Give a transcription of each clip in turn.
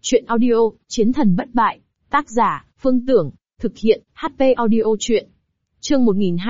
Chuyện audio, Chiến thần bất bại. Tác giả, Phương Tưởng. Thực hiện, HP Audio Chuyện. Chương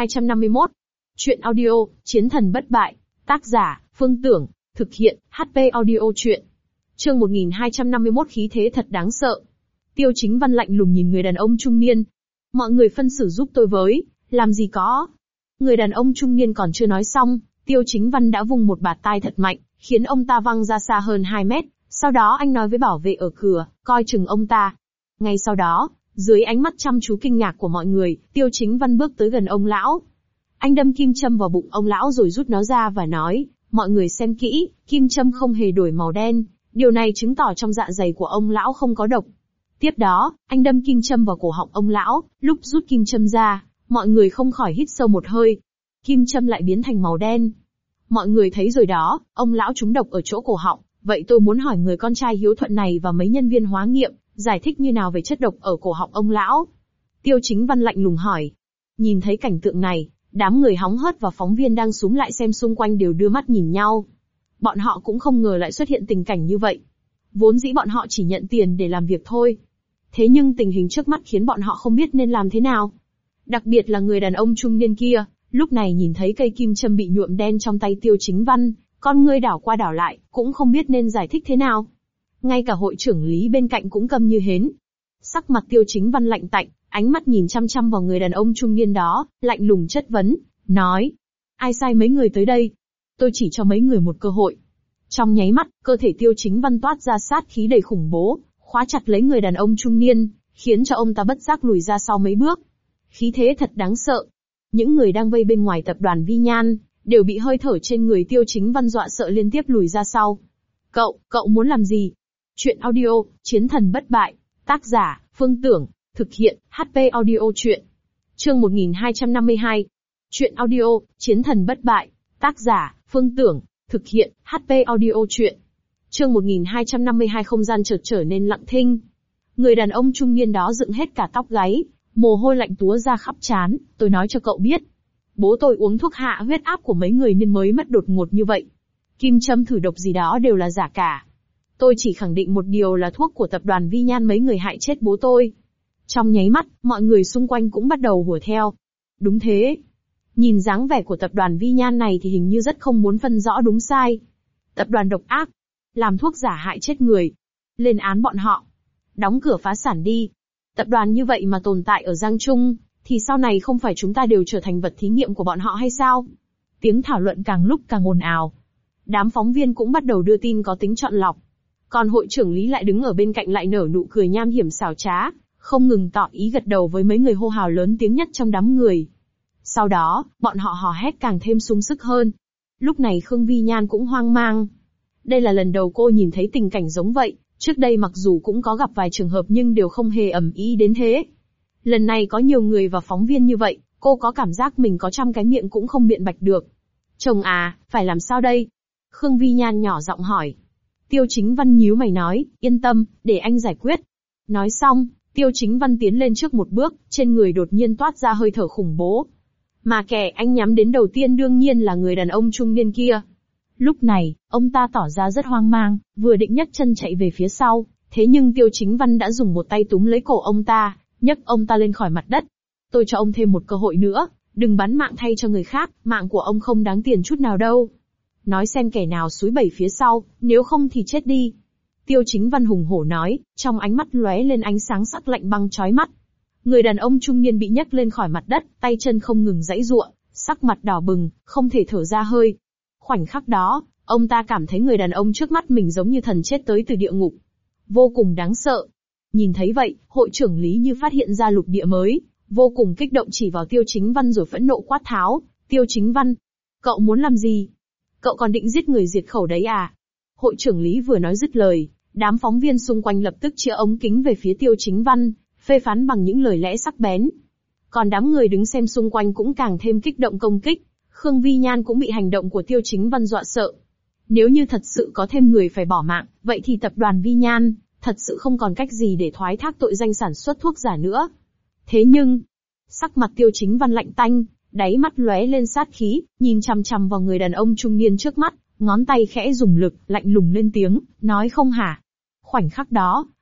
1251. Chuyện audio, Chiến thần bất bại. Tác giả, Phương Tưởng. Thực hiện, HP Audio Chuyện. Chương 1251 khí thế thật đáng sợ. Tiêu Chính Văn lạnh lùng nhìn người đàn ông trung niên. Mọi người phân xử giúp tôi với, làm gì có. Người đàn ông trung niên còn chưa nói xong, Tiêu Chính Văn đã vung một bạt tai thật mạnh, khiến ông ta văng ra xa hơn 2 mét. Sau đó anh nói với bảo vệ ở cửa, coi chừng ông ta. Ngay sau đó, dưới ánh mắt chăm chú kinh ngạc của mọi người, Tiêu Chính Văn bước tới gần ông lão. Anh đâm kim châm vào bụng ông lão rồi rút nó ra và nói, mọi người xem kỹ, kim châm không hề đổi màu đen, điều này chứng tỏ trong dạ dày của ông lão không có độc. Tiếp đó, anh đâm kim châm vào cổ họng ông lão, lúc rút kim châm ra, mọi người không khỏi hít sâu một hơi. Kim châm lại biến thành màu đen. Mọi người thấy rồi đó, ông lão trúng độc ở chỗ cổ họng. Vậy tôi muốn hỏi người con trai hiếu thuận này và mấy nhân viên hóa nghiệm, giải thích như nào về chất độc ở cổ họng ông lão? Tiêu Chính Văn lạnh lùng hỏi. Nhìn thấy cảnh tượng này, đám người hóng hớt và phóng viên đang xúm lại xem xung quanh đều đưa mắt nhìn nhau. Bọn họ cũng không ngờ lại xuất hiện tình cảnh như vậy. Vốn dĩ bọn họ chỉ nhận tiền để làm việc thôi. Thế nhưng tình hình trước mắt khiến bọn họ không biết nên làm thế nào. Đặc biệt là người đàn ông trung niên kia, lúc này nhìn thấy cây kim châm bị nhuộm đen trong tay Tiêu Chính Văn, con ngươi đảo qua đảo lại, cũng không biết nên giải thích thế nào. Ngay cả hội trưởng Lý bên cạnh cũng câm như hến. Sắc mặt Tiêu Chính Văn lạnh tạnh, ánh mắt nhìn chăm chăm vào người đàn ông trung niên đó, lạnh lùng chất vấn, nói. Ai sai mấy người tới đây? Tôi chỉ cho mấy người một cơ hội. Trong nháy mắt, cơ thể Tiêu Chính Văn toát ra sát khí đầy khủng bố, khóa chặt lấy người đàn ông trung niên, khiến cho ông ta bất giác lùi ra sau mấy bước. Khí thế thật đáng sợ. Những người đang vây bên ngoài tập đoàn Vi Nhan đều bị hơi thở trên người Tiêu Chính Văn dọa sợ liên tiếp lùi ra sau. Cậu muốn làm gì? Chuyện audio, Chiến thần bất bại. Tác giả, Phương Tưởng. Thực hiện, HP Audio Chuyện. Chương 1252. Chuyện audio, Chiến thần bất bại. Tác giả, Phương Tưởng. Thực hiện, HP Audio Chuyện. Chương 1252 không gian chợt trở nên lặng thinh. Người đàn ông trung niên đó dựng hết cả tóc gáy, mồ hôi lạnh túa ra khắp trán. Tôi nói cho cậu biết. Bố tôi uống thuốc hạ huyết áp của mấy người nên mới mất đột ngột như vậy. Kim châm thử độc gì đó đều là giả cả. Tôi chỉ khẳng định một điều là thuốc của tập đoàn Vi Nhan mấy người hại chết bố tôi. Trong nháy mắt, mọi người xung quanh cũng bắt đầu hùa theo. Đúng thế. Nhìn dáng vẻ của tập đoàn Vi Nhan này thì hình như rất không muốn phân rõ đúng sai. Tập đoàn độc ác. Làm thuốc giả hại chết người. Lên án bọn họ. Đóng cửa phá sản đi. Tập đoàn như vậy mà tồn tại ở Giang Trung, thì sau này không phải chúng ta đều trở thành vật thí nghiệm của bọn họ hay sao? Tiếng thảo luận càng lúc càng ồn ào. Đám phóng viên cũng bắt đầu đưa tin có tính chọn lọc. Còn hội trưởng Lý lại đứng ở bên cạnh lại nở nụ cười nham hiểm xảo trá, không ngừng tỏ ý gật đầu với mấy người hô hào lớn tiếng nhất trong đám người. Sau đó, bọn họ hò hét càng thêm sung sức hơn. Lúc này Khương Vi Nhan cũng hoang mang. Đây là lần đầu cô nhìn thấy tình cảnh giống vậy, trước đây mặc dù cũng có gặp vài trường hợp nhưng đều không hề ầm ĩ đến thế. Lần này có nhiều người và phóng viên như vậy, cô có cảm giác mình có trăm cái miệng cũng không biện bạch được. Chồng à, phải làm sao đây? Khương Vi Nhan nhỏ giọng hỏi. Tiêu Chính Văn nhíu mày nói, yên tâm, để anh giải quyết. Nói xong, Tiêu Chính Văn tiến lên trước một bước, trên người đột nhiên toát ra hơi thở khủng bố. Mà kẻ anh nhắm đến đầu tiên đương nhiên là người đàn ông trung niên kia. Lúc này, ông ta tỏ ra rất hoang mang, vừa định nhấc chân chạy về phía sau, thế nhưng Tiêu Chính Văn đã dùng một tay túm lấy cổ ông ta, nhấc ông ta lên khỏi mặt đất. Tôi cho ông thêm một cơ hội nữa, đừng bán mạng thay cho người khác, mạng của ông không đáng tiền chút nào đâu. Nói xem kẻ nào xúi bẩy phía sau, nếu không thì chết đi. Tiêu Chính Văn hùng hổ nói, trong ánh mắt lóe lên ánh sáng sắc lạnh băng chói mắt. Người đàn ông trung niên bị nhấc lên khỏi mặt đất, tay chân không ngừng giãy giụa, sắc mặt đỏ bừng, không thể thở ra hơi. Khoảnh khắc đó, ông ta cảm thấy người đàn ông trước mắt mình giống như thần chết tới từ địa ngục. Vô cùng đáng sợ. Nhìn thấy vậy, hội trưởng Lý như phát hiện ra lục địa mới, vô cùng kích động chỉ vào Tiêu Chính Văn rồi phẫn nộ quát tháo. Tiêu Chính Văn, cậu muốn làm gì? Cậu còn định giết người diệt khẩu đấy à? Hội trưởng Lý vừa nói dứt lời, đám phóng viên xung quanh lập tức chĩa ống kính về phía Tiêu Chính Văn, phê phán bằng những lời lẽ sắc bén. Còn đám người đứng xem xung quanh cũng càng thêm kích động công kích. Khương Vi Nhan cũng bị hành động của Tiêu Chính Văn dọa sợ. Nếu như thật sự có thêm người phải bỏ mạng, vậy thì tập đoàn Vi Nhan thật sự không còn cách gì để thoái thác tội danh sản xuất thuốc giả nữa. Thế nhưng, sắc mặt Tiêu Chính Văn lạnh tanh, đáy mắt lóe lên sát khí, nhìn chằm chằm vào người đàn ông trung niên trước mắt, ngón tay khẽ dùng lực, lạnh lùng lên tiếng, nói không hả. Khoảnh khắc đó,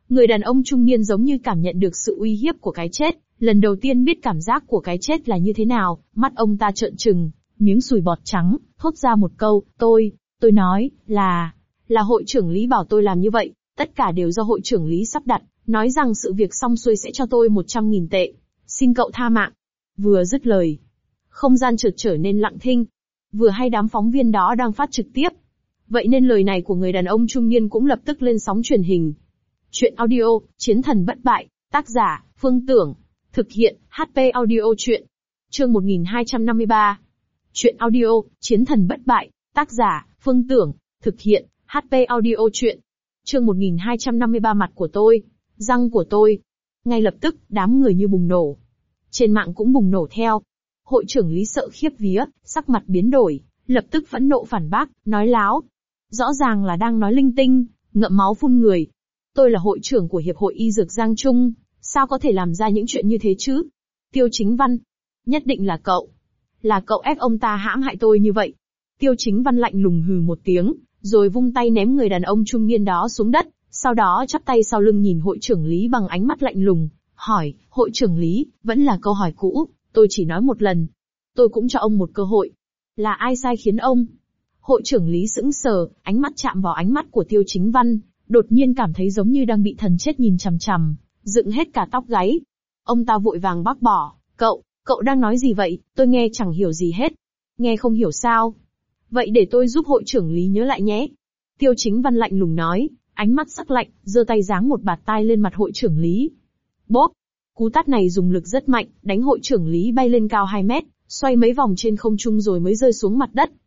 Người đàn ông trung niên giống như cảm nhận được sự uy hiếp của cái chết, lần đầu tiên biết cảm giác của cái chết là như thế nào, mắt ông ta trợn trừng, miếng sùi bọt trắng, thốt ra một câu, tôi nói, là hội trưởng Lý bảo tôi làm như vậy, tất cả đều do hội trưởng Lý sắp đặt, nói rằng sự việc xong xuôi sẽ cho tôi 100.000 tệ. Xin cậu tha mạng. Vừa dứt lời, không gian chợt trở nên lặng thinh. Vừa hay đám phóng viên đó đang phát trực tiếp. Vậy nên lời này của người đàn ông trung niên cũng lập tức lên sóng truyền hình. Chuyện audio, Chiến thần bất bại, tác giả, Phương Tưởng. Thực hiện, HP Audio Chuyện. Chương 1253. Chuyện audio, Chiến thần bất bại, tác giả, Phương Tưởng. Thực hiện, HP Audio Chuyện. Chương 1253 mặt của tôi, răng của tôi. Ngay lập tức, đám người như bùng nổ. Trên mạng cũng bùng nổ theo. Hội trưởng Lý sợ khiếp vía, sắc mặt biến đổi, lập tức phẫn nộ phản bác, nói láo. Rõ ràng là đang nói linh tinh, ngậm máu phun người. Tôi là hội trưởng của Hiệp hội Y Dược Giang Trung, sao có thể làm ra những chuyện như thế chứ? Tiêu Chính Văn. Nhất định là cậu. Là cậu ép ông ta hãm hại tôi như vậy. Tiêu Chính Văn lạnh lùng hừ một tiếng, rồi vung tay ném người đàn ông trung niên đó xuống đất, sau đó chắp tay sau lưng nhìn hội trưởng Lý bằng ánh mắt lạnh lùng, hỏi, hội trưởng Lý, vẫn là câu hỏi cũ, tôi chỉ nói một lần. Tôi cũng cho ông một cơ hội. Là ai sai khiến ông? Hội trưởng Lý sững sờ, ánh mắt chạm vào ánh mắt của Tiêu Chính Văn, đột nhiên cảm thấy giống như đang bị thần chết nhìn chằm chằm, dựng hết cả tóc gáy. Ông ta vội vàng bác bỏ, cậu đang nói gì vậy, tôi nghe chẳng hiểu gì hết. Nghe không hiểu sao? Vậy để tôi giúp hội trưởng Lý nhớ lại nhé. Tiêu Chính Văn lạnh lùng nói, ánh mắt sắc lạnh, giơ tay giáng một bạt tai lên mặt hội trưởng Lý. Bốp! Cú tát này dùng lực rất mạnh, đánh hội trưởng Lý bay lên cao 2 mét, xoay mấy vòng trên không trung rồi mới rơi xuống mặt đất.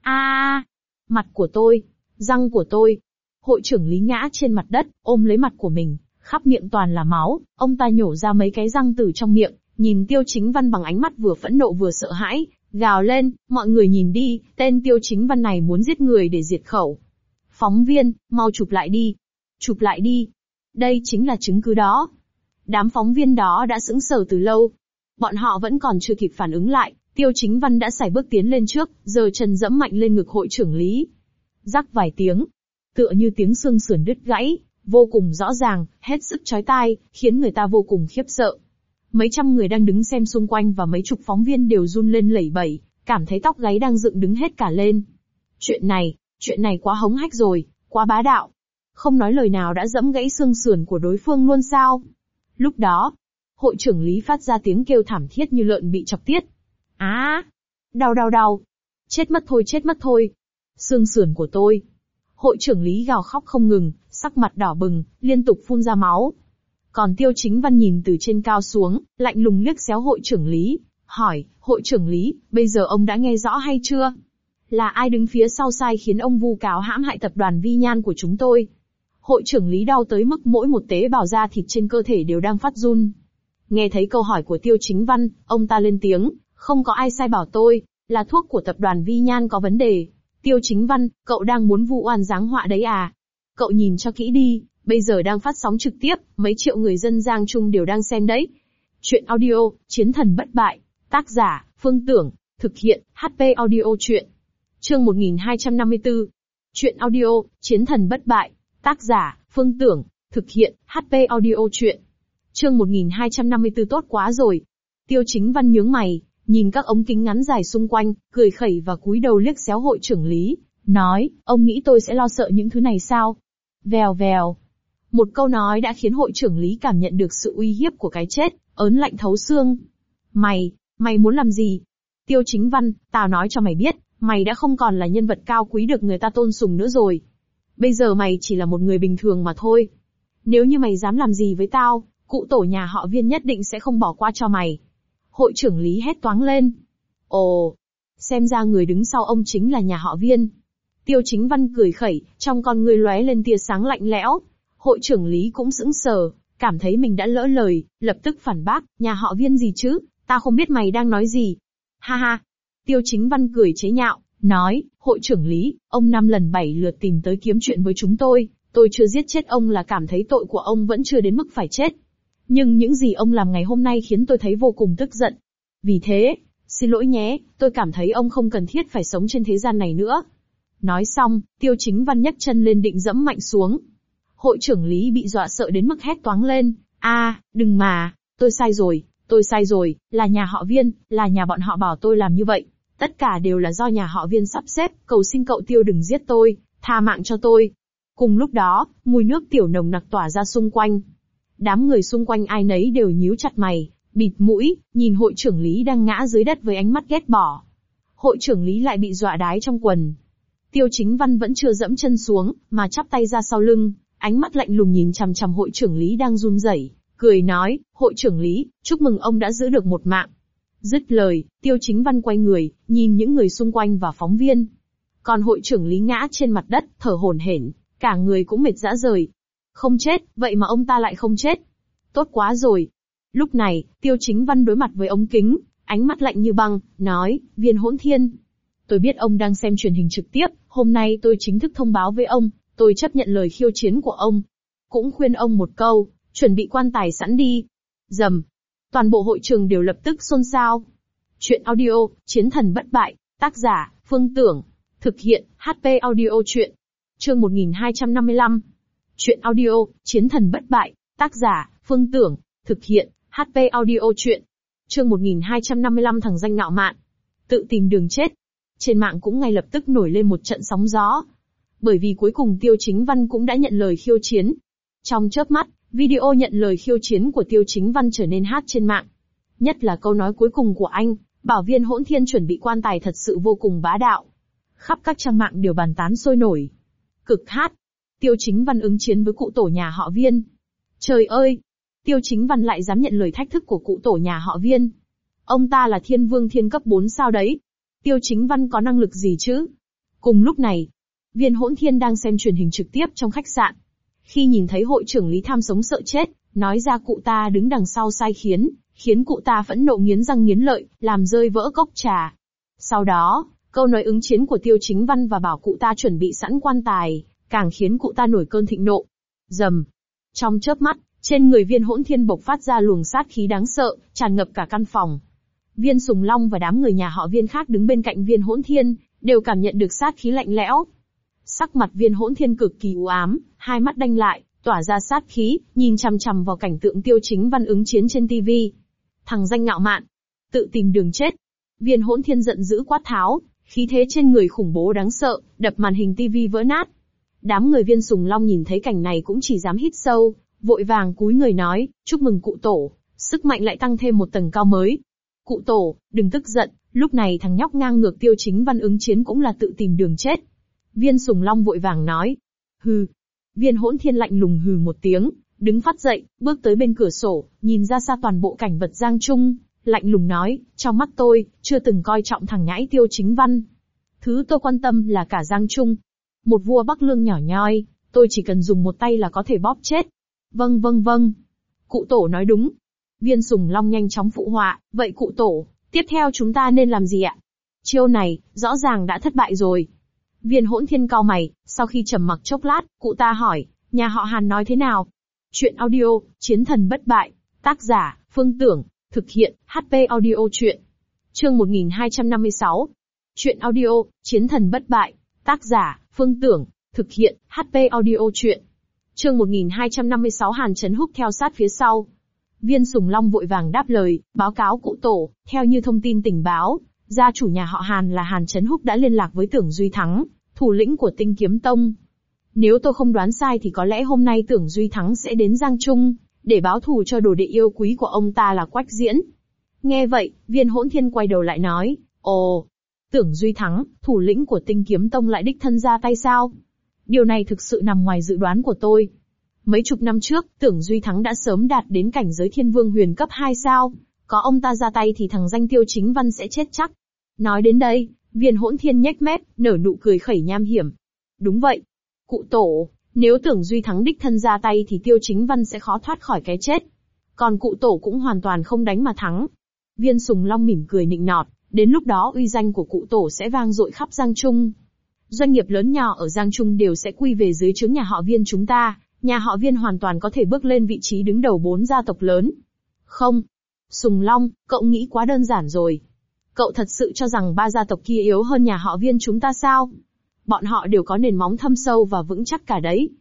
Mặt của tôi, răng của tôi. Hội trưởng Lý ngã trên mặt đất, ôm lấy mặt của mình, khắp miệng toàn là máu, ông ta nhổ ra mấy cái răng từ trong miệng, nhìn Tiêu Chính Văn bằng ánh mắt vừa phẫn nộ vừa sợ hãi, gào lên, mọi người nhìn đi, tên Tiêu Chính Văn này muốn giết người để diệt khẩu. Phóng viên, mau chụp lại đi. Chụp lại đi. Đây chính là chứng cứ đó. Đám phóng viên đó đã sững sờ từ lâu. Bọn họ vẫn còn chưa kịp phản ứng lại, Tiêu Chính Văn đã sải bước tiến lên trước, giơ chân dẫm mạnh lên ngực hội trưởng Lý. Rắc vài tiếng, tựa như tiếng xương sườn đứt gãy, vô cùng rõ ràng, hết sức chói tai, khiến người ta vô cùng khiếp sợ. Mấy trăm người đang đứng xem xung quanh và mấy chục phóng viên đều run lên lẩy bẩy, cảm thấy tóc gáy đang dựng đứng hết cả lên. Chuyện này quá hống hách rồi, quá bá đạo. Không nói lời nào đã dẫm gãy xương sườn của đối phương luôn sao? Lúc đó, hội trưởng Lý phát ra tiếng kêu thảm thiết như lợn bị chọc tiết. Đau. Chết mất thôi. Xương sườn của tôi. Hội trưởng Lý gào khóc không ngừng, sắc mặt đỏ bừng, liên tục phun ra máu. Còn Tiêu Chính Văn nhìn từ trên cao xuống, lạnh lùng liếc xéo hội trưởng Lý, hỏi, hội trưởng Lý, bây giờ ông đã nghe rõ hay chưa? Là ai đứng phía sau sai khiến ông vu cáo hãm hại tập đoàn Vi Nhan của chúng tôi? Hội trưởng Lý đau tới mức mỗi một tế bào da thịt trên cơ thể đều đang phát run. Nghe thấy câu hỏi của Tiêu Chính Văn, ông ta lên tiếng, không có ai sai bảo tôi, là thuốc của tập đoàn Vi Nhan có vấn đề. Tiêu Chính Văn, cậu đang muốn vu oan giáng họa đấy à? Cậu nhìn cho kỹ đi, bây giờ đang phát sóng trực tiếp, mấy triệu người dân Giang Trung đều đang xem đấy. Chuyện audio, Chiến thần bất bại, tác giả, Phương Tưởng, thực hiện, HP Audio Chuyện. Chương 1254. Chuyện audio, Chiến thần bất bại, tác giả, Phương Tưởng, thực hiện, HP Audio Chuyện. Chương 1254 tốt quá rồi. Tiêu Chính Văn nhướng mày, nhìn các ống kính ngắn dài xung quanh, cười khẩy và cúi đầu liếc xéo hội trưởng Lý, nói, ông nghĩ tôi sẽ lo sợ những thứ này sao? Vèo vèo. Một câu nói đã khiến hội trưởng Lý cảm nhận được sự uy hiếp của cái chết, ớn lạnh thấu xương. Mày muốn làm gì? Tiêu Chính Văn, tao nói cho mày biết, mày đã không còn là nhân vật cao quý được người ta tôn sùng nữa rồi. Bây giờ mày chỉ là một người bình thường mà thôi. Nếu như mày dám làm gì với tao, cụ tổ nhà họ Viên nhất định sẽ không bỏ qua cho mày. Hội trưởng Lý hét toáng lên. Ồ, xem ra người đứng sau ông chính là nhà họ Viên. Tiêu Chính Văn cười khẩy, trong con ngươi lóe lên tia sáng lạnh lẽo. Hội trưởng Lý cũng sững sờ, cảm thấy mình đã lỡ lời, lập tức phản bác, nhà họ Viên gì chứ, tao không biết mày đang nói gì. Ha ha. Tiêu Chính Văn cười chế nhạo, nói, hội trưởng Lý, ông 5 lần 7 lượt tìm tới kiếm chuyện với chúng tôi chưa giết chết ông là cảm thấy tội của ông vẫn chưa đến mức phải chết. Nhưng những gì ông làm ngày hôm nay khiến tôi thấy vô cùng tức giận. Vì thế, xin lỗi nhé, tôi cảm thấy ông không cần thiết phải sống trên thế gian này nữa. Nói xong, Tiêu Chính Văn nhấc chân lên định dẫm mạnh xuống. Hội trưởng Lý bị dọa sợ đến mức hét toáng lên, đừng mà, tôi sai rồi, là nhà họ Viên, là nhà bọn họ bảo tôi làm như vậy. Tất cả đều là do nhà họ Viên sắp xếp, cầu xin cậu Tiêu đừng giết tôi, tha mạng cho tôi. Cùng lúc đó, mùi nước tiểu nồng nặc tỏa ra xung quanh. Đám người xung quanh ai nấy đều nhíu chặt mày, bịt mũi, nhìn hội trưởng Lý đang ngã dưới đất với ánh mắt ghét bỏ. Hội trưởng Lý lại bị dọa đái trong quần. Tiêu Chính Văn vẫn chưa dẫm chân xuống, mà chắp tay ra sau lưng, ánh mắt lạnh lùng nhìn chằm chằm hội trưởng Lý đang run rẩy, cười nói, hội trưởng Lý, chúc mừng ông đã giữ được một mạng. Dứt lời, Tiêu Chính Văn quay người, nhìn những người xung quanh và phóng viên. Còn hội trưởng Lý ngã trên mặt đất, thở hổn hển, cả người cũng mệt rã rời. Không chết, vậy mà ông ta lại không chết. Tốt quá rồi. Lúc này, Tiêu Chính Văn đối mặt với ống kính, ánh mắt lạnh như băng, nói, Viên Hỗn Thiên. Tôi biết ông đang xem truyền hình trực tiếp, hôm nay tôi chính thức thông báo với ông, tôi chấp nhận lời khiêu chiến của ông. Cũng khuyên ông một câu, chuẩn bị quan tài sẵn đi. Rầm. Toàn bộ hội trường đều lập tức xôn xao. Chuyện audio, Chiến thần bất bại, tác giả, Phương Tưởng. Thực hiện, HP Audio Chuyện. Chương 1255. Chuyện audio, Chiến thần bất bại, tác giả, Phương Tưởng. Thực hiện, HP Audio Chuyện. Chương 1255 thằng danh ngạo mạn. Tự tìm đường chết. Trên mạng cũng ngay lập tức nổi lên một trận sóng gió. Bởi vì cuối cùng Tiêu Chính Văn cũng đã nhận lời khiêu chiến. Trong chớp mắt, video nhận lời khiêu chiến của Tiêu Chính Văn trở nên hot trên mạng. Nhất là câu nói cuối cùng của anh, bảo Viên Hỗn Thiên chuẩn bị quan tài thật sự vô cùng bá đạo. Khắp các trang mạng đều bàn tán sôi nổi. Cực hot. Tiêu Chính Văn ứng chiến với cụ tổ nhà họ Viên. Trời ơi! Tiêu Chính Văn lại dám nhận lời thách thức của cụ tổ nhà họ Viên. Ông ta là thiên vương thiên cấp 4 sao đấy. Tiêu Chính Văn có năng lực gì chứ? Cùng lúc này, Viên Hỗn Thiên đang xem truyền hình trực tiếp trong khách sạn. Khi nhìn thấy hội trưởng Lý tham sống sợ chết, nói ra cụ ta đứng đằng sau sai khiến cụ ta phẫn nộ nghiến răng nghiến lợi, làm rơi vỡ cốc trà. Sau đó, câu nói ứng chiến của Tiêu Chính Văn và bảo cụ ta chuẩn bị sẵn quan tài, càng khiến cụ ta nổi cơn thịnh nộ. Rầm. Trong chớp mắt, trên người Viên Hỗn Thiên bộc phát ra luồng sát khí đáng sợ, tràn ngập cả căn phòng. Viên Sùng Long và đám người nhà họ Viên khác đứng bên cạnh Viên Hỗn Thiên, đều cảm nhận được sát khí lạnh lẽo. Sắc mặt Viên Hỗn Thiên cực kỳ u ám, hai mắt đanh lại, tỏa ra sát khí, nhìn chằm chằm vào cảnh tượng Tiêu Chính Văn ứng chiến trên TV. Thằng danh ngạo mạn, tự tìm đường chết. Viên Hỗn Thiên giận dữ quát tháo, khí thế trên người khủng bố đáng sợ, đập màn hình TV vỡ nát. Đám người Viên Sùng Long nhìn thấy cảnh này cũng chỉ dám hít sâu, vội vàng cúi người nói, chúc mừng cụ tổ, sức mạnh lại tăng thêm một tầng cao mới. Cụ tổ, đừng tức giận, lúc này thằng nhóc ngang ngược Tiêu Chính Văn ứng chiến cũng là tự tìm đường chết. Viên Sùng Long vội vàng nói. Hừ. Viên Hỗn Thiên lạnh lùng hừ một tiếng, đứng phát dậy, bước tới bên cửa sổ, nhìn ra xa toàn bộ cảnh vật Giang Trung, lạnh lùng nói, trong mắt tôi, chưa từng coi trọng thằng nhãi Tiêu Chính Văn. Thứ tôi quan tâm là cả Giang Trung. Một vua Bắc Lương nhỏ nhoi, tôi chỉ cần dùng một tay là có thể bóp chết. Vâng. Cụ tổ nói đúng. Viên Sùng Long nhanh chóng phụ họa, vậy cụ tổ, tiếp theo chúng ta nên làm gì ạ? Chiêu này, rõ ràng đã thất bại rồi. Viên Hỗn Thiên cau mày, sau khi trầm mặc chốc lát, cụ ta hỏi, nhà họ Hàn nói thế nào? Chuyện audio, Chiến thần bất bại, tác giả, Phương Tưởng, thực hiện, HP Audio Chuyện. Chương 1256. Chuyện audio, Chiến thần bất bại, tác giả, Phương Tưởng, thực hiện, HP Audio Chuyện. Chương 1256 Hàn Chấn Húc theo sát phía sau. Viên Sùng Long vội vàng đáp lời, báo cáo cụ tổ, theo như thông tin tình báo, gia chủ nhà họ Hàn là Hàn Chấn Húc đã liên lạc với Tưởng Duy Thắng, thủ lĩnh của Tinh Kiếm Tông. Nếu tôi không đoán sai thì có lẽ hôm nay Tưởng Duy Thắng sẽ đến Giang Trung, để báo thù cho đồ đệ yêu quý của ông ta là Quách Diễn. Nghe vậy, Viên Hỗn Thiên quay đầu lại nói, ồ, Tưởng Duy Thắng, thủ lĩnh của Tinh Kiếm Tông lại đích thân ra tay sao? Điều này thực sự nằm ngoài dự đoán của tôi. Mấy chục năm trước, Tưởng Duy Thắng đã sớm đạt đến cảnh giới Thiên Vương Huyền cấp 2 sao, có ông ta ra tay thì thằng danh Tiêu Chính Văn sẽ chết chắc. Nói đến đây, Viên Hỗn Thiên nhếch mép, nở nụ cười khẩy nham hiểm. Đúng vậy. Cụ tổ, nếu Tưởng Duy Thắng đích thân ra tay thì Tiêu Chính Văn sẽ khó thoát khỏi cái chết. Còn cụ tổ cũng hoàn toàn không đánh mà thắng. Viên Sùng Long mỉm cười nịnh nọt, đến lúc đó uy danh của cụ tổ sẽ vang dội khắp Giang Trung. Doanh nghiệp lớn nhỏ ở Giang Trung đều sẽ quy về dưới trướng nhà họ Viên chúng ta, nhà họ Viên hoàn toàn có thể bước lên vị trí đứng đầu 4 gia tộc lớn. Không. Sùng Long, cậu nghĩ quá đơn giản rồi. Cậu thật sự cho rằng 3 gia tộc kia yếu hơn nhà họ Viên chúng ta sao? Bọn họ đều có nền móng thâm sâu và vững chắc cả đấy.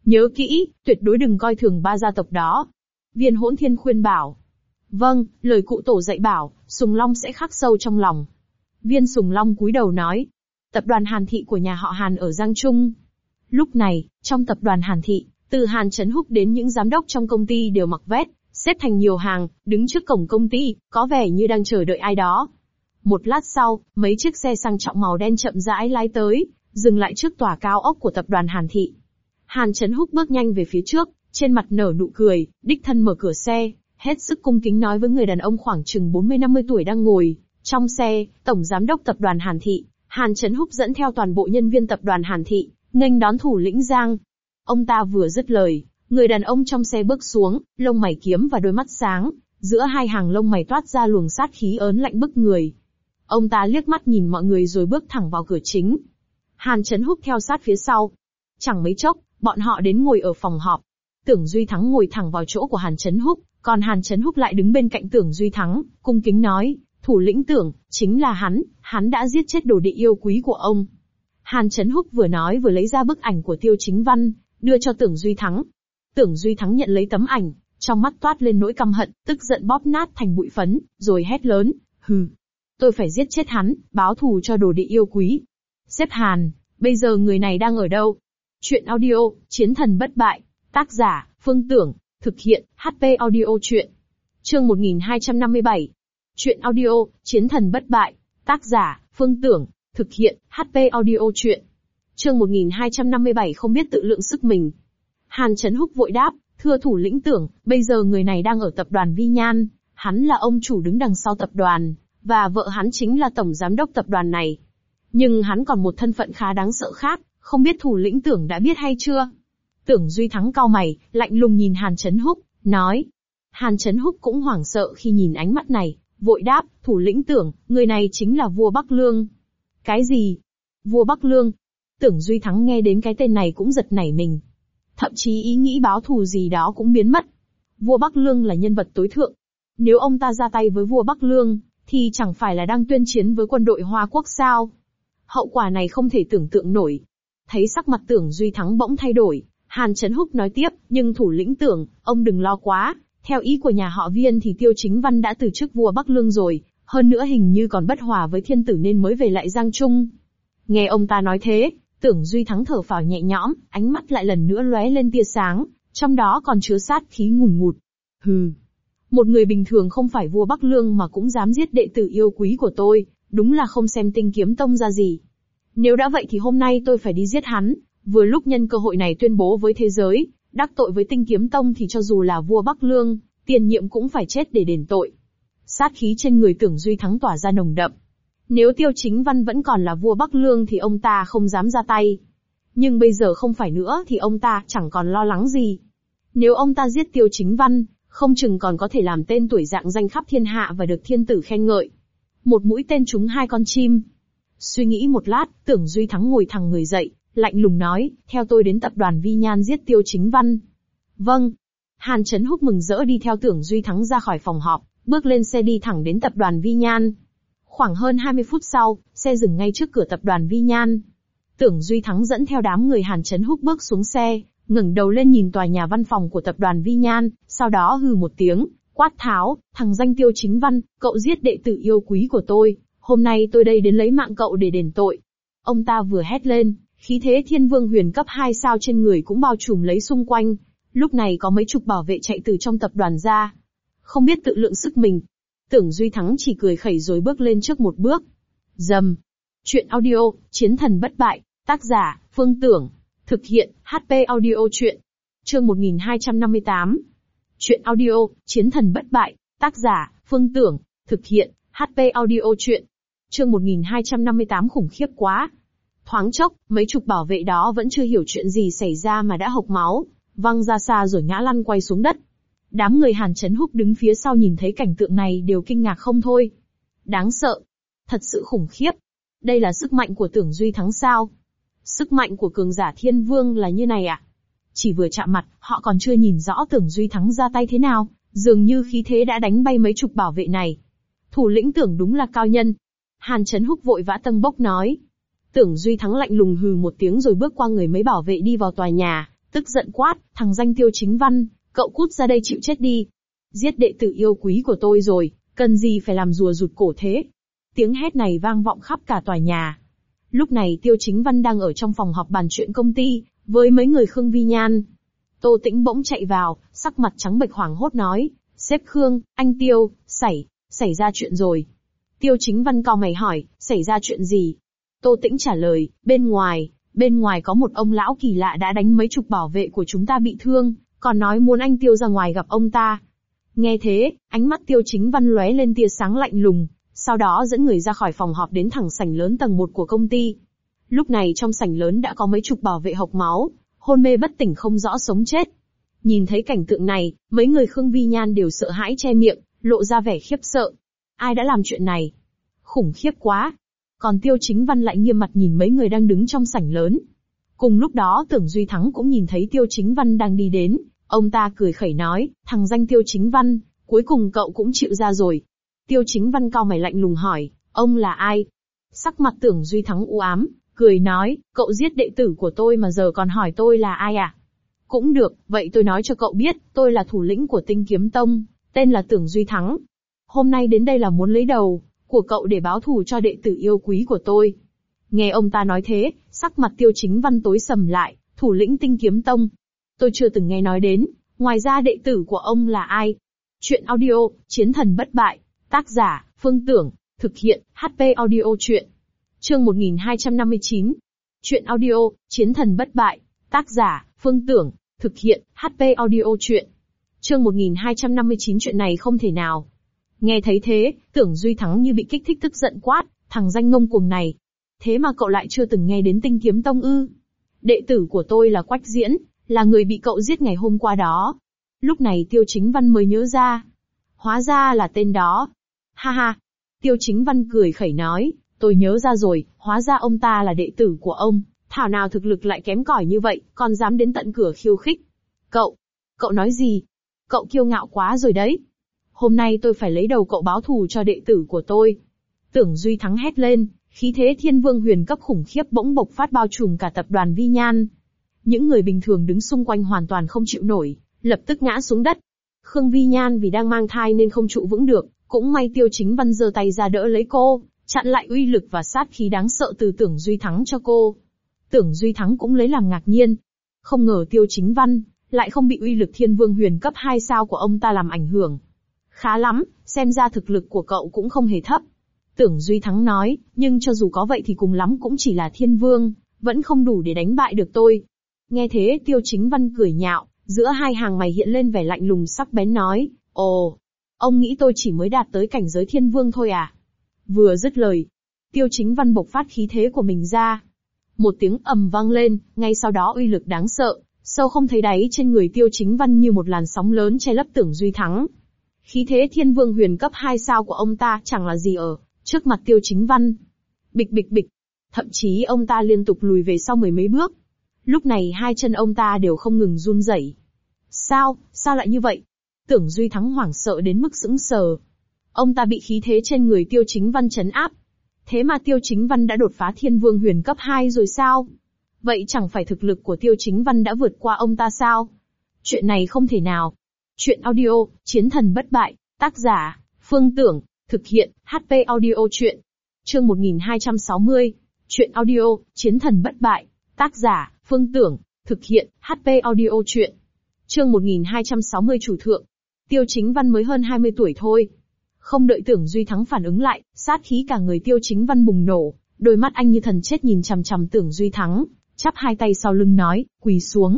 Nhớ kỹ, tuyệt đối đừng coi thường ba gia tộc đó. Viên Hỗn Thiên khuyên bảo. Vâng, lời cụ tổ dạy bảo, Sùng Long sẽ khắc sâu trong lòng. Viên Sùng Long cúi đầu nói. Tập đoàn Hàn Thị của nhà họ Hàn ở Giang Trung. Lúc này, trong tập đoàn Hàn Thị, từ Hàn Chấn Húc đến những giám đốc trong công ty đều mặc vest, xếp thành nhiều hàng, đứng trước cổng công ty, có vẻ như đang chờ đợi ai đó. Một lát sau, mấy chiếc xe sang trọng màu đen chậm rãi lái tới, dừng lại trước tòa cao ốc của tập đoàn Hàn Thị. Hàn Chấn Húc bước nhanh về phía trước, trên mặt nở nụ cười, đích thân mở cửa xe, hết sức cung kính nói với người đàn ông khoảng chừng 40-50 tuổi đang ngồi trong xe, tổng giám đốc tập đoàn Hàn Thị. Hàn Chấn Húc dẫn theo toàn bộ nhân viên tập đoàn Hàn Thị, nghênh đón thủ lĩnh Giang. Ông ta vừa dứt lời, người đàn ông trong xe bước xuống, lông mày kiếm và đôi mắt sáng, giữa hai hàng lông mày toát ra luồng sát khí ớn lạnh bức người. Ông ta liếc mắt nhìn mọi người rồi bước thẳng vào cửa chính. Hàn Chấn Húc theo sát phía sau. Chẳng mấy chốc, bọn họ đến ngồi ở phòng họp. Tưởng Duy Thắng ngồi thẳng vào chỗ của Hàn Chấn Húc, còn Hàn Chấn Húc lại đứng bên cạnh Tưởng Duy Thắng, cung kính nói, thủ lĩnh Tưởng, chính là hắn đã giết chết đồ đệ yêu quý của ông. Hàn Chấn Húc vừa nói vừa lấy ra bức ảnh của Tiêu Chính Văn, đưa cho Tưởng Duy Thắng. Tưởng Duy Thắng nhận lấy tấm ảnh, trong mắt toát lên nỗi căm hận, tức giận bóp nát thành bụi phấn, rồi hét lớn, hừ, tôi phải giết chết hắn, báo thù cho đồ đệ yêu quý. Sếp Hàn, bây giờ người này đang ở đâu? Chuyện audio, Chiến thần bất bại, tác giả, Phương Tưởng, thực hiện, HP audio truyện. Chương 1257. Chuyện audio, Chiến thần bất bại, tác giả, Phương Tưởng, thực hiện, HP audio truyện. Chương 1257 không biết tự lượng sức mình. Hàn Chấn Húc vội đáp, thưa thủ lĩnh Tưởng, bây giờ người này đang ở tập đoàn Vi Nhan, hắn là ông chủ đứng đằng sau tập đoàn, và vợ hắn chính là tổng giám đốc tập đoàn này. Nhưng hắn còn một thân phận khá đáng sợ khác, không biết thủ lĩnh Tưởng đã biết hay chưa? Tưởng Duy Thắng cau mày, lạnh lùng nhìn Hàn Chấn Húc, nói. Hàn Chấn Húc cũng hoảng sợ khi nhìn ánh mắt này, vội đáp, thủ lĩnh Tưởng, người này chính là vua Bắc Lương. Cái gì? Vua Bắc Lương? Tưởng Duy Thắng nghe đến cái tên này cũng giật nảy mình. Thậm chí ý nghĩ báo thù gì đó cũng biến mất. Vua Bắc Lương là nhân vật tối thượng. Nếu ông ta ra tay với vua Bắc Lương, thì chẳng phải là đang tuyên chiến với quân đội Hoa Quốc sao? Hậu quả này không thể tưởng tượng nổi. Thấy sắc mặt Tưởng Duy Thắng bỗng thay đổi, Hàn Chấn Húc nói tiếp, nhưng thủ lĩnh Tưởng, ông đừng lo quá. Theo ý của nhà họ Viên thì Tiêu Chính Văn đã từ chức vua Bắc Lương rồi, hơn nữa hình như còn bất hòa với thiên tử nên mới về lại Giang Trung. Nghe ông ta nói thế, Tưởng Duy Thắng thở phào nhẹ nhõm, ánh mắt lại lần nữa lóe lên tia sáng, trong đó còn chứa sát khí ngùn ngụt. Hừ, một người bình thường không phải vua Bắc Lương mà cũng dám giết đệ tử yêu quý của tôi, đúng là không xem Tinh Kiếm Tông ra gì. Nếu đã vậy thì hôm nay tôi phải đi giết hắn, vừa lúc nhân cơ hội này tuyên bố với thế giới, đắc tội với Tinh Kiếm Tông thì cho dù là vua Bắc Lương, tiền nhiệm cũng phải chết để đền tội. Sát khí trên người Tưởng Duy Thắng tỏa ra nồng đậm. Nếu Tiêu Chính Văn vẫn còn là vua Bắc Lương thì ông ta không dám ra tay. Nhưng bây giờ không phải nữa thì ông ta chẳng còn lo lắng gì. Nếu ông ta giết Tiêu Chính Văn, không chừng còn có thể làm tên tuổi rạng danh khắp thiên hạ và được thiên tử khen ngợi. Một mũi tên trúng hai con chim. Suy nghĩ một lát, Tưởng Duy Thắng ngồi thẳng người dậy, lạnh lùng nói, theo tôi đến tập đoàn Vi Nhan giết Tiêu Chính Văn. Vâng. Hàn Chấn Húc mừng rỡ đi theo Tưởng Duy Thắng ra khỏi phòng họp, bước lên xe đi thẳng đến tập đoàn Vi Nhan. Khoảng hơn 20 phút sau, xe dừng ngay trước cửa tập đoàn Vi Nhan. Tưởng Duy Thắng dẫn theo đám người Hàn Chấn Húc bước xuống xe, ngẩng đầu lên nhìn tòa nhà văn phòng của tập đoàn Vi Nhan, sau đó hừ một tiếng, quát tháo, thằng danh Tiêu Chính Văn, cậu giết đệ tử yêu quý của tôi, hôm nay tôi đây đến lấy mạng cậu để đền tội. Ông ta vừa hét lên, khí thế Thiên Vương Huyền cấp 2 sao trên người cũng bao trùm lấy xung quanh. Lúc này có mấy chục bảo vệ chạy từ trong tập đoàn ra. Không biết tự lượng sức mình. Tưởng Duy Thắng chỉ cười khẩy rồi bước lên trước một bước. Rầm. Chuyện audio, Chiến thần bất bại, tác giả, Phương Tưởng. Thực hiện, HP audio truyện. Chương 1258. Chuyện audio, Chiến thần bất bại, tác giả, Phương Tưởng. Thực hiện, HP audio truyện. Chương 1258 khủng khiếp quá. Thoáng chốc, mấy chục bảo vệ đó vẫn chưa hiểu chuyện gì xảy ra mà đã hộc máu, văng ra xa rồi ngã lăn quay xuống đất. Đám người Hàn Chấn Húc đứng phía sau nhìn thấy cảnh tượng này đều kinh ngạc không thôi. Đáng sợ. Thật sự khủng khiếp. Đây là sức mạnh của Tưởng Duy Thắng sao? Sức mạnh của cường giả Thiên Vương là như này à? Chỉ vừa chạm mặt, họ còn chưa nhìn rõ Tưởng Duy Thắng ra tay thế nào, dường như khí thế đã đánh bay mấy chục bảo vệ này. Thủ lĩnh Tưởng đúng là cao nhân. Hàn Chấn Húc vội vã tâng bốc nói. Tưởng Duy Thắng lạnh lùng hừ một tiếng rồi bước qua người mấy bảo vệ đi vào tòa nhà, tức giận quát, thằng danh Tiêu Chính Văn, cậu cút ra đây chịu chết đi. Giết đệ tử yêu quý của tôi rồi, cần gì phải làm rùa rụt cổ thế. Tiếng hét này vang vọng khắp cả tòa nhà. Lúc này Tiêu Chính Văn đang ở trong phòng họp bàn chuyện công ty, với mấy người Khương Vi Nhan. Tô Tĩnh bỗng chạy vào, sắc mặt trắng bệch hoảng hốt nói, sếp Khương, anh Tiêu, xảy ra chuyện rồi. Tiêu Chính Văn cau mày hỏi, xảy ra chuyện gì? Tô Tĩnh trả lời, bên ngoài có một ông lão kỳ lạ đã đánh mấy chục bảo vệ của chúng ta bị thương, còn nói muốn anh Tiêu ra ngoài gặp ông ta. Nghe thế, ánh mắt Tiêu Chính Văn lóe lên tia sáng lạnh lùng, sau đó dẫn người ra khỏi phòng họp đến thẳng sảnh lớn tầng 1 của công ty. Lúc này trong sảnh lớn đã có mấy chục bảo vệ hộc máu, hôn mê bất tỉnh không rõ sống chết. Nhìn thấy cảnh tượng này, mấy người Khương Vi Nhan đều sợ hãi che miệng, lộ ra vẻ khiếp sợ. Ai đã làm chuyện này? Khủng khiếp quá. Còn Tiêu Chính Văn lại nghiêm mặt nhìn mấy người đang đứng trong sảnh lớn. Cùng lúc đó Tưởng Duy Thắng cũng nhìn thấy Tiêu Chính Văn đang đi đến, ông ta cười khẩy nói, thằng danh Tiêu Chính Văn, cuối cùng cậu cũng chịu ra rồi. Tiêu Chính Văn cau mày lạnh lùng hỏi, ông là ai? Sắc mặt Tưởng Duy Thắng u ám, cười nói, cậu giết đệ tử của tôi mà giờ còn hỏi tôi là ai à? Cũng được, vậy tôi nói cho cậu biết, tôi là thủ lĩnh của Tinh Kiếm Tông, tên là Tưởng Duy Thắng. Hôm nay đến đây là muốn lấy đầu của cậu để báo thù cho đệ tử yêu quý của tôi. Nghe ông ta nói thế, sắc mặt Tiêu Chính Văn tối sầm lại, thủ lĩnh Tinh Kiếm Tông. Tôi chưa từng nghe nói đến, ngoài ra đệ tử của ông là ai? Chuyện audio, Chiến Thần Bất Bại, tác giả, Phương Tưởng, thực hiện, HP Audio Chuyện. Chương 1259. Chuyện audio, Chiến Thần Bất Bại, tác giả, Phương Tưởng, thực hiện, HP Audio Chuyện. Chương 1259 chuyện này không thể nào. Nghe thấy thế, Tưởng Duy Thắng như bị kích thích tức giận quát, thằng danh ngông cuồng này. Thế mà cậu lại chưa từng nghe đến Tinh Kiếm Tông ư? Đệ tử của tôi là Quách Diễn, là người bị cậu giết ngày hôm qua đó. Lúc này Tiêu Chính Văn mới nhớ ra. Hóa ra là tên đó. Ha ha. Tiêu Chính Văn cười khẩy nói, tôi nhớ ra rồi, hóa ra ông ta là đệ tử của ông. Thảo nào thực lực lại kém cỏi như vậy, còn dám đến tận cửa khiêu khích. Cậu nói gì? Cậu kiêu ngạo quá rồi đấy. Hôm nay tôi phải lấy đầu cậu báo thù cho đệ tử của tôi. Tưởng Duy Thắng hét lên, khí thế thiên vương huyền cấp khủng khiếp bỗng bộc phát bao trùm cả tập đoàn Vi Nhan. Những người bình thường đứng xung quanh hoàn toàn không chịu nổi, lập tức ngã xuống đất. Khương Vi Nhan vì đang mang thai nên không trụ vững được, cũng may Tiêu Chính Văn giơ tay ra đỡ lấy cô, chặn lại uy lực và sát khí đáng sợ từ Tưởng Duy Thắng cho cô. Tưởng Duy Thắng cũng lấy làm ngạc nhiên. Không ngờ Tiêu Chính Văn lại không bị uy lực thiên vương huyền cấp 2 sao của ông ta làm ảnh hưởng. Khá lắm, xem ra thực lực của cậu cũng không hề thấp. Tưởng Duy Thắng nói, nhưng cho dù có vậy thì cùng lắm cũng chỉ là thiên vương, vẫn không đủ để đánh bại được tôi. Nghe thế Tiêu Chính Văn cười nhạo, giữa hai hàng mày hiện lên vẻ lạnh lùng sắc bén nói, ồ, ông nghĩ tôi chỉ mới đạt tới cảnh giới thiên vương thôi à? Vừa dứt lời, Tiêu Chính Văn bộc phát khí thế của mình ra. Một tiếng ầm vang lên, ngay sau đó uy lực đáng sợ, sâu không thấy đáy trên người Tiêu Chính Văn như một làn sóng lớn che lấp Tưởng Duy Thắng. Khí thế thiên vương huyền cấp 2 sao của ông ta chẳng là gì ở trước mặt Tiêu Chính Văn. Bịch bịch bịch, thậm chí ông ta liên tục lùi về sau mười mấy bước. Lúc này hai chân ông ta đều không ngừng run rẩy. Sao lại như vậy? Tưởng Duy Thắng hoảng sợ đến mức sững sờ. Ông ta bị khí thế trên người Tiêu Chính Văn trấn áp. Thế mà Tiêu Chính Văn đã đột phá thiên vương huyền cấp 2 rồi sao? Vậy chẳng phải thực lực của Tiêu Chính Văn đã vượt qua ông ta sao? Chuyện này không thể nào. Chuyện audio, Chiến Thần Bất Bại, tác giả, Phương Tưởng, thực hiện, HP Audio Chuyện. Chương 1260. Chuyện audio, Chiến Thần Bất Bại, tác giả, Phương Tưởng, thực hiện, HP Audio Chuyện. Chương 1260 chủ thượng. Tiêu Chính Văn mới hơn 20 tuổi thôi. Không đợi Tưởng Duy Thắng phản ứng lại, sát khí cả người Tiêu Chính Văn bùng nổ, đôi mắt anh như thần chết nhìn chằm chằm Tưởng Duy Thắng, chắp hai tay sau lưng nói, quỳ xuống.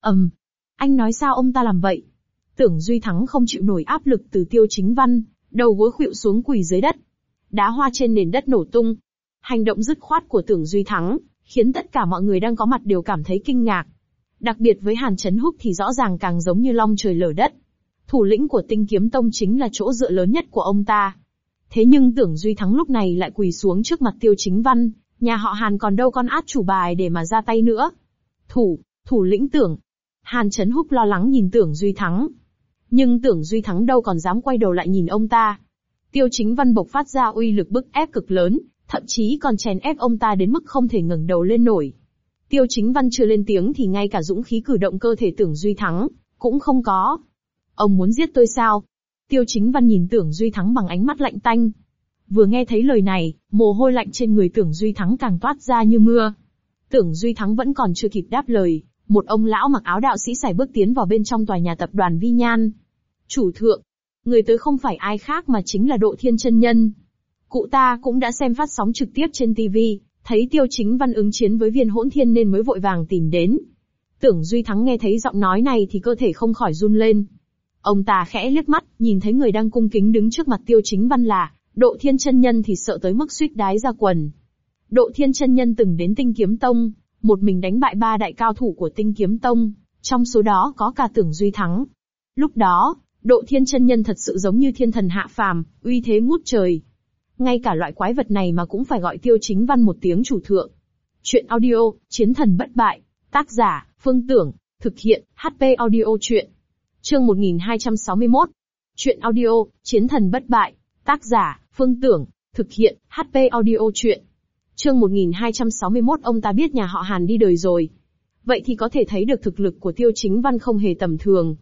Anh nói sao ông ta làm vậy? Tưởng Duy Thắng không chịu nổi áp lực từ Tiêu Chính Văn, đầu gối khuỵu xuống quỳ dưới đất. Đá hoa trên nền đất nổ tung. Hành động dứt khoát của Tưởng Duy Thắng khiến tất cả mọi người đang có mặt đều cảm thấy kinh ngạc. Đặc biệt với Hàn Chấn Húc thì rõ ràng càng giống như long trời lở đất. Thủ lĩnh của Tinh Kiếm Tông chính là chỗ dựa lớn nhất của ông ta. Thế nhưng Tưởng Duy Thắng lúc này lại quỳ xuống trước mặt Tiêu Chính Văn, nhà họ Hàn còn đâu con át chủ bài để mà ra tay nữa. Thủ lĩnh Tưởng. Hàn Chấn Húc lo lắng nhìn Tưởng Duy Thắng. Nhưng Tưởng Duy Thắng đâu còn dám quay đầu lại nhìn ông ta. Tiêu Chính Văn bộc phát ra uy lực bức ép cực lớn, thậm chí còn chèn ép ông ta đến mức không thể ngẩng đầu lên nổi. Tiêu Chính Văn chưa lên tiếng thì ngay cả dũng khí cử động cơ thể Tưởng Duy Thắng cũng không có. Ông muốn giết tôi sao? Tiêu Chính Văn nhìn Tưởng Duy Thắng bằng ánh mắt lạnh tanh. Vừa nghe thấy lời này, mồ hôi lạnh trên người Tưởng Duy Thắng càng toát ra như mưa. Tưởng Duy Thắng vẫn còn chưa kịp đáp lời, một ông lão mặc áo đạo sĩ sải bước tiến vào bên trong tòa nhà tập đoàn Vi Nhan. Chủ thượng, người tới không phải ai khác mà chính là Độ Thiên chân nhân. Cụ ta cũng đã xem phát sóng trực tiếp trên TV, thấy Tiêu Chính Văn ứng chiến với Viên Hỗn Thiên nên mới vội vàng tìm đến. Tưởng Duy Thắng nghe thấy giọng nói này thì cơ thể không khỏi run lên. Ông ta khẽ liếc mắt, nhìn thấy người đang cung kính đứng trước mặt Tiêu Chính Văn là Độ Thiên chân nhân thì sợ tới mức suýt đái ra quần. Độ Thiên chân nhân từng đến Tinh Kiếm Tông, một mình đánh bại 3 đại cao thủ của Tinh Kiếm Tông, trong số đó có cả Tưởng Duy Thắng. Lúc đó, Độ Thiên chân nhân thật sự giống như thiên thần hạ phàm, uy thế ngút trời. Ngay cả loại quái vật này mà cũng phải gọi Tiêu Chính Văn một tiếng chủ thượng. Chuyện audio, Chiến thần bất bại, tác giả, Phương Tưởng, thực hiện, HP Audio Chuyện. Chương 1261. Chuyện audio, Chiến thần bất bại, tác giả, Phương Tưởng, thực hiện, HP Audio Chuyện. Chương 1261. Ông ta biết nhà họ Hàn đi đời rồi. Vậy thì có thể thấy được thực lực của Tiêu Chính Văn không hề tầm thường.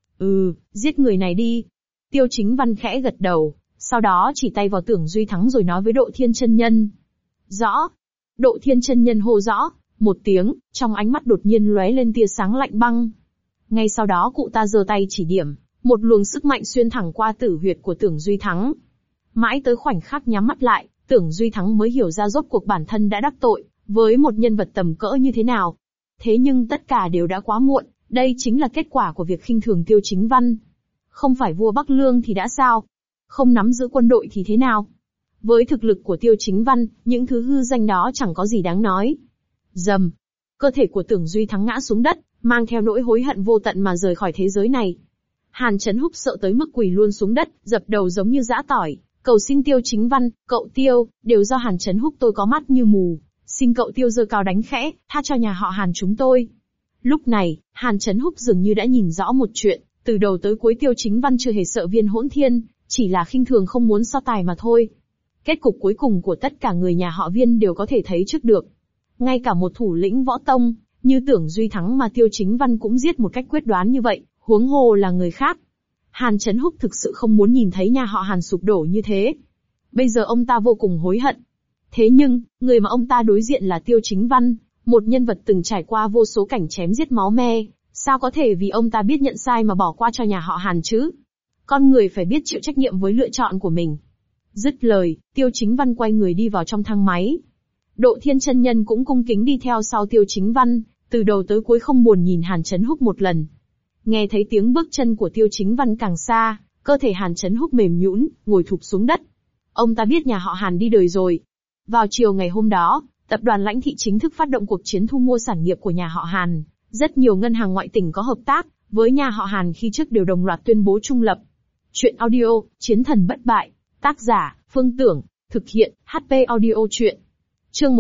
Giết người này đi. Tiêu Chính Văn khẽ gật đầu, sau đó chỉ tay vào Tưởng Duy Thắng rồi nói với Độ Thiên chân nhân. Rõ. Độ Thiên chân nhân hô rõ, một tiếng, trong ánh mắt đột nhiên lóe lên tia sáng lạnh băng. Ngay sau đó cụ ta giơ tay chỉ điểm, một luồng sức mạnh xuyên thẳng qua tử huyệt của Tưởng Duy Thắng. Mãi tới khoảnh khắc nhắm mắt lại, Tưởng Duy Thắng mới hiểu ra rốt cuộc bản thân đã đắc tội với một nhân vật tầm cỡ như thế nào. Thế nhưng tất cả đều đã quá muộn, đây chính là kết quả của việc khinh thường Tiêu Chính Văn. Không phải vua Bắc Lương thì đã sao? Không nắm giữ quân đội thì thế nào? Với thực lực của Tiêu Chính Văn, những thứ hư danh đó chẳng có gì đáng nói. Rầm. Cơ thể của Tưởng Duy Thắng ngã xuống đất, mang theo nỗi hối hận vô tận mà rời khỏi thế giới này. Hàn Chấn Húc sợ tới mức quỳ luôn xuống đất, dập đầu giống như giã tỏi, cầu xin Tiêu Chính Văn, cậu Tiêu, đều do Hàn Chấn Húc tôi có mắt như mù, xin cậu Tiêu giơ cao đánh khẽ, tha cho nhà họ Hàn chúng tôi. Lúc này, Hàn Chấn Húc dường như đã nhìn rõ một chuyện, từ đầu tới cuối Tiêu Chính Văn chưa hề sợ Viên Hỗn Thiên, chỉ là khinh thường không muốn so tài mà thôi. Kết cục cuối cùng của tất cả người nhà họ Viên đều có thể thấy trước được. Ngay cả một thủ lĩnh võ tông, như Tưởng Duy Thắng mà Tiêu Chính Văn cũng giết một cách quyết đoán như vậy, huống hồ là người khác. Hàn Chấn Húc thực sự không muốn nhìn thấy nhà họ Hàn sụp đổ như thế. Bây giờ ông ta vô cùng hối hận. Thế nhưng, người mà ông ta đối diện là Tiêu Chính Văn, một nhân vật từng trải qua vô số cảnh chém giết máu me, sao có thể vì ông ta biết nhận sai mà bỏ qua cho nhà họ Hàn chứ? Con người phải biết chịu trách nhiệm với lựa chọn của mình. Dứt lời, Tiêu Chính Văn quay người đi vào trong thang máy. Độ Thiên chân nhân cũng cung kính đi theo sau Tiêu Chính Văn, từ đầu tới cuối không buồn nhìn Hàn Chấn Húc một lần. Nghe thấy tiếng bước chân của Tiêu Chính Văn càng xa, cơ thể Hàn Chấn Húc mềm nhũn, ngồi thụp xuống đất. Ông ta biết nhà họ Hàn đi đời rồi. Vào chiều ngày hôm đó, tập đoàn Lãnh Thị chính thức phát động cuộc chiến thu mua sản nghiệp của nhà họ Hàn. Rất nhiều ngân hàng ngoại tỉnh có hợp tác với nhà họ Hàn khi trước đều đồng loạt tuyên bố trung lập. Chuyện audio, Chiến thần bất bại, tác giả, Phương Tưởng, thực hiện, HP Audio Chuyện. Chương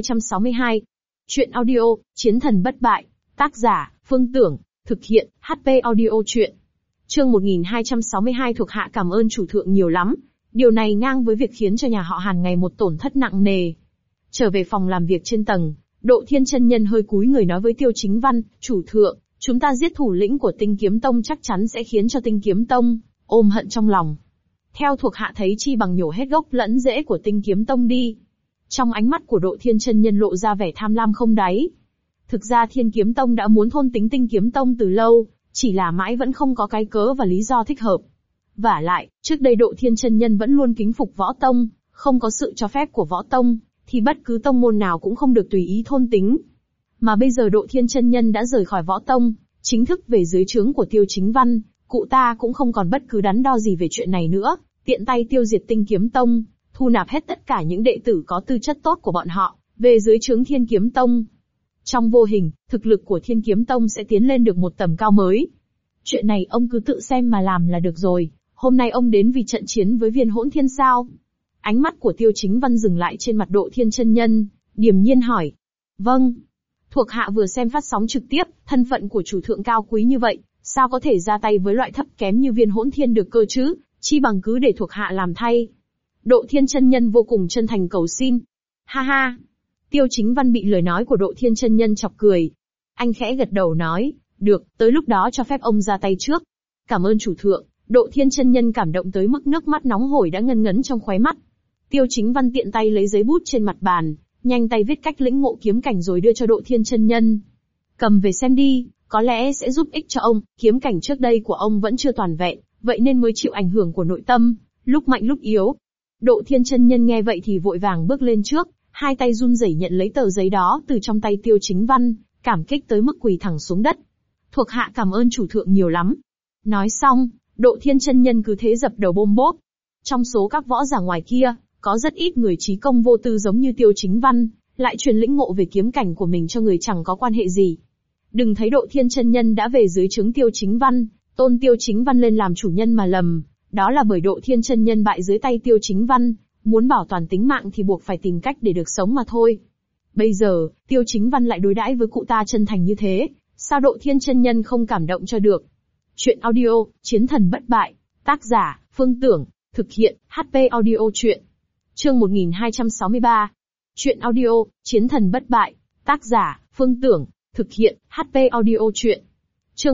1262. Chuyện audio, Chiến thần bất bại, tác giả, Phương Tưởng, thực hiện, HP Audio Chuyện. Chương 1262. Thuộc hạ cảm ơn chủ thượng nhiều lắm. Điều này ngang với việc khiến cho nhà họ Hàn ngày một tổn thất nặng nề. Trở về phòng làm việc trên tầng, Độ Thiên chân nhân hơi cúi người nói với Tiêu Chính Văn, chủ thượng, chúng ta giết thủ lĩnh của Tinh Kiếm Tông chắc chắn sẽ khiến cho Tinh Kiếm Tông ôm hận trong lòng. Theo thuộc hạ thấy chi bằng nhổ hết gốc lẫn rễ của Tinh Kiếm Tông đi. Trong ánh mắt của Độ Thiên chân nhân lộ ra vẻ tham lam không đáy. Thực ra Thiên Kiếm Tông đã muốn thôn tính Tinh Kiếm Tông từ lâu, chỉ là mãi vẫn không có cái cớ và lý do thích hợp. Vả lại, trước đây Độ Thiên chân nhân vẫn luôn kính phục võ tông, không có sự cho phép của võ tông, thì bất cứ tông môn nào cũng không được tùy ý thôn tính. Mà bây giờ Độ Thiên chân nhân đã rời khỏi võ tông, chính thức về dưới trướng của Tiêu Chính Văn, cụ ta cũng không còn bất cứ đắn đo gì về chuyện này nữa, tiện tay tiêu diệt Tinh Kiếm Tông, thu nạp hết tất cả những đệ tử có tư chất tốt của bọn họ, về dưới trướng Thiên Kiếm Tông. Trong vô hình, thực lực của Thiên Kiếm Tông sẽ tiến lên được một tầm cao mới. Chuyện này ông cứ tự xem mà làm là được rồi, hôm nay ông đến vì trận chiến với Viên Hỗn Thiên sao? Ánh mắt của Tiêu Chính Văn dừng lại trên mặt Độ Thiên chân nhân, điềm nhiên hỏi. Vâng. Thuộc hạ vừa xem phát sóng trực tiếp, thân phận của chủ thượng cao quý như vậy, sao có thể ra tay với loại thấp kém như Viên Hỗn Thiên được cơ chứ, chi bằng cứ để thuộc hạ làm thay. Độ Thiên chân nhân vô cùng chân thành cầu xin. Ha ha. Tiêu Chính Văn bị lời nói của Độ Thiên chân nhân chọc cười. Anh khẽ gật đầu nói, được, tới lúc đó cho phép ông ra tay trước. Cảm ơn chủ thượng. Độ Thiên chân nhân cảm động tới mức nước mắt nóng hổi đã ngân ngấn trong khóe mắt. Tiêu Chính Văn tiện tay lấy giấy bút trên mặt bàn, nhanh tay viết cách lĩnh ngộ kiếm cảnh rồi đưa cho Độ Thiên chân nhân. Cầm về xem đi, có lẽ sẽ giúp ích cho ông, kiếm cảnh trước đây của ông vẫn chưa toàn vẹn, vậy nên mới chịu ảnh hưởng của nội tâm, lúc mạnh lúc yếu. Độ Thiên chân nhân nghe vậy thì vội vàng bước lên trước, hai tay run rẩy nhận lấy tờ giấy đó từ trong tay Tiêu Chính Văn, cảm kích tới mức quỳ thẳng xuống đất. Thuộc hạ cảm ơn chủ thượng nhiều lắm. Nói xong, Độ Thiên chân nhân cứ thế dập đầu bôm bốp. Trong số các võ giả ngoài kia, có rất ít người trí công vô tư giống như Tiêu Chính Văn, lại truyền lĩnh ngộ về kiếm cảnh của mình cho người chẳng có quan hệ gì. Đừng thấy Độ Thiên chân nhân đã về dưới trướng Tiêu Chính Văn, tôn Tiêu Chính Văn lên làm chủ nhân mà lầm, đó là bởi Độ Thiên chân nhân bại dưới tay Tiêu Chính Văn, muốn bảo toàn tính mạng thì buộc phải tìm cách để được sống mà thôi. Bây giờ, Tiêu Chính Văn lại đối đãi với cụ ta chân thành như thế, sao Độ Thiên chân nhân không cảm động cho được. Chuyện audio, Chiến thần bất bại, tác giả, Phương Tưởng, thực hiện, HP audio chuyện. Chương 1263. Chuyện audio, Chiến thần bất bại, tác giả, Phương Tưởng, thực hiện, HP audio chuyện. Chương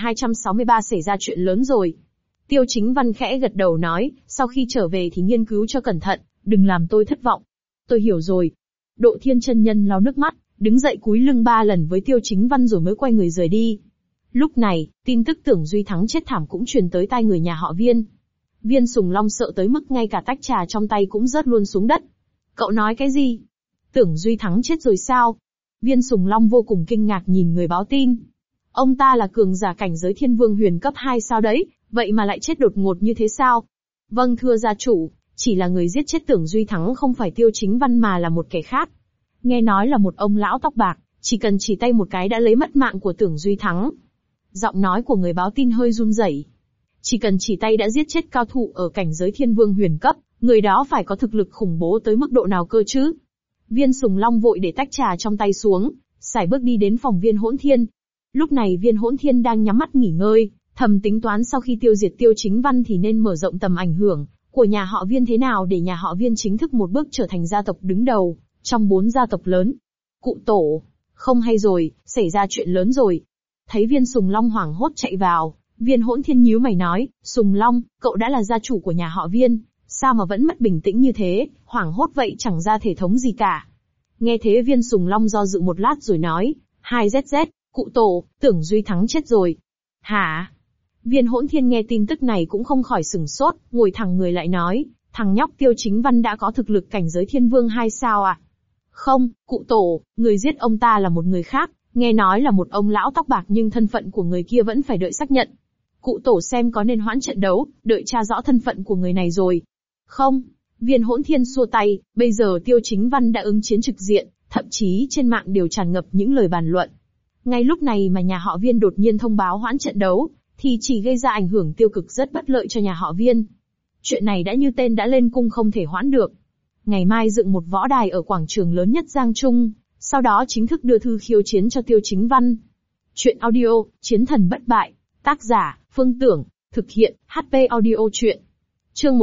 1263 xảy ra chuyện lớn rồi. Tiêu Chính Văn khẽ gật đầu nói, sau khi trở về thì nghiên cứu cho cẩn thận, đừng làm tôi thất vọng. Tôi hiểu rồi. Độ Thiên chân nhân lau nước mắt, đứng dậy cúi lưng 3 lần với Tiêu Chính Văn rồi mới quay người rời đi. Lúc này, tin tức Tưởng Duy Thắng chết thảm cũng truyền tới tai người nhà họ Viên. Viên Sùng Long sợ tới mức ngay cả tách trà trong tay cũng rớt luôn xuống đất. Cậu nói cái gì? Tưởng Duy Thắng chết rồi sao? Viên Sùng Long vô cùng kinh ngạc nhìn người báo tin. Ông ta là cường giả cảnh giới Thiên Vương huyền cấp 2 sao đấy, vậy mà lại chết đột ngột như thế sao? Vâng thưa gia chủ, chỉ là người giết chết Tưởng Duy Thắng không phải Tiêu Chính Văn mà là một kẻ khác. Nghe nói là một ông lão tóc bạc, chỉ cần chỉ tay một cái đã lấy mất mạng của Tưởng Duy Thắng. Giọng nói của người báo tin hơi run rẩy. Chỉ cần chỉ tay đã giết chết cao thủ ở cảnh giới Thiên Vương huyền cấp, người đó phải có thực lực khủng bố tới mức độ nào cơ chứ? Viên Sùng Long vội để tách trà trong tay xuống, sải bước đi đến phòng Viên Hỗn Thiên. Lúc này Viên Hỗn Thiên đang nhắm mắt nghỉ ngơi, thầm tính toán sau khi tiêu diệt Tiêu Chính Văn thì nên mở rộng tầm ảnh hưởng của nhà họ Viên thế nào để nhà họ Viên chính thức một bước trở thành gia tộc đứng đầu trong 4 gia tộc lớn. Cụ tổ, không hay rồi, xảy ra chuyện lớn rồi. Thấy Viên Sùng Long hoảng hốt chạy vào, Viên Hỗn Thiên nhíu mày nói, Sùng Long, cậu đã là gia chủ của nhà họ Viên, sao mà vẫn mất bình tĩnh như thế, hoảng hốt vậy chẳng ra thể thống gì cả. Nghe thế Viên Sùng Long do dự một lát rồi nói, 2ZZ, cụ tổ, Tưởng Duy Thắng chết rồi. Hả? Viên Hỗn Thiên nghe tin tức này cũng không khỏi sửng sốt, ngồi thẳng người lại nói, thằng nhóc Tiêu Chính Văn đã có thực lực cảnh giới Thiên Vương 2 sao à? Không, cụ tổ, người giết ông ta là một người khác, nghe nói là một ông lão tóc bạc nhưng thân phận của người kia vẫn phải đợi xác nhận. Cụ tổ xem có nên hoãn trận đấu, đợi tra rõ thân phận của người này rồi. Không, Viên Hỗn Thiên xua tay, bây giờ Tiêu Chính Văn đã ứng chiến trực diện, thậm chí trên mạng đều tràn ngập những lời bàn luận. Ngay lúc này mà nhà họ Viên đột nhiên thông báo hoãn trận đấu, thì chỉ gây ra ảnh hưởng tiêu cực rất bất lợi cho nhà họ Viên. Chuyện này đã như tên đã lên cung không thể hoãn được. Ngày mai dựng một võ đài ở quảng trường lớn nhất Giang Trung, sau đó chính thức đưa thư khiêu chiến cho Tiêu Chính Văn. Chuyện audio, Chiến thần bất bại, tác giả, Phương Tưởng, thực hiện, HP audio chuyện. Chương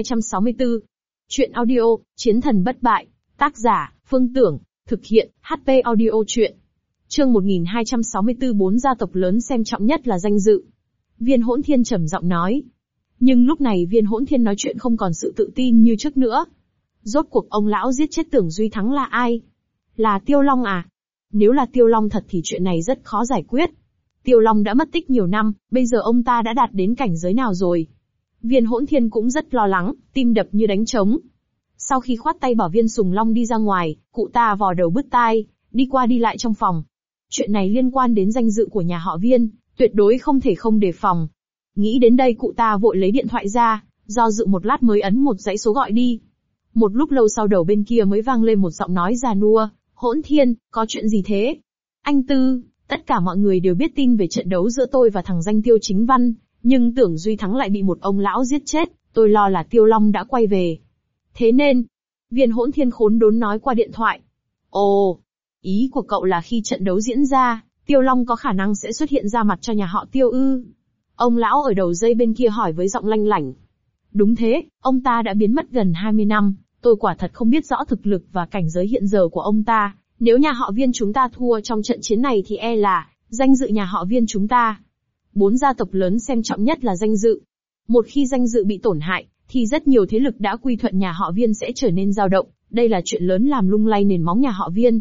1264. Chuyện audio, Chiến thần bất bại, tác giả, Phương Tưởng, thực hiện, HP audio chuyện. Chương 1264 4 gia tộc lớn xem trọng nhất là danh dự. Viên Hỗn Thiên trầm giọng nói. Nhưng lúc này Viên Hỗn Thiên nói chuyện không còn sự tự tin như trước nữa. Rốt cuộc ông lão giết chết Tưởng Duy Thắng là ai? Là Tiêu Long à? Nếu là Tiêu Long thật thì chuyện này rất khó giải quyết. Tiêu Long đã mất tích nhiều năm, bây giờ ông ta đã đạt đến cảnh giới nào rồi? Viên Hỗn Thiên cũng rất lo lắng, tim đập như đánh trống. Sau khi khoát tay bảo Viên Sùng Long đi ra ngoài, cụ ta vò đầu bứt tai, đi qua đi lại trong phòng. Chuyện này liên quan đến danh dự của nhà họ Viên, tuyệt đối không thể không đề phòng. Nghĩ đến đây cụ ta vội lấy điện thoại ra, do dự một lát mới ấn một dãy số gọi đi. Một lúc lâu sau đầu bên kia mới vang lên một giọng nói già nua, Hỗn Thiên, có chuyện gì thế? Anh Tư, tất cả mọi người đều biết tin về trận đấu giữa tôi và thằng danh Tiêu Chính Văn, nhưng Tưởng Duy Thắng lại bị một ông lão giết chết, tôi lo là Tiêu Long đã quay về. Thế nên, Viên Hỗn Thiên khốn đốn nói qua điện thoại. Ồ, ý của cậu là khi trận đấu diễn ra, Tiêu Long có khả năng sẽ xuất hiện ra mặt cho nhà họ Tiêu ư? Ông lão ở đầu dây bên kia hỏi với giọng lanh lảnh. Đúng thế, ông ta đã biến mất gần 20 năm, Tôi quả thật không biết rõ thực lực và cảnh giới hiện giờ của ông ta, nếu nhà họ Viên chúng ta thua trong trận chiến này thì e là danh dự nhà họ Viên chúng ta. 4 gia tộc lớn xem trọng nhất là danh dự. Một khi danh dự bị tổn hại, thì rất nhiều thế lực đã quy thuận nhà họ Viên sẽ trở nên dao động, đây là chuyện lớn làm lung lay nền móng nhà họ Viên.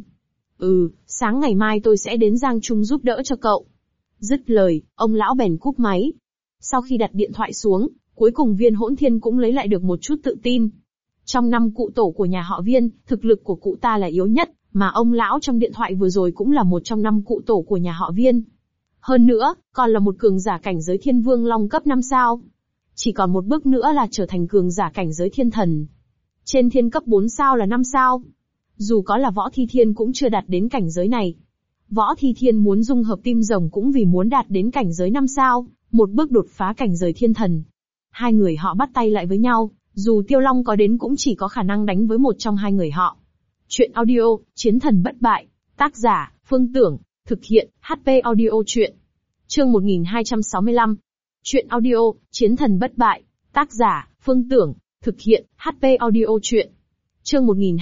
Sáng ngày mai tôi sẽ đến Giang Trung giúp đỡ cho cậu. Dứt lời, ông lão bèn cúp máy. Sau khi đặt điện thoại xuống, cuối cùng Viên Hỗn Thiên cũng lấy lại được một chút tự tin. Trong 5 cụ tổ của nhà họ Viên, thực lực của cụ ta là yếu nhất, mà ông lão trong điện thoại vừa rồi cũng là một trong 5 cụ tổ của nhà họ Viên. Hơn nữa, còn là một cường giả cảnh giới Thiên Vương Long cấp 5 sao. Chỉ còn một bước nữa là trở thành cường giả cảnh giới Thiên Thần. Trên thiên cấp 4 sao là 5 sao. Dù có là Võ Thi Thiên cũng chưa đạt đến cảnh giới này. Võ Thi Thiên muốn dung hợp tim rồng cũng vì muốn đạt đến cảnh giới 5 sao, một bước đột phá cảnh giới Thiên Thần. Hai người họ bắt tay lại với nhau, dù Tiêu Long có đến cũng chỉ có khả năng đánh với một trong hai người họ. Chuyện audio, Chiến Thần Bất Bại, tác giả, Phương Tưởng, thực hiện, HP Audio Chuyện. Chương 1265. Chuyện audio, Chiến Thần Bất Bại, tác giả, Phương Tưởng, thực hiện, HP Audio Chuyện. Chương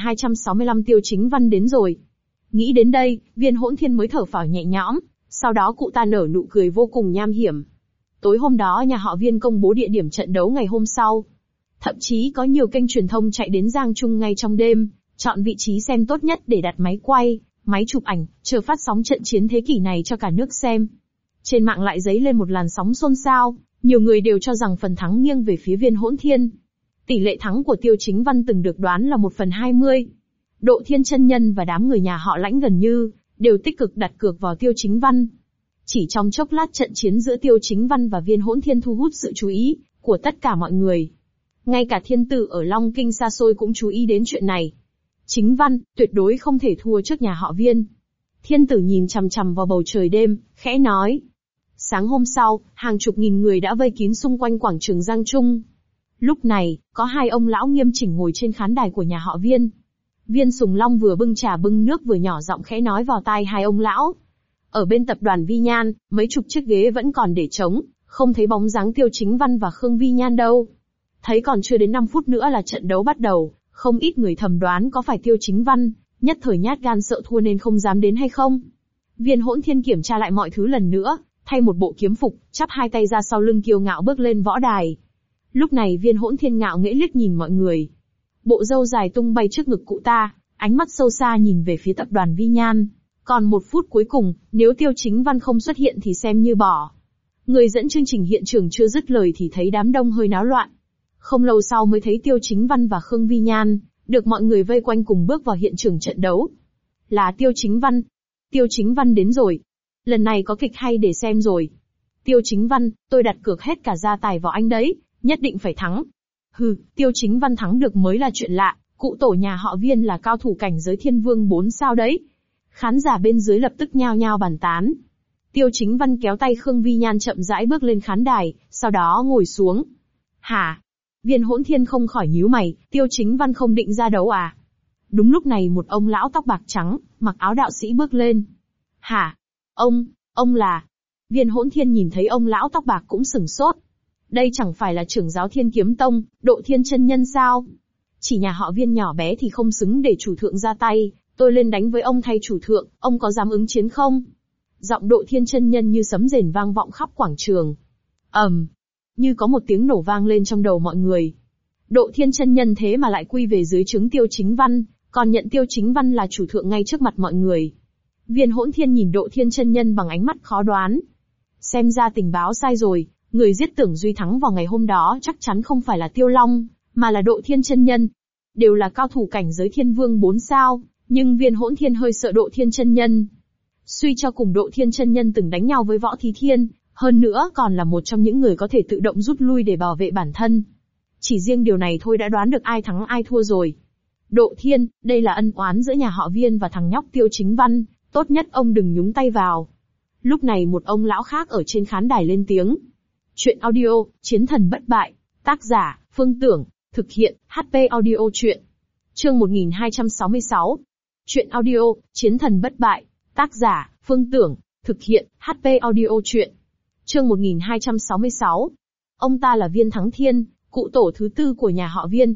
1265 Tiêu Chính Văn đến rồi. Nghĩ đến đây, Viên Hỗn Thiên mới thở phào nhẹ nhõm, sau đó cụ ta nở nụ cười vô cùng nham hiểm. Tối hôm đó nhà họ Viên công bố địa điểm trận đấu ngày hôm sau. Thậm chí có nhiều kênh truyền thông chạy đến Giang Trung ngay trong đêm, chọn vị trí xem tốt nhất để đặt máy quay, máy chụp ảnh, chờ phát sóng trận chiến thế kỷ này cho cả nước xem. Trên mạng lại dấy lên một làn sóng xôn xao, nhiều người đều cho rằng phần thắng nghiêng về phía Viên Hỗn Thiên. Tỷ lệ thắng của Tiêu Chính Văn từng được đoán là 1/20. Độ Thiên chân nhân và đám người nhà họ Lãnh gần như đều tích cực đặt cược vào Tiêu Chính Văn. Chỉ trong chốc lát trận chiến giữa Tiêu Chính Văn và Viên Hỗn Thiên thu hút sự chú ý của tất cả mọi người. Ngay cả thiên tử ở Long Kinh xa xôi cũng chú ý đến chuyện này. Chính Văn, tuyệt đối không thể thua trước nhà họ Viên. Thiên tử nhìn chằm chằm vào bầu trời đêm, khẽ nói. Sáng hôm sau, hàng chục nghìn người đã vây kín xung quanh quảng trường Giang Trung. Lúc này, có hai ông lão nghiêm chỉnh ngồi trên khán đài của nhà họ Viên. Viên Sùng Long vừa bưng trà bưng nước vừa nhỏ giọng khẽ nói vào tai hai ông lão. Ở bên tập đoàn Vi Nhan, mấy chục chiếc ghế vẫn còn để trống, không thấy bóng dáng Tiêu Chính Văn và Khương Vi Nhan đâu. Thấy còn chưa đến 5 phút nữa là trận đấu bắt đầu, không ít người thầm đoán có phải Tiêu Chính Văn, nhất thời nhát gan sợ thua nên không dám đến hay không. Viên Hỗn Thiên kiểm tra lại mọi thứ lần nữa, thay một bộ kiếm phục, chắp hai tay ra sau lưng kiêu ngạo bước lên võ đài. Lúc này Viên Hỗn Thiên ngạo nghễ liếc nhìn mọi người. Bộ râu dài tung bay trước ngực cụ ta, ánh mắt sâu xa nhìn về phía tập đoàn Vi Nhan. Còn 1 phút cuối cùng, nếu Tiêu Chính Văn không xuất hiện thì xem như bỏ. Người dẫn chương trình hiện trường chưa dứt lời thì thấy đám đông hơi náo loạn. Không lâu sau mới thấy Tiêu Chính Văn và Khương Vi Nhan, được mọi người vây quanh cùng bước vào hiện trường trận đấu. Là Tiêu Chính Văn. Tiêu Chính Văn đến rồi. Lần này có kịch hay để xem rồi. Tiêu Chính Văn, tôi đặt cược hết cả gia tài vào anh đấy, nhất định phải thắng. Tiêu Chính Văn thắng được mới là chuyện lạ, cụ tổ nhà họ Viên là cao thủ cảnh giới Thiên Vương 4 sao đấy. Khán giả bên dưới lập tức nhao nhao bàn tán. Tiêu Chính Văn kéo tay Khương Vi Nhan chậm rãi bước lên khán đài, sau đó ngồi xuống. Hả? Viên Hỗn Thiên không khỏi nhíu mày, Tiêu Chính Văn không định ra đấu à? Đúng lúc này một ông lão tóc bạc trắng, mặc áo đạo sĩ bước lên. Hả? Ông là... Viên Hỗn Thiên nhìn thấy ông lão tóc bạc cũng sửng sốt. Đây chẳng phải là trưởng giáo Thiên Kiếm Tông, Độ Thiên chân nhân sao? Chỉ nhà họ Viên nhỏ bé thì không xứng để chủ thượng ra tay, tôi lên đánh với ông thay chủ thượng, ông có dám ứng chiến không? Giọng Độ Thiên chân nhân như sấm rền vang vọng khắp quảng trường. Như có một tiếng nổ vang lên trong đầu mọi người. Độ Thiên chân nhân thế mà lại quy về dưới trướng Tiêu Chính Văn, còn nhận Tiêu Chính Văn là chủ thượng ngay trước mặt mọi người. Viên Hỗn Thiên nhìn Độ Thiên chân nhân bằng ánh mắt khó đoán. Xem ra tình báo sai rồi, người giết Tưởng Duy thắng vào ngày hôm đó chắc chắn không phải là Tiêu Long, mà là Độ Thiên chân nhân. Đều là cao thủ cảnh giới Thiên Vương 4 sao, nhưng Viên Hỗn Thiên hơi sợ Độ Thiên chân nhân. Suy cho cùng Độ Thiên chân nhân từng đánh nhau với Võ Thi Thiên, hơn nữa còn là một trong những người có thể tự động rút lui để bảo vệ bản thân. Chỉ riêng điều này thôi đã đoán được ai thắng ai thua rồi. Độ Thiên, đây là ân oán giữa nhà họ Viên và thằng nhóc Tiêu Chính Văn, tốt nhất ông đừng nhúng tay vào. Lúc này một ông lão khác ở trên khán đài lên tiếng. Chuyện audio, Chiến Thần Bất Bại, tác giả, Phương Tưởng, thực hiện, HP Audio Chuyện. Chương 1266. Chuyện audio, Chiến Thần Bất Bại, tác giả, Phương Tưởng, thực hiện, HP Audio Chuyện. Chương 1266. Ông ta là Viên Thắng Thiên, cụ tổ thứ 4 của nhà họ Viên.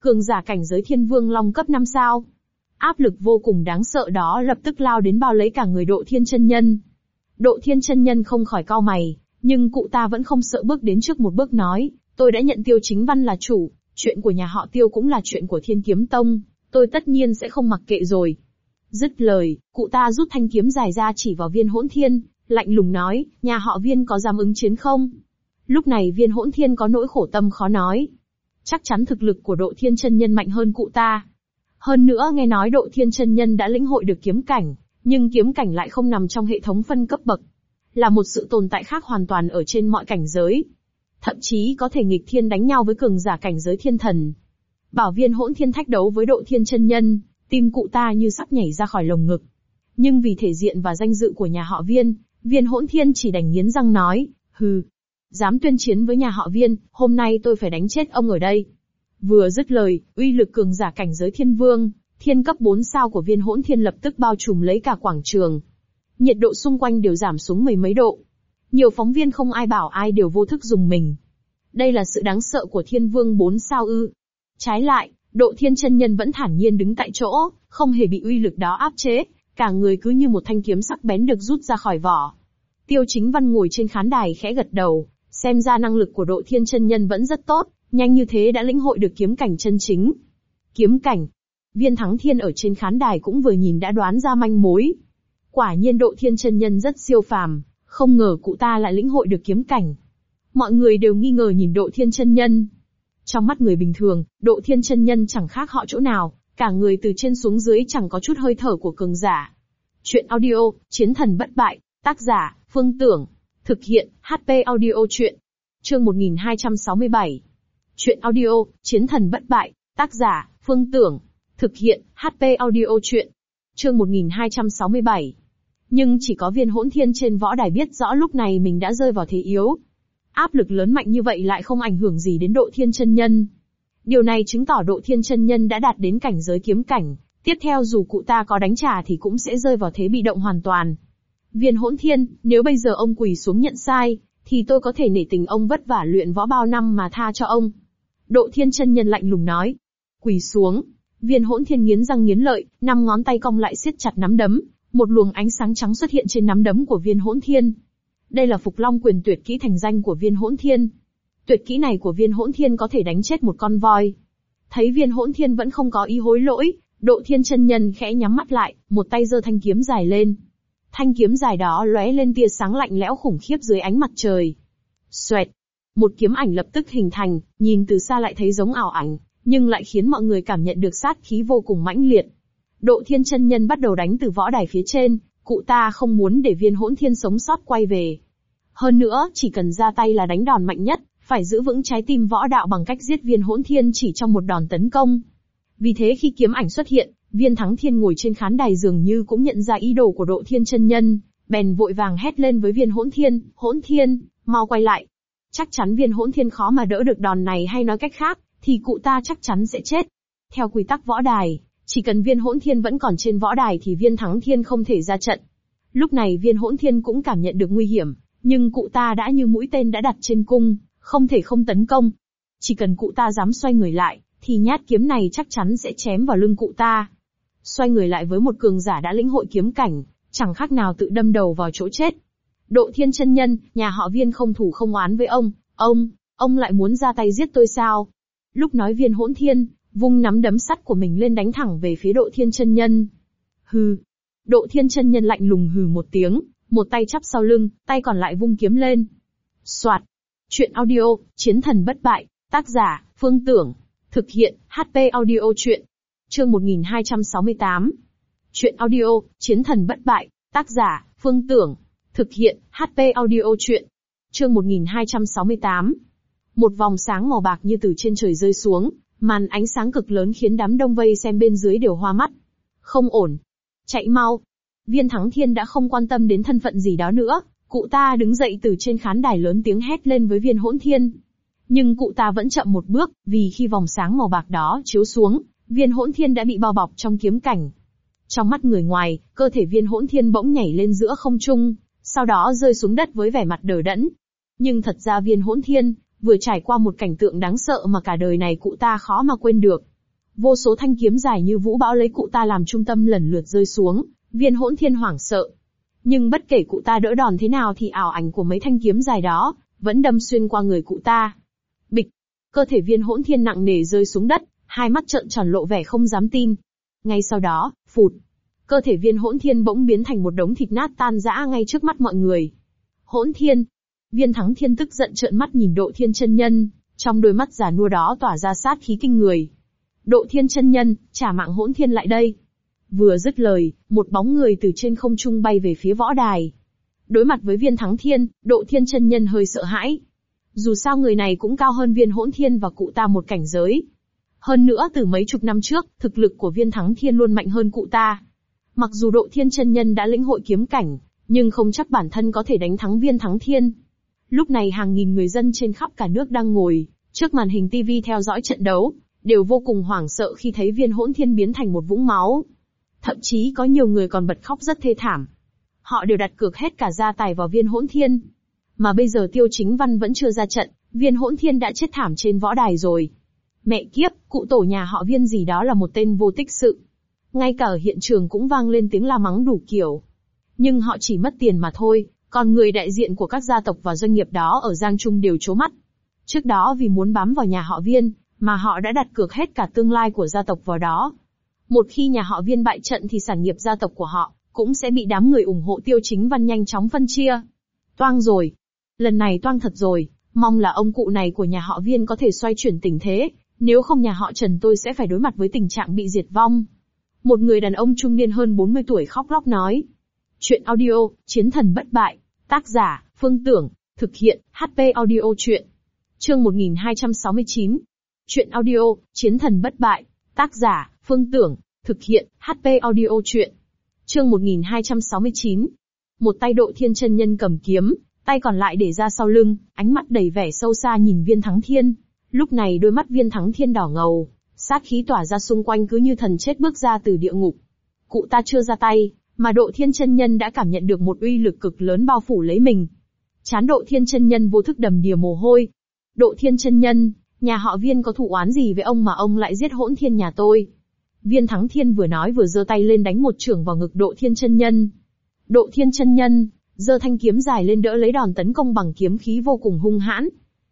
cường giả cảnh giới Thiên Vương Long cấp 5 sao. Áp lực vô cùng đáng sợ đó lập tức lao đến bao lấy cả người Độ Thiên chân nhân. Độ Thiên chân nhân không khỏi cau mày, nhưng cụ ta vẫn không sợ bước đến trước một bước nói, tôi đã nhận Tiêu Chính Văn là chủ, chuyện của nhà họ Tiêu cũng là chuyện của Thiên Kiếm Tông, tôi tất nhiên sẽ không mặc kệ rồi. Dứt lời, cụ ta rút thanh kiếm dài ra chỉ vào Viên Hỗn Thiên, lạnh lùng nói, nhà họ Viên có dám ứng chiến không? Lúc này Viên Hỗn Thiên có nỗi khổ tâm khó nói. Chắc chắn thực lực của Độ Thiên chân nhân mạnh hơn cụ ta. Hơn nữa nghe nói Độ Thiên chân nhân đã lĩnh hội được kiếm cảnh, nhưng kiếm cảnh lại không nằm trong hệ thống phân cấp bậc. Là một sự tồn tại khác hoàn toàn ở trên mọi cảnh giới. Thậm chí có thể nghịch thiên đánh nhau với cường giả cảnh giới thiên thần. Bảo Viên Hỗn Thiên thách đấu với Độ Thiên chân nhân, tim cụ ta như sắp nhảy ra khỏi lồng ngực. Nhưng vì thể diện và danh dự của nhà họ Viên, Viên Hỗn Thiên chỉ đành nghiến răng nói, hừ, dám tuyên chiến với nhà họ Viên, hôm nay tôi phải đánh chết ông ở đây. Vừa dứt lời, uy lực cường giả cảnh giới Thiên Vương, Thiên cấp 4 sao của Viên Hỗn Thiên lập tức bao trùm lấy cả quảng trường. Nhiệt độ xung quanh đều giảm xuống mười mấy độ. Nhiều phóng viên không ai bảo ai đều vô thức dùng mình. Đây là sự đáng sợ của Thiên Vương 4 sao ư? Trái lại, Độ Thiên chân nhân vẫn thản nhiên đứng tại chỗ, không hề bị uy lực đó áp chế, cả người cứ như một thanh kiếm sắc bén được rút ra khỏi vỏ. Tiêu Chính Văn ngồi trên khán đài khẽ gật đầu, xem ra năng lực của Độ Thiên chân nhân vẫn rất tốt, nhanh như thế đã lĩnh hội được kiếm cảnh chân chính. Kiếm cảnh. Viên Thắng Thiên ở trên khán đài cũng vừa nhìn đã đoán ra manh mối. Quả nhiên Độ Thiên chân nhân rất siêu phàm, không ngờ cụ ta lại lĩnh hội được kiếm cảnh. Mọi người đều nghi ngờ nhìn Độ Thiên chân nhân. Trong mắt người bình thường, Độ Thiên chân nhân chẳng khác họ chỗ nào, cả người từ trên xuống dưới chẳng có chút hơi thở của cường giả. Chuyện audio, Chiến thần bất bại, tác giả, Phương Tưởng. Thực hiện, HP audio chuyện. Chương 1267. Chuyện audio, Chiến thần bất bại, tác giả, Phương Tưởng. Thực hiện, HP audio chuyện. Chương 1267. Nhưng chỉ có Viên Hỗn Thiên trên võ đài biết rõ lúc này mình đã rơi vào thế yếu. Áp lực lớn mạnh như vậy lại không ảnh hưởng gì đến Độ Thiên chân nhân. Điều này chứng tỏ Độ Thiên chân nhân đã đạt đến cảnh giới kiếm cảnh, tiếp theo dù cụ ta có đánh trả thì cũng sẽ rơi vào thế bị động hoàn toàn. Viên Hỗn Thiên, nếu bây giờ ông quỳ xuống nhận sai, thì tôi có thể nể tình ông vất vả luyện võ bao năm mà tha cho ông. Độ Thiên chân nhân lạnh lùng nói. Quỳ xuống. Viên Hỗn Thiên nghiến răng nghiến lợi, 5 ngón tay cong lại siết chặt nắm đấm, một luồng ánh sáng trắng xuất hiện trên nắm đấm của Viên Hỗn Thiên. Đây là Phục Long Quyền tuyệt kỹ thành danh của Viên Hỗn Thiên. Tuyệt kỹ này của Viên Hỗn Thiên có thể đánh chết một con voi. Thấy Viên Hỗn Thiên vẫn không có ý hối lỗi, Độ Thiên chân nhân khẽ nhắm mắt lại, một tay giơ thanh kiếm dài lên. Thanh kiếm dài đó lóe lên tia sáng lạnh lẽo khủng khiếp dưới ánh mặt trời. Xoẹt, một kiếm ảnh lập tức hình thành, nhìn từ xa lại thấy giống ảo ảnh, nhưng lại khiến mọi người cảm nhận được sát khí vô cùng mãnh liệt. Độ Thiên chân nhân bắt đầu đánh từ võ đài phía trên, cụ ta không muốn để Viên Hỗn Thiên sống sót quay về. Hơn nữa, chỉ cần ra tay là đánh đòn mạnh nhất, phải giữ vững trái tim võ đạo bằng cách giết Viên Hỗn Thiên chỉ trong một đòn tấn công. Vì thế khi kiếm ảnh xuất hiện, Viên Thắng Thiên ngồi trên khán đài dường như cũng nhận ra ý đồ của Độ Thiên chân nhân, bèn vội vàng hét lên với Viên Hỗn Thiên, mau quay lại. Chắc chắn Viên Hỗn Thiên khó mà đỡ được đòn này, hay nói cách khác, thì cụ ta chắc chắn sẽ chết. Theo quy tắc võ đài, chỉ cần Viên Hỗn Thiên vẫn còn trên võ đài thì Viên Thắng Thiên không thể ra trận. Lúc này Viên Hỗn Thiên cũng cảm nhận được nguy hiểm, nhưng cụ ta đã như mũi tên đã đặt trên cung, không thể không tấn công. Chỉ cần cụ ta dám xoay người lại, thì nhát kiếm này chắc chắn sẽ chém vào lưng cụ ta. Xoay người lại với một cường giả đã lĩnh hội kiếm cảnh, chẳng khác nào tự đâm đầu vào chỗ chết. Độ Thiên chân nhân, nhà họ Viên không thù không oán với ông lại muốn ra tay giết tôi sao? Lúc nói Viên Hỗn Thiên, vung nắm đấm sắt của mình lên đánh thẳng về phía Độ Thiên chân nhân. Hừ. Độ Thiên chân nhân lạnh lùng hừ một tiếng, một tay chắp sau lưng, tay còn lại vung kiếm lên. Soạt. Chuyện audio, Chiến thần bất bại, tác giả, Phương Tưởng. Thực hiện, HP audio chuyện. Chương 1268. Chuyện audio, Chiến thần bất bại, tác giả, Phương Tưởng. Thực hiện, HP audio chuyện. Chương 1268. Một vòng sáng màu bạc như từ trên trời rơi xuống, màn ánh sáng cực lớn khiến đám đông vây xem bên dưới đều hoa mắt. Không ổn. Chạy mau. Viên Thắng Thiên đã không quan tâm đến thân phận gì đó nữa, cụ ta đứng dậy từ trên khán đài lớn tiếng hét lên với Viên Hỗn Thiên. Nhưng cụ ta vẫn chậm một bước, vì khi vòng sáng màu bạc đó chiếu xuống, Viên Hỗn Thiên đã bị bao bọc trong kiếm cảnh. Trong mắt người ngoài, cơ thể Viên Hỗn Thiên bỗng nhảy lên giữa không trung, sau đó rơi xuống đất với vẻ mặt đờ đẫn. Nhưng thật ra Viên Hỗn Thiên vừa trải qua một cảnh tượng đáng sợ mà cả đời này cụ ta khó mà quên được. Vô số thanh kiếm dài như vũ bão lấy cụ ta làm trung tâm lần lượt rơi xuống, Viên Hỗn Thiên hoảng sợ. Nhưng bất kể cụ ta đỡ đòn thế nào thì ảo ảnh của mấy thanh kiếm dài đó vẫn đâm xuyên qua người cụ ta. Bịch, cơ thể Viên Hỗn Thiên nặng nề rơi xuống đất, hai mắt trợn tròn lộ vẻ không dám tin. Ngay sau đó, phụt, cơ thể Viên Hỗn Thiên bỗng biến thành một đống thịt nát tan rã ngay trước mắt mọi người. Hỗn Thiên, Viên Thắng Thiên tức giận trợn mắt nhìn Độ Thiên chân nhân, trong đôi mắt già nua đó tỏa ra sát khí kinh người. Độ Thiên chân nhân, trả mạng Hỗn Thiên lại đây. Vừa dứt lời, một bóng người từ trên không trung bay về phía võ đài. Đối mặt với Viên Thắng Thiên, Độ Thiên chân nhân hơi sợ hãi. Dù sao người này cũng cao hơn Viên Hỗn Thiên và cụ ta một cảnh giới. Hơn nữa từ mấy chục năm trước, thực lực của Viên Thắng Thiên luôn mạnh hơn cụ ta. Mặc dù Độ Thiên chân nhân đã lĩnh hội kiếm cảnh, nhưng không chắc bản thân có thể đánh thắng Viên Thắng Thiên. Lúc này hàng nghìn người dân trên khắp cả nước đang ngồi trước màn hình TV theo dõi trận đấu, đều vô cùng hoảng sợ khi thấy Viên Hỗn Thiên biến thành một vũng máu. Thậm chí có nhiều người còn bật khóc rất thê thảm. Họ đều đặt cược hết cả gia tài vào Viên Hỗn Thiên. Mà bây giờ Tiêu Chính Văn vẫn chưa ra trận, Viên Hỗn Thiên đã chết thảm trên võ đài rồi. Mẹ kiếp, cụ tổ nhà họ Viên gì đó là một tên vô tích sự. Ngay cả ở hiện trường cũng vang lên tiếng la mắng đủ kiểu. Nhưng họ chỉ mất tiền mà thôi, còn người đại diện của các gia tộc và doanh nghiệp đó ở Giang Trung đều trố mắt. Trước đó vì muốn bám vào nhà họ Viên, mà họ đã đặt cược hết cả tương lai của gia tộc vào đó. Một khi nhà họ Viên bại trận thì sản nghiệp gia tộc của họ cũng sẽ bị đám người ủng hộ Tiêu Chính Văn nhanh chóng phân chia. Toang rồi. Lần này toang thật rồi, mong là ông cụ này của nhà họ Viên có thể xoay chuyển tình thế, nếu không nhà họ Trần tôi sẽ phải đối mặt với tình trạng bị diệt vong. Một người đàn ông trung niên hơn 40 tuổi khóc lóc nói. Chuyện audio, Chiến thần bất bại. Tác giả, Phương Tưởng. Thực hiện, HP Audio Chuyện. Chương 1269. Chuyện audio, Chiến thần bất bại. Tác giả, Phương Tưởng. Thực hiện, HP Audio Chuyện. Chương 1269. Một tay Độ Thiên chân nhân cầm kiếm, tay còn lại để ra sau lưng, ánh mắt đầy vẻ sâu xa nhìn Viên Thắng Thiên. Lúc này đôi mắt Viên Thắng Thiên đỏ ngầu, sát khí tỏa ra xung quanh cứ như thần chết bước ra từ địa ngục. Cụ ta chưa ra tay, mà Độ Thiên chân nhân đã cảm nhận được một uy lực cực lớn bao phủ lấy mình. Trán Độ Thiên chân nhân vô thức đầm đìa mồ hôi. Độ Thiên chân nhân, nhà họ Viên có thù oán gì với ông mà ông lại giết Hỗn Thiên nhà tôi? Viên Thắng Thiên vừa nói vừa giơ tay lên đánh một chưởng vào ngực Độ Thiên chân nhân. Độ Thiên chân nhân giơ thanh kiếm dài lên đỡ lấy đòn tấn công bằng kiếm khí vô cùng hung hãn.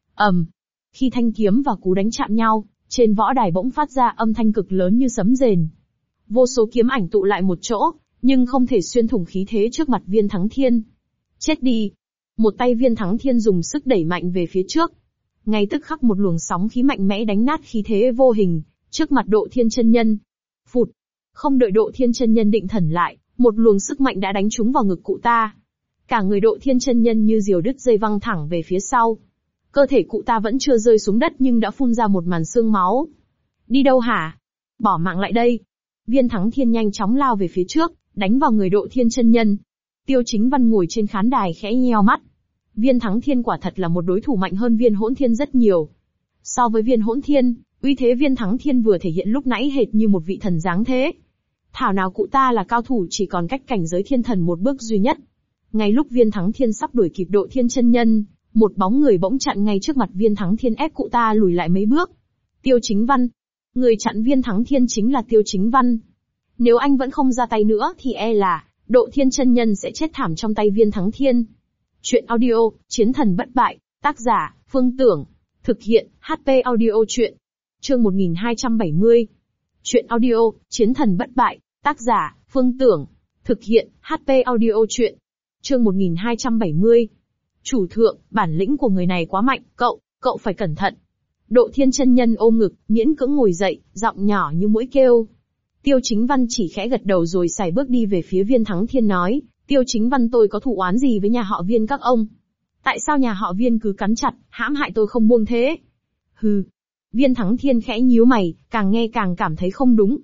Khi thanh kiếm và cú đánh chạm nhau, trên võ đài bỗng phát ra âm thanh cực lớn như sấm rền. Vô số kiếm ảnh tụ lại một chỗ, nhưng không thể xuyên thủng khí thế trước mặt Viên Thắng Thiên. Chết đi! Một tay Viên Thắng Thiên dùng sức đẩy mạnh về phía trước. Ngay tức khắc một luồng sóng khí mạnh mẽ đánh nát khí thế vô hình trước mặt Độ Thiên chân nhân. Phụt! Không đợi Độ Thiên chân nhân định thần lại, một luồng sức mạnh đã đánh trúng vào ngực cụ ta. Cả người Độ Thiên chân nhân như diều đứt dây văng thẳng về phía sau. Cơ thể cụ ta vẫn chưa rơi xuống đất nhưng đã phun ra một màn xương máu. Đi đâu hả? Bỏ mạng lại đây! Viên Thắng Thiên nhanh chóng lao về phía trước, đánh vào người Độ Thiên chân nhân. Tiêu Chính Văn ngồi trên khán đài khẽ nheo mắt. Viên Thắng Thiên quả thật là một đối thủ mạnh hơn Viên Hỗn Thiên rất nhiều. So với Viên Hỗn Thiên, uy thế Viên Thắng Thiên vừa thể hiện lúc nãy hệt như một vị thần giáng thế. Thảo nào cụ ta là cao thủ chỉ còn cách cảnh giới thiên thần một bước duy nhất. Ngay lúc Viên Thắng Thiên sắp đuổi kịp Độ Thiên chân nhân, một bóng người bỗng chặn ngay trước mặt Viên Thắng Thiên ép cụ ta lùi lại mấy bước. Tiêu Chính Văn. Người chặn Viên Thắng Thiên chính là Tiêu Chính Văn. Nếu anh vẫn không ra tay nữa thì e là Độ Thiên chân nhân sẽ chết thảm trong tay Viên Thắng Thiên. Chuyện audio, Chiến thần bất bại. Tác giả, Phương Tưởng. Thực hiện, HP Audio Chuyện. Chương 1270. Chuyện audio, Chiến thần bất bại. Tác giả, Phương Tưởng. Thực hiện, HP Audio Chuyện. Chương 1270. Chủ thượng, bản lĩnh của người này quá mạnh, cậu phải cẩn thận. Độ Thiên chân nhân ôm ngực, miễn cưỡng ngồi dậy, giọng nhỏ như mũi kêu. Tiêu Chính Văn chỉ khẽ gật đầu rồi sải bước đi về phía Viên Thắng Thiên nói, Tiêu Chính Văn tôi có thù oán gì với nhà họ Viên các ông? Tại sao nhà họ Viên cứ cắn chặt, hãm hại tôi không buông thế? Hừ. Viên Thắng Thiên khẽ nhíu mày, càng nghe càng cảm thấy không đúng.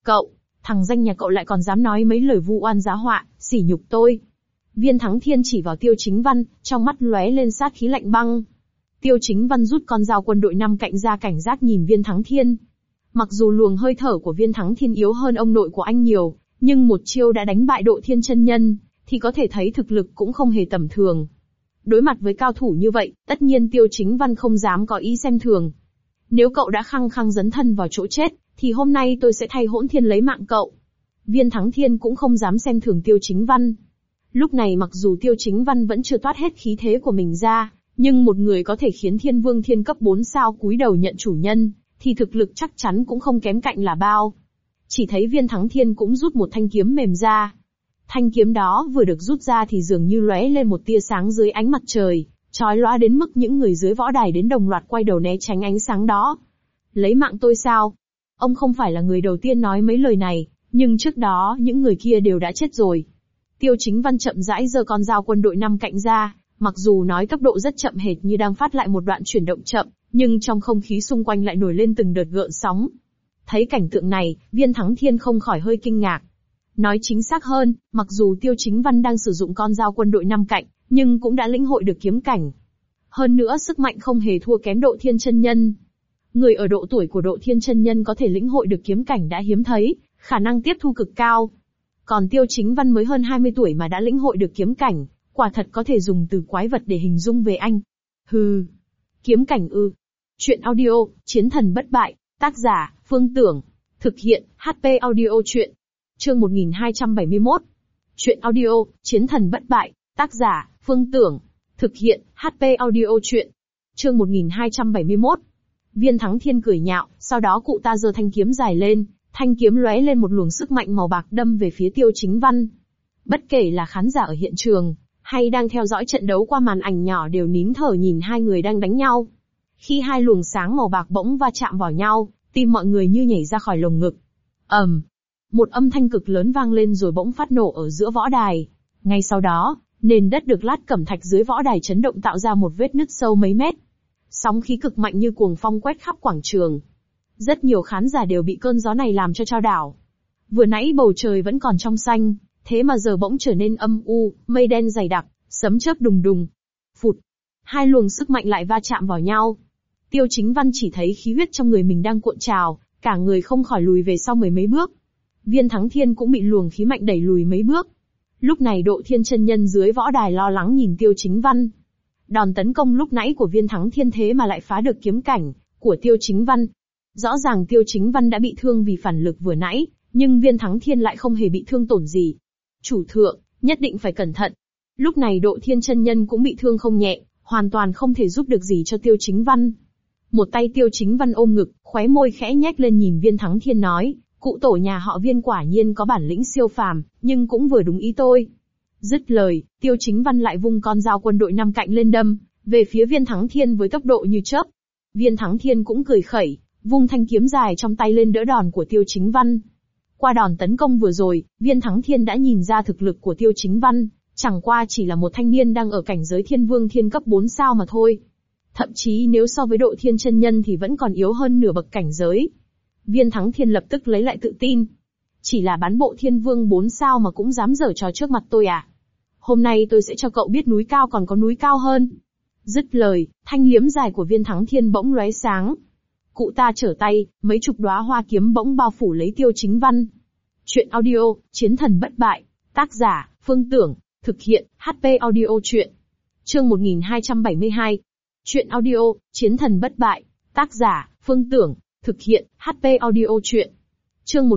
Thằng danh nhà cậu lại còn dám nói mấy lời vu oan giá họa, sỉ nhục tôi. Viên Thắng Thiên chỉ vào Tiêu Chính Văn, trong mắt lóe lên sát khí lạnh băng. Tiêu Chính Văn rút con dao quân đội 5 cạnh ra cảnh giác nhìn Viên Thắng Thiên. Mặc dù luồng hơi thở của Viên Thắng Thiên yếu hơn ông nội của anh nhiều, nhưng một chiêu đã đánh bại Độ Thiên chân nhân, thì có thể thấy thực lực cũng không hề tầm thường. Đối mặt với cao thủ như vậy, tất nhiên Tiêu Chính Văn không dám có ý xem thường. Nếu cậu đã khăng khăng dấn thân vào chỗ chết, thì hôm nay tôi sẽ thay Hỗn Thiên lấy mạng cậu. Viên Thắng Thiên cũng không dám xem thường Tiêu Chính Văn. Lúc này mặc dù Tiêu Chính Văn vẫn chưa toát hết khí thế của mình ra, nhưng một người có thể khiến Thiên Vương Thiên cấp 4 sao cúi đầu nhận chủ nhân, thì thực lực chắc chắn cũng không kém cạnh là bao. Chỉ thấy Viên Thắng Thiên cũng rút một thanh kiếm mềm ra. Thanh kiếm đó vừa được rút ra thì dường như lóe lên một tia sáng dưới ánh mặt trời, chói lóa đến mức những người dưới võ đài đến đồng loạt quay đầu né tránh ánh sáng đó. Lấy mạng tôi sao? Ông không phải là người đầu tiên nói mấy lời này, nhưng trước đó những người kia đều đã chết rồi. Tiêu Chính Văn chậm rãi giơ con dao quân đội 5 cạnh ra, mặc dù nói tốc độ rất chậm hệt như đang phát lại một đoạn chuyển động chậm, nhưng trong không khí xung quanh lại nổi lên từng đợt gợn sóng. Thấy cảnh tượng này, Viên Thắng Thiên không khỏi hơi kinh ngạc. Nói chính xác hơn, mặc dù Tiêu Chính Văn đang sử dụng con dao quân đội 5 cạnh, nhưng cũng đã lĩnh hội được kiếm cảnh. Hơn nữa sức mạnh không hề thua kém Độ Thiên chân nhân. Người ở độ tuổi của Độ Thiên chân nhân có thể lĩnh hội được kiếm cảnh đã hiếm thấy, khả năng tiếp thu cực cao. Còn Tiêu Chính Văn mới hơn 20 tuổi mà đã lĩnh hội được kiếm cảnh, quả thật có thể dùng từ quái vật để hình dung về anh. Hừ, kiếm cảnh ư? Chuyện audio, Chiến thần bất bại, tác giả, Phương Tưởng. Thực hiện, HP audio chuyện. Chương 1271. Chuyện audio, Chiến thần bất bại, tác giả, Phương Tưởng. Thực hiện, HP audio chuyện. Chương 1271. Viên Thắng Thiên cười nhạo, sau đó cụ ta giơ thanh kiếm dài lên, thanh kiếm lóe lên một luồng sức mạnh màu bạc đâm về phía Tiêu Chính Văn. Bất kể là khán giả ở hiện trường, hay đang theo dõi trận đấu qua màn ảnh nhỏ đều nín thở nhìn hai người đang đánh nhau. Khi hai luồng sáng màu bạc bỗng va chạm vào nhau, tim mọi người như nhảy ra khỏi lồng ngực. Một âm thanh cực lớn vang lên rồi bỗng phát nổ ở giữa võ đài. Ngay sau đó, nền đất được lát cẩm thạch dưới võ đài chấn động tạo ra một vết nứt sâu mấy mét. Sóng khí cực mạnh như cuồng phong quét khắp quảng trường. Rất nhiều khán giả đều bị cơn gió này làm cho chao đảo. Vừa nãy bầu trời vẫn còn trong xanh, thế mà giờ bỗng trở nên âm u, mây đen dày đặc, sấm chớp đùng đùng. Phụt! Hai luồng sức mạnh lại va chạm vào nhau. Tiêu Chính Văn chỉ thấy khí huyết trong người mình đang cuộn trào, cả người không khỏi lùi về sau mười mấy bước. Viên Thắng Thiên cũng bị luồng khí mạnh đẩy lùi mấy bước. Lúc này Độ Thiên chân nhân dưới võ đài lo lắng nhìn Tiêu Chính Văn. Đòn tấn công lúc nãy của Viên Thắng Thiên thế mà lại phá được kiếm cảnh của Tiêu Chính Văn. Rõ ràng Tiêu Chính Văn đã bị thương vì phản lực vừa nãy, nhưng Viên Thắng Thiên lại không hề bị thương tổn gì. Chủ thượng, nhất định phải cẩn thận. Lúc này Độ Thiên chân nhân cũng bị thương không nhẹ, hoàn toàn không thể giúp được gì cho Tiêu Chính Văn. Một tay Tiêu Chính Văn ôm ngực, khóe môi khẽ nhếch lên nhìn Viên Thắng Thiên nói, cụ tổ nhà họ Viên quả nhiên có bản lĩnh siêu phàm, nhưng cũng vừa đúng ý tôi. Dứt lời, Tiêu Chính Văn lại vung con dao quân đội 5 cạnh lên đâm về phía Viên Thắng Thiên với tốc độ như chớp. Viên Thắng Thiên cũng cười khẩy, vung thanh kiếm dài trong tay lên đỡ đòn của Tiêu Chính Văn. Qua đòn tấn công vừa rồi, Viên Thắng Thiên đã nhìn ra thực lực của Tiêu Chính Văn, chẳng qua chỉ là một thanh niên đang ở cảnh giới Thiên Vương Thiên cấp 4 sao mà thôi. Thậm chí nếu so với Độ Thiên chân nhân thì vẫn còn yếu hơn nửa bậc cảnh giới. Viên Thắng Thiên lập tức lấy lại tự tin. Chỉ là bán bộ Thiên Vương 4 sao mà cũng dám giở trò trước mặt tôi à? Hôm nay tôi sẽ cho cậu biết núi cao còn có núi cao hơn. Dứt lời, thanh liếm dài của Viên Thắng Thiên bỗng lóe sáng. Cụ ta trở tay, mấy chục đóa hoa kiếm bỗng bao phủ lấy Tiêu Chính Văn. Chuyện audio, Chiến thần bất bại, tác giả, Phương Tưởng, thực hiện, HP audio chuyện. Chương 1272. Chuyện audio, Chiến thần bất bại, tác giả, Phương Tưởng, thực hiện, HP audio chuyện. Chương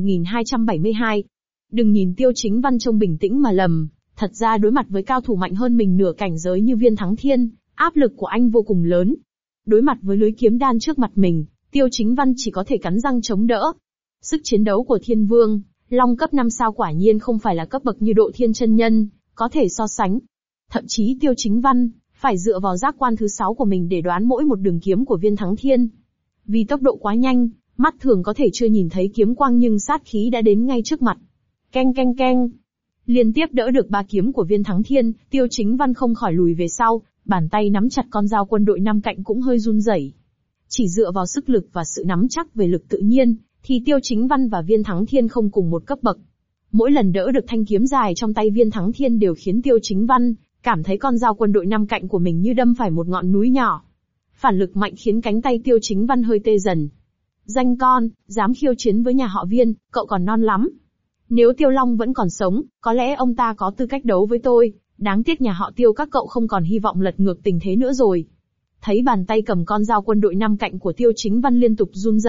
1272. Đừng nhìn Tiêu Chính Văn trông bình tĩnh mà lầm, thật ra đối mặt với cao thủ mạnh hơn mình nửa cảnh giới như Viên Thắng Thiên, áp lực của anh vô cùng lớn. Đối mặt với lưới kiếm đan trước mặt mình, Tiêu Chính Văn chỉ có thể cắn răng chống đỡ. Sức chiến đấu của Thiên Vương, Long cấp 5 sao quả nhiên không phải là cấp bậc như Độ Thiên chân nhân có thể so sánh. Thậm chí Tiêu Chính Văn phải dựa vào giác quan thứ 6 của mình để đoán mỗi một đường kiếm của Viên Thắng Thiên. Vì tốc độ quá nhanh, mắt thường có thể chưa nhìn thấy kiếm quang nhưng sát khí đã đến ngay trước mặt. Keng keng keng. Liên tiếp đỡ được 3 kiếm của Viên Thắng Thiên, Tiêu Chính Văn không khỏi lùi về sau, bàn tay nắm chặt con dao quân đội 5 cạnh cũng hơi run rẩy. Chỉ dựa vào sức lực và sự nắm chắc về lực tự nhiên, thì Tiêu Chính Văn và Viên Thắng Thiên không cùng một cấp bậc. Mỗi lần đỡ được thanh kiếm dài trong tay Viên Thắng Thiên đều khiến Tiêu Chính Văn cảm thấy con dao quân đội 5 cạnh của mình như đâm phải một ngọn núi nhỏ. Phản lực mạnh khiến cánh tay Tiêu Chính Văn hơi tê dần. Danh con, dám khiêu chiến với nhà họ Viên, cậu còn non lắm. Nếu Tiêu Long vẫn còn sống, có lẽ ông ta có tư cách đấu với tôi, đáng tiếc nhà họ Tiêu các cậu không còn hy vọng lật ngược tình thế nữa rồi. Thấy bàn tay cầm con dao quân đội 5 cạnh của Tiêu Chính Văn liên tục run rẩy,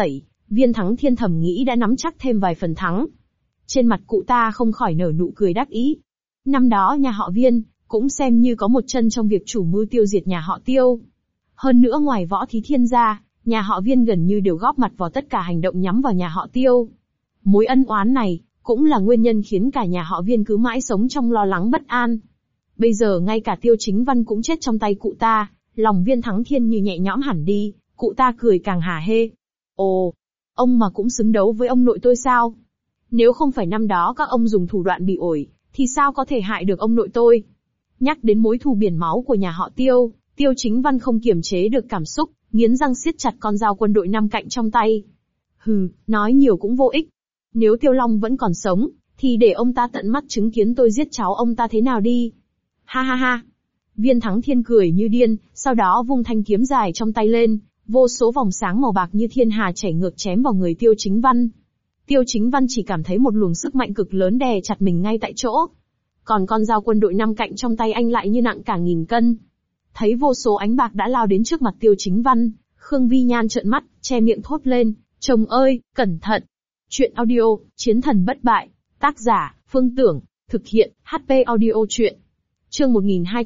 Viên Thắng Thiên thầm nghĩ đã nắm chắc thêm vài phần thắng. Trên mặt cụ ta không khỏi nở nụ cười đắc ý. Năm đó nhà họ Viên, cũng xem như có một chân trong việc chủ mưu tiêu diệt nhà họ Tiêu. Hơn nữa ngoài Võ Thí Thiên ra, nhà họ Viên gần như đều góp mặt vào tất cả hành động nhắm vào nhà họ Tiêu. Mối ân oán này, cũng là nguyên nhân khiến cả nhà họ Viên cứ mãi sống trong lo lắng bất an. Bây giờ ngay cả Tiêu Chính Văn cũng chết trong tay cụ ta, lòng Viên Thắng Thiên như nhẹ nhõm hẳn đi, cụ ta cười càng hả hê. Ồ, ông mà cũng xứng đấu với ông nội tôi sao? Nếu không phải năm đó các ông dùng thủ đoạn bị ổi, thì sao có thể hại được ông nội tôi? Nhắc đến mối thù biển máu của nhà họ Tiêu, Tiêu Chính Văn không kiềm chế được cảm xúc, nghiến răng siết chặt con dao quân đội 5 cạnh trong tay. Hừ, nói nhiều cũng vô ích. Nếu Tiêu Long vẫn còn sống, thì để ông ta tận mắt chứng kiến tôi giết cháu ông ta thế nào đi. Ha ha ha. Viên Thắng Thiên cười như điên, sau đó vung thanh kiếm dài trong tay lên, vô số vòng sáng màu bạc như thiên hà chảy ngược chém vào người Tiêu Chính Văn. Tiêu Chính Văn chỉ cảm thấy một luồng sức mạnh cực lớn đè chặt mình ngay tại chỗ. Còn con dao quân đội 5 cạnh trong tay anh lại như nặng cả 1000 cân. Thấy vô số ánh bạc đã lao đến trước mặt Tiêu Chính Văn, Khương Vi Nhan trợn mắt, che miệng thốt lên, chồng ơi, cẩn thận. Chuyện audio, Chiến thần bất bại, tác giả, Phương Tưởng, thực hiện, HP audio chuyện. Chương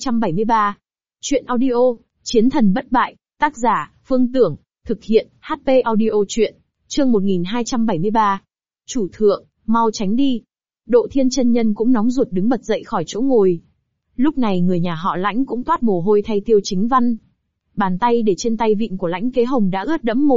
1273. Chuyện audio, Chiến thần bất bại, tác giả, Phương Tưởng, thực hiện, HP audio chuyện. Chương 1273. Chủ thượng, mau tránh đi. Độ Thiên chân nhân cũng nóng ruột đứng bật dậy khỏi chỗ ngồi. Lúc này người nhà họ Lãnh cũng toát mồ hôi thay Tiêu Chính Văn. Bàn tay để trên tay vịn của Lãnh Kế Hồng đã ướt đẫm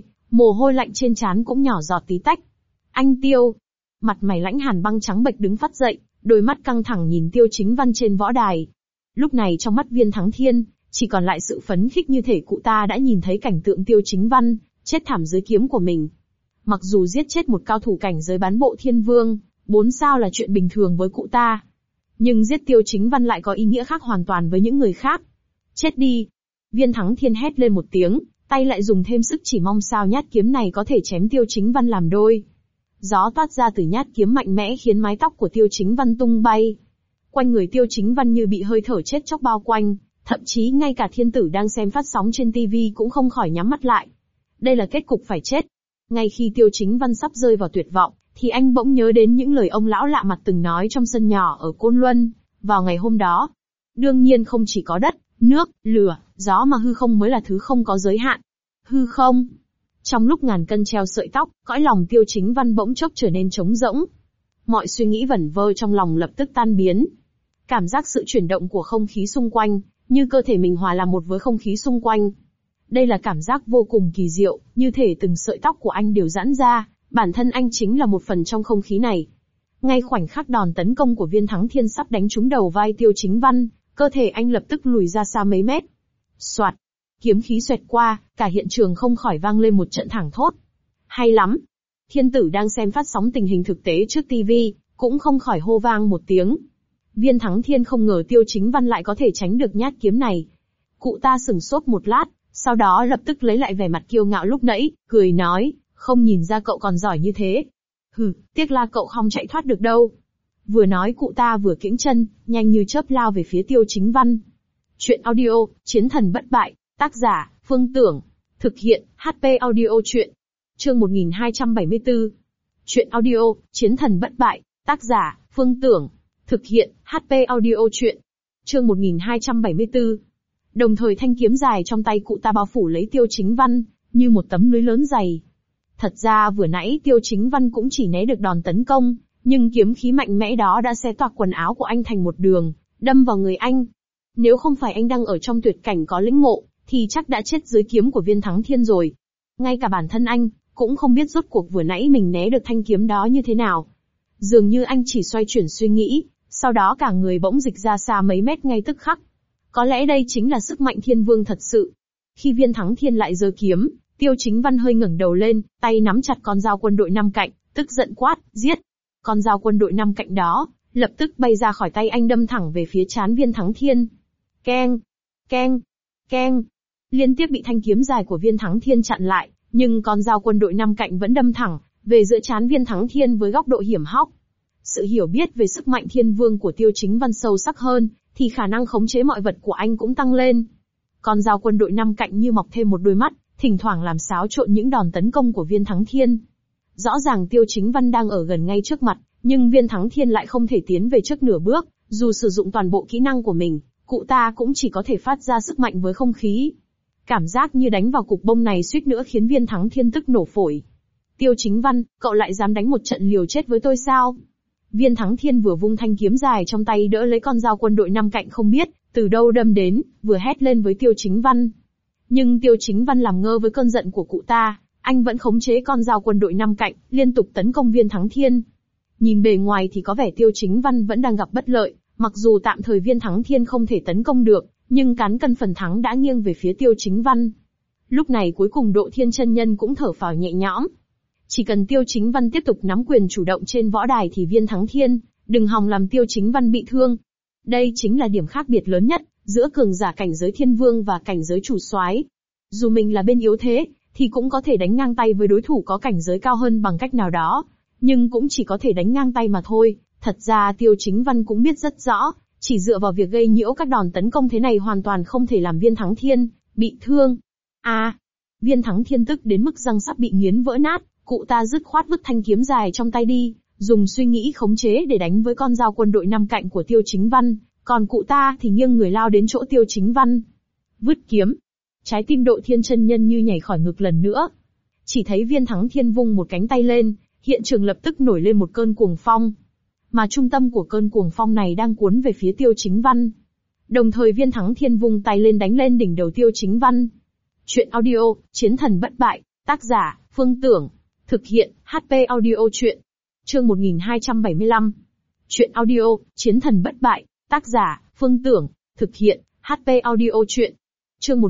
mồ hôi lạnh trên trán cũng nhỏ giọt tí tách. Anh Tiêu. Mặt mày Lãnh Hàn băng trắng bệch đứng phắt dậy, đôi mắt căng thẳng nhìn Tiêu Chính Văn trên võ đài. Lúc này trong mắt Viên Thắng Thiên, chỉ còn lại sự phấn khích như thể cụ ta đã nhìn thấy cảnh tượng Tiêu Chính Văn chết thảm dưới kiếm của mình. Mặc dù giết chết một cao thủ cảnh giới bán bộ thiên vương, 4 sao là chuyện bình thường với cụ ta. Nhưng giết Tiêu Chính Văn lại có ý nghĩa khác hoàn toàn với những người khác. Chết đi! Viên Thắng Thiên hét lên một tiếng, tay lại dùng thêm sức chỉ mong sao nhát kiếm này có thể chém Tiêu Chính Văn làm đôi. Gió toát ra từ nhát kiếm mạnh mẽ khiến mái tóc của Tiêu Chính Văn tung bay. Quanh người Tiêu Chính Văn như bị hơi thở chết chóc bao quanh, thậm chí ngay cả thiên tử đang xem phát sóng trên TV cũng không khỏi nhắm mắt lại. Đây là kết cục phải chết. Ngay khi Tiêu Chính Văn sắp rơi vào tuyệt vọng, thì anh bỗng nhớ đến những lời ông lão lạ mặt từng nói trong sân nhỏ ở Côn Luân, vào ngày hôm đó. Đương nhiên không chỉ có đất, nước, lửa, gió mà hư không mới là thứ không có giới hạn. Hư không. Trong lúc ngàn cân treo sợi tóc, cõi lòng Tiêu Chính Văn bỗng chốc trở nên trống rỗng. Mọi suy nghĩ vẩn vơ trong lòng lập tức tan biến. Cảm giác sự chuyển động của không khí xung quanh, như cơ thể mình hòa làm một với không khí xung quanh. Đây là cảm giác vô cùng kỳ diệu, như thể từng sợi tóc của anh đều giãn ra, bản thân anh chính là một phần trong không khí này. Ngay khoảnh khắc đòn tấn công của Viên Thắng Thiên sắp đánh trúng đầu vai Tiêu Chính Văn, cơ thể anh lập tức lùi ra xa mấy mét. Soạt, kiếm khí xoẹt qua, cả hiện trường không khỏi vang lên một trận thảng thốt. Hay lắm! Thiên tử đang xem phát sóng tình hình thực tế trước TV, cũng không khỏi hô vang một tiếng. Viên Thắng Thiên không ngờ Tiêu Chính Văn lại có thể tránh được nhát kiếm này. Cụ ta sửng sốt một lát, sau đó lập tức lấy lại vẻ mặt kiêu ngạo lúc nãy, cười nói, không nhìn ra cậu còn giỏi như thế. Hừ, tiếc là cậu không chạy thoát được đâu. Vừa nói cụ ta vừa kiễng chân, nhanh như chớp lao về phía Tiêu Chính Văn. Chuyện audio, Chiến thần bất bại, tác giả, Phương Tưởng, thực hiện, HP audio chuyện. Chương 1274. Chuyện audio, Chiến thần bất bại, tác giả, Phương Tưởng, thực hiện, HP audio chuyện. Chương 1274. Đồng thời thanh kiếm dài trong tay cụ ta bao phủ lấy Tiêu Chính Văn, như một tấm lưới lớn dày. Thật ra vừa nãy Tiêu Chính Văn cũng chỉ né được đòn tấn công, nhưng kiếm khí mạnh mẽ đó đã xé toạc quần áo của anh thành một đường, đâm vào người anh. Nếu không phải anh đang ở trong tuyệt cảnh có lĩnh ngộ, thì chắc đã chết dưới kiếm của Viên Thắng Thiên rồi. Ngay cả bản thân anh, cũng không biết rốt cuộc vừa nãy mình né được thanh kiếm đó như thế nào. Dường như anh chỉ xoay chuyển suy nghĩ, sau đó cả người bỗng dịch ra xa mấy mét ngay tức khắc. Có lẽ đây chính là sức mạnh thiên vương thật sự. Khi Viên Thắng Thiên lại giơ kiếm, Tiêu Chính Văn hơi ngẩng đầu lên, tay nắm chặt con dao quân đội 5 cạnh, tức giận quát, giết. Con dao quân đội 5 cạnh đó, lập tức bay ra khỏi tay anh đâm thẳng về phía trán Viên Thắng Thiên. Keng, keng, keng. Liên tiếp bị thanh kiếm dài của Viên Thắng Thiên chặn lại, nhưng con dao quân đội 5 cạnh vẫn đâm thẳng về giữa trán Viên Thắng Thiên với góc độ hiểm hóc. Sự hiểu biết về sức mạnh thiên vương của Tiêu Chính Văn sâu sắc hơn, thì khả năng khống chế mọi vật của anh cũng tăng lên. Con dao quân đội 5 cạnh như mọc thêm một đôi mắt, thỉnh thoảng làm xáo trộn những đòn tấn công của Viên Thắng Thiên. Rõ ràng Tiêu Chính Văn đang ở gần ngay trước mặt, nhưng Viên Thắng Thiên lại không thể tiến về trước nửa bước, dù sử dụng toàn bộ kỹ năng của mình, cụ ta cũng chỉ có thể phát ra sức mạnh với không khí. Cảm giác như đánh vào cục bông này suýt nữa khiến Viên Thắng Thiên tức nổ phổi. Tiêu Chính Văn, cậu lại dám đánh một trận liều chết với tôi sao? Viên Thắng Thiên vừa vung thanh kiếm dài trong tay đỡ lấy con dao quân đội 5 cạnh không biết từ đâu đâm đến, vừa hét lên với Tiêu Chính Văn. Nhưng Tiêu Chính Văn làm ngơ với cơn giận của cụ ta, anh vẫn khống chế con dao quân đội 5 cạnh, liên tục tấn công Viên Thắng Thiên. Nhìn bề ngoài thì có vẻ Tiêu Chính Văn vẫn đang gặp bất lợi, mặc dù tạm thời Viên Thắng Thiên không thể tấn công được, nhưng cán cân phần thắng đã nghiêng về phía Tiêu Chính Văn. Lúc này cuối cùng Độ Thiên chân nhân cũng thở phào nhẹ nhõm. Chỉ cần Tiêu Chính Văn tiếp tục nắm quyền chủ động trên võ đài thì Viên Thắng Thiên đừng hòng làm Tiêu Chính Văn bị thương. Đây chính là điểm khác biệt lớn nhất giữa cường giả cảnh giới thiên vương và cảnh giới chủ soái. Dù mình là bên yếu thế, thì cũng có thể đánh ngang tay với đối thủ có cảnh giới cao hơn bằng cách nào đó, nhưng cũng chỉ có thể đánh ngang tay mà thôi. Thật ra Tiêu Chính Văn cũng biết rất rõ, chỉ dựa vào việc gây nhiễu các đòn tấn công thế này hoàn toàn không thể làm Viên Thắng Thiên bị thương. Viên Thắng Thiên tức đến mức răng sắp bị nghiến vỡ nát, cụ ta dứt khoát vứt thanh kiếm dài trong tay đi, dùng suy nghĩ khống chế để đánh với con dao quân đội 5 cạnh của Tiêu Chính Văn, còn cụ ta thì nghiêng người lao đến chỗ Tiêu Chính Văn. Vứt kiếm. Trái tim Độ Thiên chân nhân như nhảy khỏi ngực lần nữa. Chỉ thấy Viên Thắng Thiên vung một cánh tay lên, hiện trường lập tức nổi lên một cơn cuồng phong. Mà trung tâm của cơn cuồng phong này đang cuốn về phía Tiêu Chính Văn. Đồng thời Viên Thắng Thiên vung tay lên đánh lên đỉnh đầu Tiêu Chính Văn. Chuyện audio, Chiến thần bất bại, tác giả, Phương Tưởng. Thực hiện, HP audio chuyện. Chương 1275. Chuyện audio, Chiến thần bất bại, tác giả, Phương Tưởng. Thực hiện, HP audio chuyện. Chương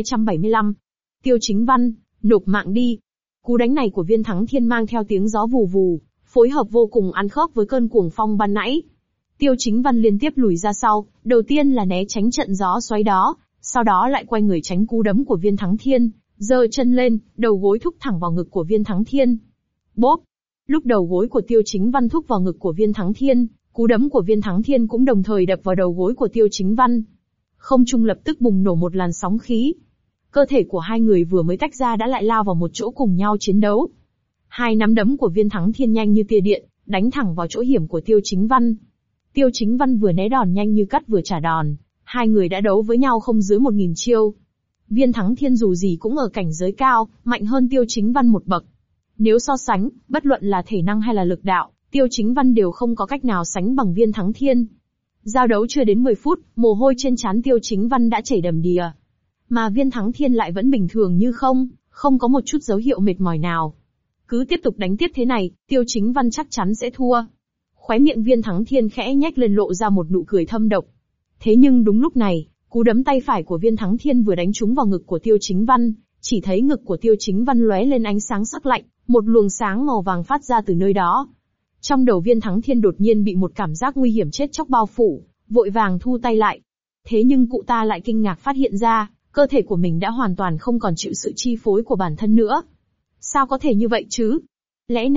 1275. Tiêu Chính Văn, nộp mạng đi. Cú đánh này của Viên Thắng Thiên mang theo tiếng gió vù vù, phối hợp vô cùng ăn khớp với cơn cuồng phong ban nãy. Tiêu Chính Văn liên tiếp lùi ra sau, đầu tiên là né tránh trận gió xoáy đó, sau đó lại quay người tránh cú đấm của Viên Thắng Thiên, giơ chân lên, đầu gối thúc thẳng vào ngực của Viên Thắng Thiên. Bốp! Lúc đầu gối của Tiêu Chính Văn thúc vào ngực của Viên Thắng Thiên, cú đấm của Viên Thắng Thiên cũng đồng thời đập vào đầu gối của Tiêu Chính Văn. Không trung lập tức bùng nổ một làn sóng khí. Cơ thể của hai người vừa mới tách ra đã lại lao vào một chỗ cùng nhau chiến đấu. Hai nắm đấm của Viên Thắng Thiên nhanh như tia điện, đánh thẳng vào chỗ hiểm của Tiêu Chính Văn. Tiêu Chính Văn vừa né đòn nhanh như cắt vừa trả đòn, hai người đã đấu với nhau không dưới 1000 chiêu. Viên Thắng Thiên dù gì cũng ở cảnh giới cao, mạnh hơn Tiêu Chính Văn một bậc. Nếu so sánh, bất luận là thể năng hay là lực đạo, Tiêu Chính Văn đều không có cách nào sánh bằng Viên Thắng Thiên. Giao đấu chưa đến 10 phút, mồ hôi trên trán Tiêu Chính Văn đã chảy đầm đìa. Mà Viên Thắng Thiên lại vẫn bình thường như không có một chút dấu hiệu mệt mỏi nào. Cứ tiếp tục đánh tiếp thế này, Tiêu Chính Văn chắc chắn sẽ thua. Khóe miệng Viên Thắng Thiên khẽ nhếch lên lộ ra một nụ cười thâm độc. Thế nhưng đúng lúc này, cú đấm tay phải của Viên Thắng Thiên vừa đánh trúng vào ngực của Tiêu Chính Văn, chỉ thấy ngực của Tiêu Chính Văn lóe lên ánh sáng sắc lạnh, một luồng sáng màu vàng phát ra từ nơi đó. Trong đầu Viên Thắng Thiên đột nhiên bị một cảm giác nguy hiểm chết chóc bao phủ, vội vàng thu tay lại. Thế nhưng cụ ta lại kinh ngạc phát hiện ra, cơ thể của mình đã hoàn toàn không còn chịu sự chi phối của bản thân nữa. Sao có thể như vậy chứ? Lẽ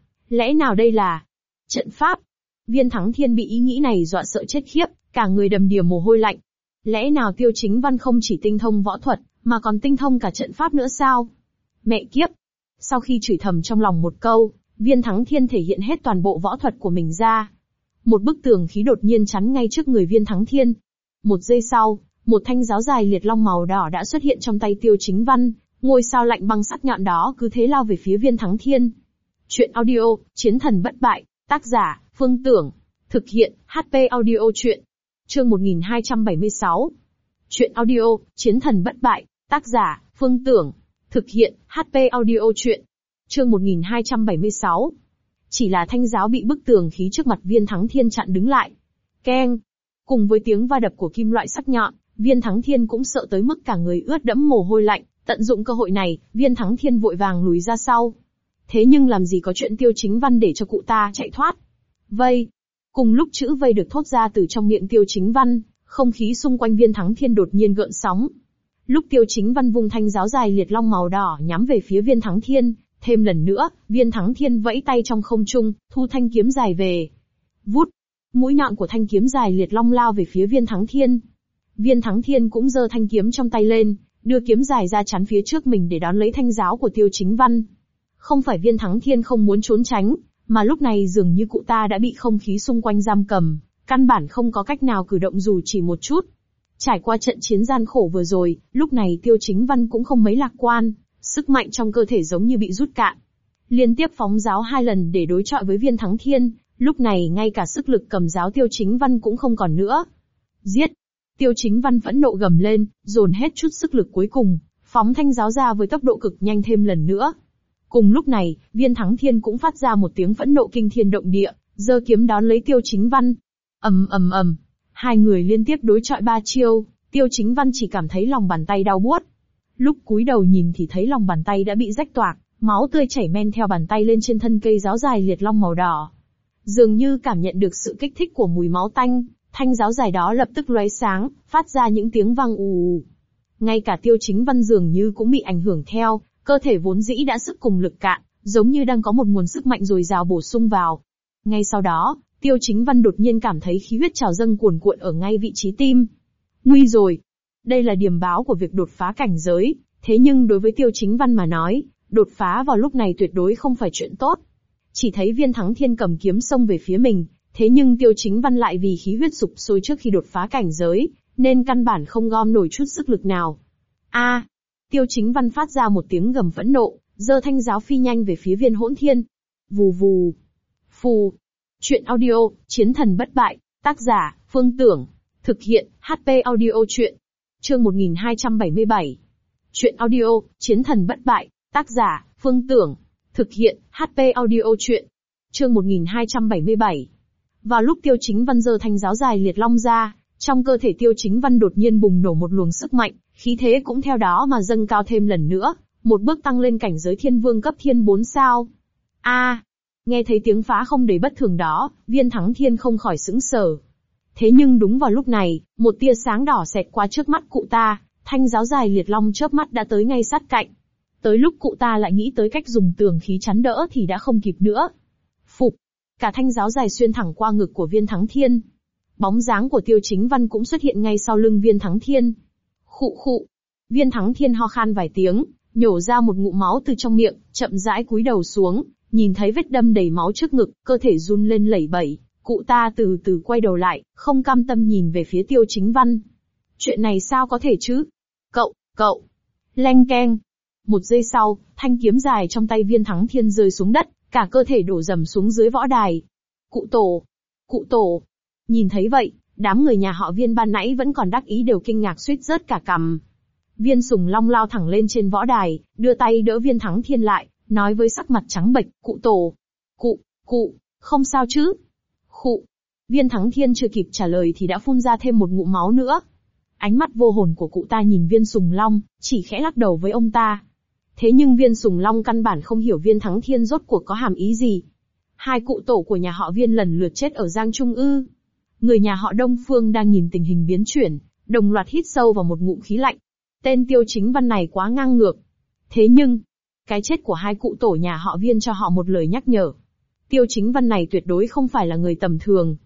nào đây là trận pháp? Viên Thắng Thiên bị ý nghĩ này dọa sợ chết khiếp, cả người đầm đìa mồ hôi lạnh. Lẽ nào Tiêu Chính Văn không chỉ tinh thông võ thuật, mà còn tinh thông cả trận pháp nữa sao? Mẹ kiếp! Sau khi chửi thầm trong lòng một câu, Viên Thắng Thiên thể hiện hết toàn bộ võ thuật của mình ra. Một bức tường khí đột nhiên chắn ngay trước người Viên Thắng Thiên. Một giây sau, một thanh giáo dài liệt long màu đỏ đã xuất hiện trong tay Tiêu Chính Văn, ngôi sao lạnh băng sắc nhọn đó cứ thế lao về phía Viên Thắng Thiên. Chuyện audio, Chiến thần bất bại, tác giả, Phương Tưởng. Thực hiện, HP audio chuyện. Chương 1276. Chuyện audio, Chiến thần bất bại, tác giả, Phương Tưởng. Thực hiện, HP audio chuyện. Chương 1276. Chỉ là thanh giáo bị bức tường khí trước mặt Viên Thắng Thiên chặn đứng lại. Keng! Cùng với tiếng va đập của kim loại sắc nhọn, Viên Thắng Thiên cũng sợ tới mức cả người ướt đẫm mồ hôi lạnh. Tận dụng cơ hội này, Viên Thắng Thiên vội vàng lùi ra sau. Thế nhưng làm gì có chuyện Tiêu Chính Văn để cho cụ ta chạy thoát. Vây! Cùng lúc chữ vây được thốt ra từ trong miệng Tiêu Chính Văn, không khí xung quanh Viên Thắng Thiên đột nhiên gợn sóng. Lúc Tiêu Chính Văn vung thanh giáo dài liệt long màu đỏ nhắm về phía Viên Thắng Thiên, thêm lần nữa, Viên Thắng Thiên vẫy tay trong không trung, thu thanh kiếm dài về. Vút! Mũi nhọn của thanh kiếm dài liệt long lao về phía Viên Thắng Thiên. Viên Thắng Thiên cũng giơ thanh kiếm trong tay lên, đưa kiếm dài ra chắn phía trước mình để đón lấy thanh giáo của Tiêu Chính Văn. Không phải Viên Thắng Thiên không muốn trốn tránh, mà lúc này dường như cụ ta đã bị không khí xung quanh giam cầm, căn bản không có cách nào cử động dù chỉ một chút. Trải qua trận chiến gian khổ vừa rồi, lúc này Tiêu Chính Văn cũng không mấy lạc quan, sức mạnh trong cơ thể giống như bị rút cạn. Liên tiếp phóng giáo 2 lần để đối chọi với Viên Thắng Thiên, lúc này ngay cả sức lực cầm giáo Tiêu Chính Văn cũng không còn nữa. Giết! Tiêu Chính Văn phẫn nộ gầm lên, dồn hết chút sức lực cuối cùng, phóng thanh giáo ra với tốc độ cực nhanh thêm lần nữa. Cùng lúc này, Viên Thắng Thiên cũng phát ra một tiếng phẫn nộ kinh thiên động địa, giơ kiếm đón lấy Tiêu Chính Văn. Ầm ầm ầm, hai người liên tiếp đối chọi 3 chiêu, Tiêu Chính Văn chỉ cảm thấy lòng bàn tay đau buốt. Lúc cúi đầu nhìn thì thấy lòng bàn tay đã bị rách toạc, máu tươi chảy men theo bàn tay lên trên thân cây giáo dài liệt long màu đỏ. Dường như cảm nhận được sự kích thích của mùi máu tanh, thanh giáo dài đó lập tức lóe sáng, phát ra những tiếng vang ù ù. Ngay cả Tiêu Chính Văn dường như cũng bị ảnh hưởng theo, cơ thể vốn dĩ đã sức cùng lực cạn, giống như đang có một nguồn sức mạnh dồi dào bổ sung vào. Ngay sau đó, Tiêu Chính Văn đột nhiên cảm thấy khí huyết trào dâng cuồn cuộn ở ngay vị trí tim. Nguy rồi! Đây là điểm báo của việc đột phá cảnh giới, thế nhưng đối với Tiêu Chính Văn mà nói, đột phá vào lúc này tuyệt đối không phải chuyện tốt. Chỉ thấy Viên Thắng Thiên cầm kiếm xông về phía mình, thế nhưng Tiêu Chính Văn lại vì khí huyết sục sôi trước khi đột phá cảnh giới, nên căn bản không gom nổi chút sức lực nào. A! Tiêu Chính Văn phát ra một tiếng gầm phẫn nộ, giơ thanh giáo phi nhanh về phía Viên Hỗn Thiên. Vù vù. Phù. Chuyện audio, Chiến thần bất bại, tác giả, Phương Tưởng. Thực hiện, HP audio chuyện. Chương 1277. Chuyện audio, Chiến thần bất bại, tác giả, Phương Tưởng. Thực hiện, HP audio chuyện. Chương 1277. Vào lúc Tiêu Chính Văn giơ thanh giáo dài liệt long ra, trong cơ thể Tiêu Chính Văn đột nhiên bùng nổ một luồng sức mạnh, khí thế cũng theo đó mà dâng cao thêm lần nữa, một bước tăng lên cảnh giới thiên vương cấp thiên 4 sao. Nghe thấy tiếng phá không đầy bất thường đó, Viên Thắng Thiên không khỏi sững sờ. Thế nhưng đúng vào lúc này, một tia sáng đỏ xẹt qua trước mắt cụ ta, thanh giáo dài liệt long chớp mắt đã tới ngay sát cạnh. Tới lúc cụ ta lại nghĩ tới cách dùng tường khí chắn đỡ thì đã không kịp nữa. Phục! Cả thanh giáo dài xuyên thẳng qua ngực của Viên Thắng Thiên. Bóng dáng của Tiêu Chính Văn cũng xuất hiện ngay sau lưng Viên Thắng Thiên. Khụ khụ! Viên Thắng Thiên ho khan vài tiếng, nhổ ra một ngụm máu từ trong miệng, chậm rãi cúi đầu xuống, nhìn thấy vết đâm đầy máu trước ngực, cơ thể run lên lẩy bẩy. Cụ ta từ từ quay đầu lại, không cam tâm nhìn về phía Tiêu Chính Văn. Chuyện này sao có thể chứ? Cậu! Leng keng! Một giây sau, thanh kiếm dài trong tay Viên Thắng Thiên rơi xuống đất, cả cơ thể đổ dầm xuống dưới võ đài. Cụ tổ! Nhìn thấy vậy, đám người nhà họ Viên ban nãy vẫn còn đắc ý đều kinh ngạc suýt rớt cả cằm. Viên Sùng Long lao thẳng lên trên võ đài, đưa tay đỡ Viên Thắng Thiên lại, nói với sắc mặt trắng bệch, cụ tổ. Cụ, không sao chứ? Khụ. Viên Thắng Thiên chưa kịp trả lời thì đã phun ra thêm một ngụm máu nữa. Ánh mắt vô hồn của cụ ta nhìn Viên Sùng Long, chỉ khẽ lắc đầu với ông ta. Thế nhưng Viên Sùng Long căn bản không hiểu Viên Thắng Thiên rốt cuộc có hàm ý gì. Hai cụ tổ của nhà họ Viên lần lượt chết ở Giang Trung ư? Người nhà họ Đông Phương đang nhìn tình hình biến chuyển, đồng loạt hít sâu vào một ngụm khí lạnh. Tên Tiêu Chính Văn này quá ngang ngược. Thế nhưng, cái chết của hai cụ tổ nhà họ Viên cho họ một lời nhắc nhở. Tiêu Chính Văn này tuyệt đối không phải là người tầm thường.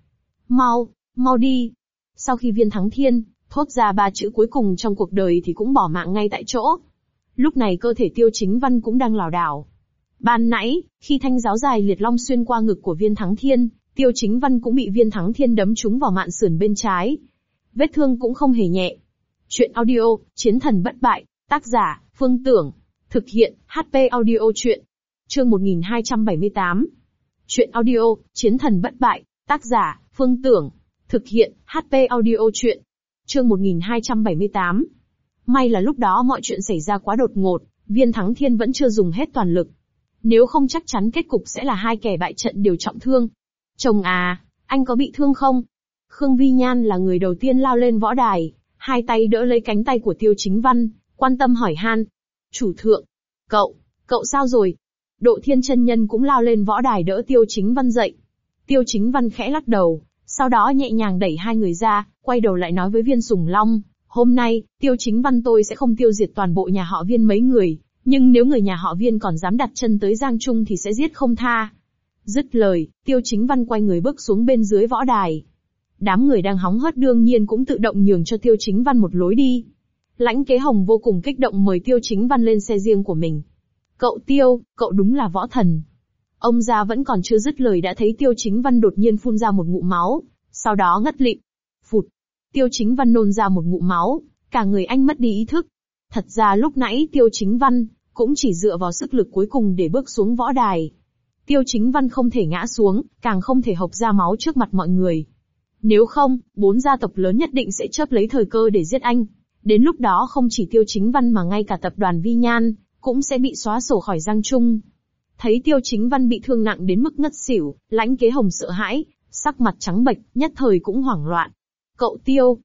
Mau đi. Sau khi Viên Thắng Thiên thốt ra 3 chữ cuối cùng trong cuộc đời thì cũng bỏ mạng ngay tại chỗ. Lúc này cơ thể Tiêu Chính Văn cũng đang lảo đảo. Ban nãy, khi thanh giáo dài liệt long xuyên qua ngực của Viên Thắng Thiên, Tiêu Chính Văn cũng bị Viên Thắng Thiên đấm trúng vào mạn sườn bên trái. Vết thương cũng không hề nhẹ. Chuyện audio, Chiến thần bất bại, tác giả, Phương Tưởng. Thực hiện, HP audio chuyện. Chương 1278. Chuyện audio, Chiến thần bất bại, tác giả, Phương Tưởng. Thực hiện, HP audio chuyện. Chương 1278. May là lúc đó mọi chuyện xảy ra quá đột ngột, Viên Thắng Thiên vẫn chưa dùng hết toàn lực. Nếu không chắc chắn kết cục sẽ là hai kẻ bại trận đều trọng thương. Chồng à, anh có bị thương không? Khương Vi Nhan là người đầu tiên lao lên võ đài, hai tay đỡ lấy cánh tay của Tiêu Chính Văn, quan tâm hỏi han. Chủ thượng, cậu sao rồi? Độ Thiên chân nhân cũng lao lên võ đài đỡ Tiêu Chính Văn dậy. Tiêu Chính Văn khẽ lắc đầu, sau đó nhẹ nhàng đẩy hai người ra, quay đầu lại nói với Viên Sùng Long, hôm nay, Tiêu Chính Văn tôi sẽ không tiêu diệt toàn bộ nhà họ Viên mấy người, nhưng nếu người nhà họ Viên còn dám đặt chân tới Giang Trung thì sẽ giết không tha. Dứt lời, Tiêu Chính Văn quay người bước xuống bên dưới võ đài. Đám người đang hóng hớt đương nhiên cũng tự động nhường cho Tiêu Chính Văn một lối đi. Lãnh Kế Hồng vô cùng kích động mời Tiêu Chính Văn lên xe riêng của mình. Cậu Tiêu, cậu đúng là võ thần. Ông già vẫn còn chưa dứt lời đã thấy Tiêu Chính Văn đột nhiên phun ra một ngụm máu, sau đó ngất lịm. Phụt. Tiêu Chính Văn nôn ra một ngụm máu, cả người anh mất đi ý thức. Thật ra lúc nãy Tiêu Chính Văn cũng chỉ dựa vào sức lực cuối cùng để bước xuống võ đài. Tiêu Chính Văn không thể ngã xuống, càng không thể hộc ra máu trước mặt mọi người. Nếu không, 4 gia tộc lớn nhất định sẽ chớp lấy thời cơ để giết anh. Đến lúc đó không chỉ Tiêu Chính Văn mà ngay cả tập đoàn Vi Nhan cũng sẽ bị xóa sổ khỏi Giang Trung. Thấy Tiêu Chính Văn bị thương nặng đến mức ngất xỉu, Lãnh Kế Hồng sợ hãi, sắc mặt trắng bệch, nhất thời cũng hoảng loạn. Cậu Tiêu,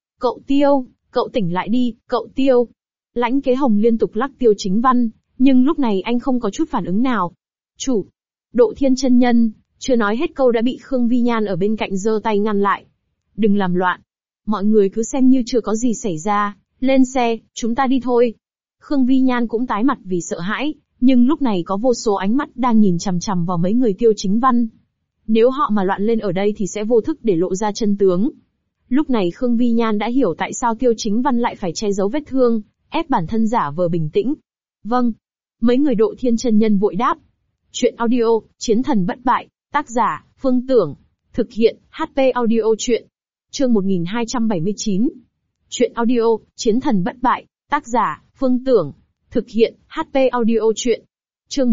cậu tỉnh lại đi, cậu Tiêu. Lãnh Kế Hồng liên tục lắc Tiêu Chính Văn, nhưng lúc này anh không có chút phản ứng nào. Chủ, Độ Thiên chân nhân, chưa nói hết câu đã bị Khương Vi Nhan ở bên cạnh giơ tay ngăn lại. Đừng làm loạn. Mọi người cứ xem như chưa có gì xảy ra, lên xe, chúng ta đi thôi. Khương Vi Nhan cũng tái mặt vì sợ hãi, nhưng lúc này có vô số ánh mắt đang nhìn chằm chằm vào mấy người Tiêu Chính Văn. Nếu họ mà loạn lên ở đây thì sẽ vô thức để lộ ra chân tướng. Lúc này Khương Vi Nhan đã hiểu tại sao Tiêu Chính Văn lại phải che giấu vết thương, ép bản thân giả vờ bình tĩnh. Vâng. Mấy người Độ Thiên chân nhân vội đáp. Chuyện audio, Chiến thần bất bại, tác giả, Phương Tưởng. Thực hiện, HP audio chuyện. Chương 1279. Chuyện audio, Chiến thần bất bại, tác giả, Phương Tưởng. Thực hiện, HP audio chuyện. Chương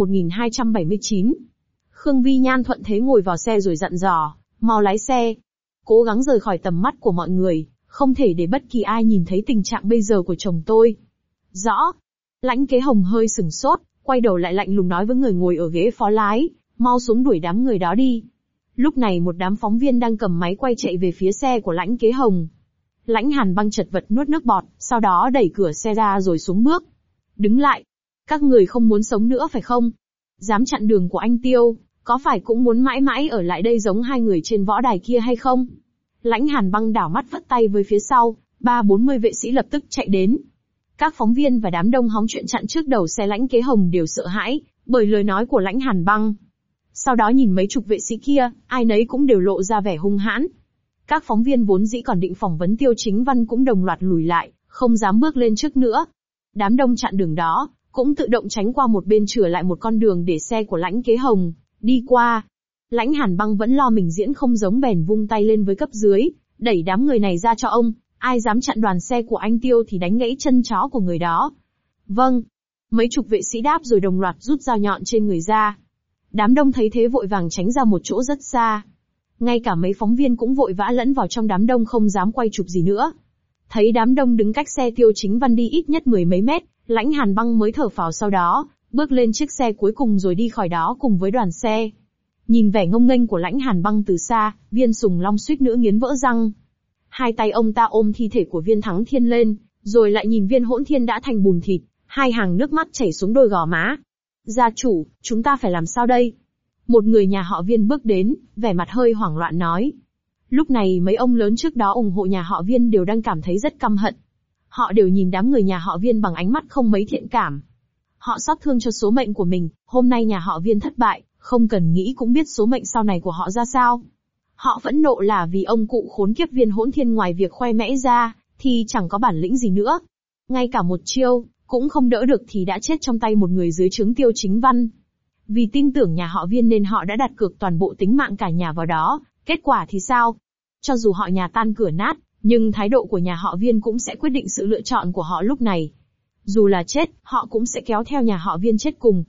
1279. Khương Vi Nhan thuận thế ngồi vào xe rồi dặn dò, mau lái xe. Cố gắng rời khỏi tầm mắt của mọi người, không thể để bất kỳ ai nhìn thấy tình trạng bây giờ của chồng tôi. Rõ. Lãnh Kế Hồng hơi sửng sốt, quay đầu lại lạnh lùng nói với người ngồi ở ghế phó lái, mau xuống đuổi đám người đó đi. Lúc này một đám phóng viên đang cầm máy quay chạy về phía xe của Lãnh Kế Hồng. Lãnh Hàn Băng chật vật nuốt nước bọt, sau đó đẩy cửa xe ra rồi xuống bước. Đứng lại. Các người không muốn sống nữa phải không? Dám chặn đường của anh Tiêu, có phải cũng muốn mãi mãi ở lại đây giống hai người trên võ đài kia hay không? Lãnh Hàn Băng đảo mắt phất tay với phía sau, 30-40 vệ sĩ lập tức chạy đến. Các phóng viên và đám đông hóng chuyện chặn trước đầu xe Lãnh Kế Hồng đều sợ hãi, bởi lời nói của Lãnh Hàn Băng. Sau đó nhìn mấy chục vệ sĩ kia, ai nấy cũng đều lộ ra vẻ hung hãn. Các phóng viên vốn dĩ còn định phỏng vấn Tiêu Chính Văn cũng đồng loạt lùi lại, không dám bước lên trước nữa. Đám đông chặn đường đó, cũng tự động tránh qua một bên chừa lại một con đường để xe của Lãnh Kế Hồng đi qua. Lãnh Hàn Băng vẫn lo mình diễn không giống bèn vung tay lên với cấp dưới, đẩy đám người này ra cho ông, ai dám chặn đoàn xe của anh Tiêu thì đánh gãy chân chó của người đó. Vâng. Mấy chục vệ sĩ đáp rồi đồng loạt rút dao nhọn trên người ra. Đám đông thấy thế vội vàng tránh ra một chỗ rất xa. Ngay cả mấy phóng viên cũng vội vã lẫn vào trong đám đông không dám quay chụp gì nữa. Thấy đám đông đứng cách xe Tiêu Chính Văn đi ít nhất 10 mấy mét, Lãnh Hàn Băng mới thở phào sau đó, bước lên chiếc xe cuối cùng rồi đi khỏi đó cùng với đoàn xe. Nhìn vẻ ngông nghênh của Lãnh Hàn Băng từ xa, Viên Sùng Long suýt nữa nghiến vỡ răng. Hai tay ông ta ôm thi thể của Viên Thắng Thiên lên, rồi lại nhìn Viên Hỗn Thiên đã thành bùn thịt, hai hàng nước mắt chảy xuống đôi gò má. Gia chủ, chúng ta phải làm sao đây? Một người nhà họ Viên bước đến, vẻ mặt hơi hoảng loạn nói. Lúc này mấy ông lớn trước đó ủng hộ nhà họ Viên đều đang cảm thấy rất căm hận. Họ đều nhìn đám người nhà họ Viên bằng ánh mắt không mấy thiện cảm. Họ xót thương cho số mệnh của mình, hôm nay nhà họ Viên thất bại, không cần nghĩ cũng biết số mệnh sau này của họ ra sao. Họ phẫn nộ là vì ông cụ khốn kiếp Viên Hỗn Thiên ngoài việc khoe mẽ ra, thì chẳng có bản lĩnh gì nữa. Ngay cả một chiêu, cũng không đỡ được thì đã chết trong tay một người dưới trướng Tiêu Chính Văn. Vì tin tưởng nhà họ Viên nên họ đã đặt cược toàn bộ tính mạng cả nhà vào đó, kết quả thì sao? Cho dù họ nhà tan cửa nát, nhưng thái độ của nhà họ Viên cũng sẽ quyết định sự lựa chọn của họ lúc này. Dù là chết, họ cũng sẽ kéo theo nhà họ Viên chết cùng.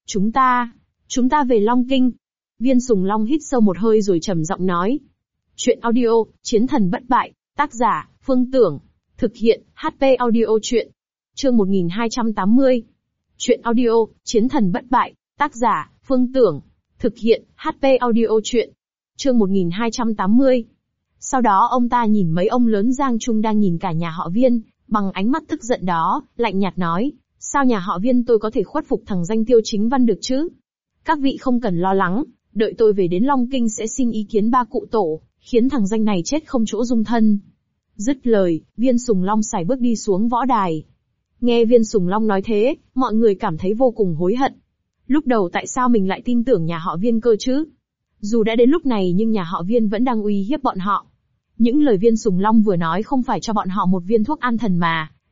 Chúng ta về Long Kinh. Viên Sùng Long hít sâu một hơi rồi trầm giọng nói. Chuyện audio, Chiến thần bất bại, tác giả, Phương Tưởng. Thực hiện, HP audio chuyện. Chương 1280. Chuyện audio, Chiến thần bất bại, tác giả, Phương Tưởng. Thực hiện, HP audio chuyện. Chương 1280. Sau đó ông ta nhìn mấy ông lớn Giang Trung đang nhìn cả nhà họ Viên, bằng ánh mắt tức giận đó, lạnh nhạt nói, sao nhà họ Viên tôi có thể khuất phục thằng danh Tiêu Chính Văn được chứ? Các vị không cần lo lắng, đợi tôi về đến Long Kinh sẽ xin ý kiến ba cụ tổ, khiến thằng danh này chết không chỗ dung thân. Dứt lời, Viên Sùng Long sải bước đi xuống võ đài. Nghe Viên Sùng Long nói thế, mọi người cảm thấy vô cùng hối hận. Lúc đầu tại sao mình lại tin tưởng nhà họ Viên cơ chứ? Dù đã đến lúc này nhưng nhà họ Viên vẫn đang uy hiếp bọn họ. Những lời Viên Sùng Long vừa nói không phải cho bọn họ một viên thuốc an thần mà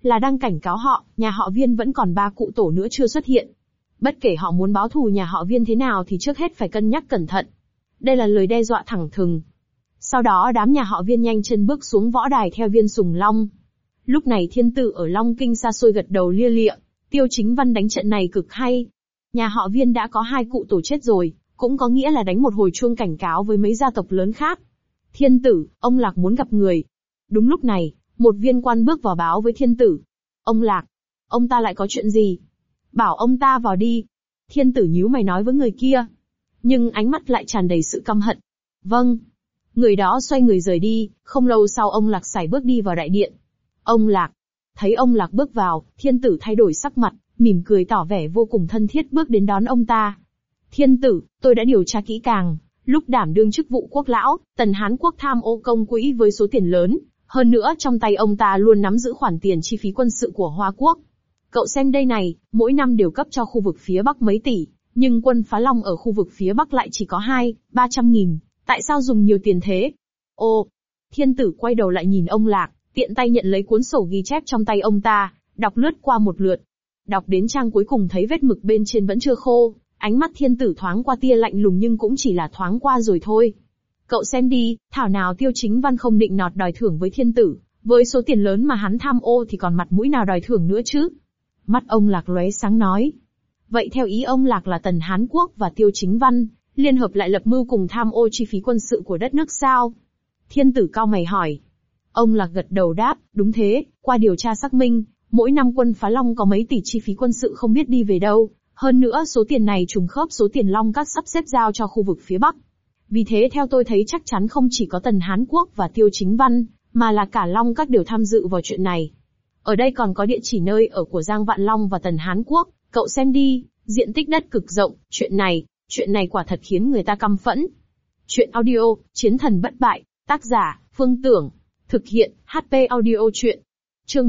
là đang cảnh cáo họ, nhà họ Viên vẫn còn 3 cụ tổ nữa chưa xuất hiện. Bất kể họ muốn báo thù nhà họ Viên thế nào thì trước hết phải cân nhắc cẩn thận. Đây là lời đe dọa thẳng thừng. Sau đó đám nhà họ Viên nhanh chân bước xuống võ đài theo Viên Sùng Long. Lúc này thiên tử ở Long Kinh xa xôi gật đầu lia lịa, Tiêu Chính Văn đánh trận này cực hay. Nhà họ Viên đã có 2 cụ tổ chết rồi, cũng có nghĩa là đánh một hồi chuông cảnh cáo với mấy gia tộc lớn khác. Thiên tử, ông Lạc muốn gặp người. Đúng lúc này, một viên quan bước vào báo với thiên tử. Ông Lạc, ông ta lại có chuyện gì? Bảo ông ta vào đi. Thiên tử nhíu mày nói với người kia. Nhưng ánh mắt lại tràn đầy sự căm hận. Vâng. Người đó xoay người rời đi, không lâu sau ông Lạc sải bước đi vào đại điện. Ông Lạc. Thấy ông Lạc bước vào, thiên tử thay đổi sắc mặt, mỉm cười tỏ vẻ vô cùng thân thiết bước đến đón ông ta. Thiên tử, tôi đã điều tra kỹ càng, lúc đảm đương chức vụ quốc lão, Tần Hán Quốc tham ô công quỹ với số tiền lớn, hơn nữa trong tay ông ta luôn nắm giữ khoản tiền chi phí quân sự của Hoa Quốc. Cậu xem đây này, mỗi năm đều cấp cho khu vực phía Bắc mấy tỷ, nhưng quân Phá Long ở khu vực phía Bắc lại chỉ có 200-300 nghìn, tại sao dùng nhiều tiền thế? Ô, thiên tử quay đầu lại nhìn ông Lạc, tiện tay nhận lấy cuốn sổ ghi chép trong tay ông ta, đọc lướt qua một lượt. Đọc đến trang cuối cùng thấy vết mực bên trên vẫn chưa khô, ánh mắt thiên tử thoáng qua tia lạnh lùng nhưng cũng chỉ là thoáng qua rồi thôi. Cậu xem đi, thảo nào Tiêu Chính Văn không định nọt đòi thưởng với thiên tử, với số tiền lớn mà hắn tham ô thì còn mặt mũi nào đòi thưởng nữa chứ? Mắt ông Lạc lóe sáng nói. Vậy theo ý ông Lạc là Tần Hán Quốc và Tiêu Chính Văn, liên hợp lại lập mưu cùng tham ô chi phí quân sự của đất nước sao? Thiên tử cau mày hỏi. Ông Lạc gật đầu đáp, đúng thế, qua điều tra xác minh, mỗi năm quân Phá Long có mấy tỷ chi phí quân sự không biết đi về đâu, hơn nữa số tiền này trùng khớp số tiền Long Các sắp xếp giao cho khu vực phía Bắc. Vì thế theo tôi thấy chắc chắn không chỉ có Tần Hán Quốc và Tiêu Chính Văn, mà là cả Long Các đều tham dự vào chuyện này. Ở đây còn có địa chỉ nơi ở của Giang Vạn Long và Tần Hán Quốc, cậu xem đi, diện tích đất cực rộng, chuyện này quả thật khiến người ta căm phẫn. Chuyện audio, Chiến thần bất bại, tác giả, Phương Tưởng, thực hiện, HP Audio Chuyện. Chương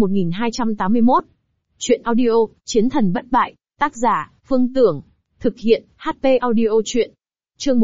1281. Chuyện audio, Chiến thần bất bại, tác giả, Phương Tưởng, thực hiện, HP Audio Chuyện. Chương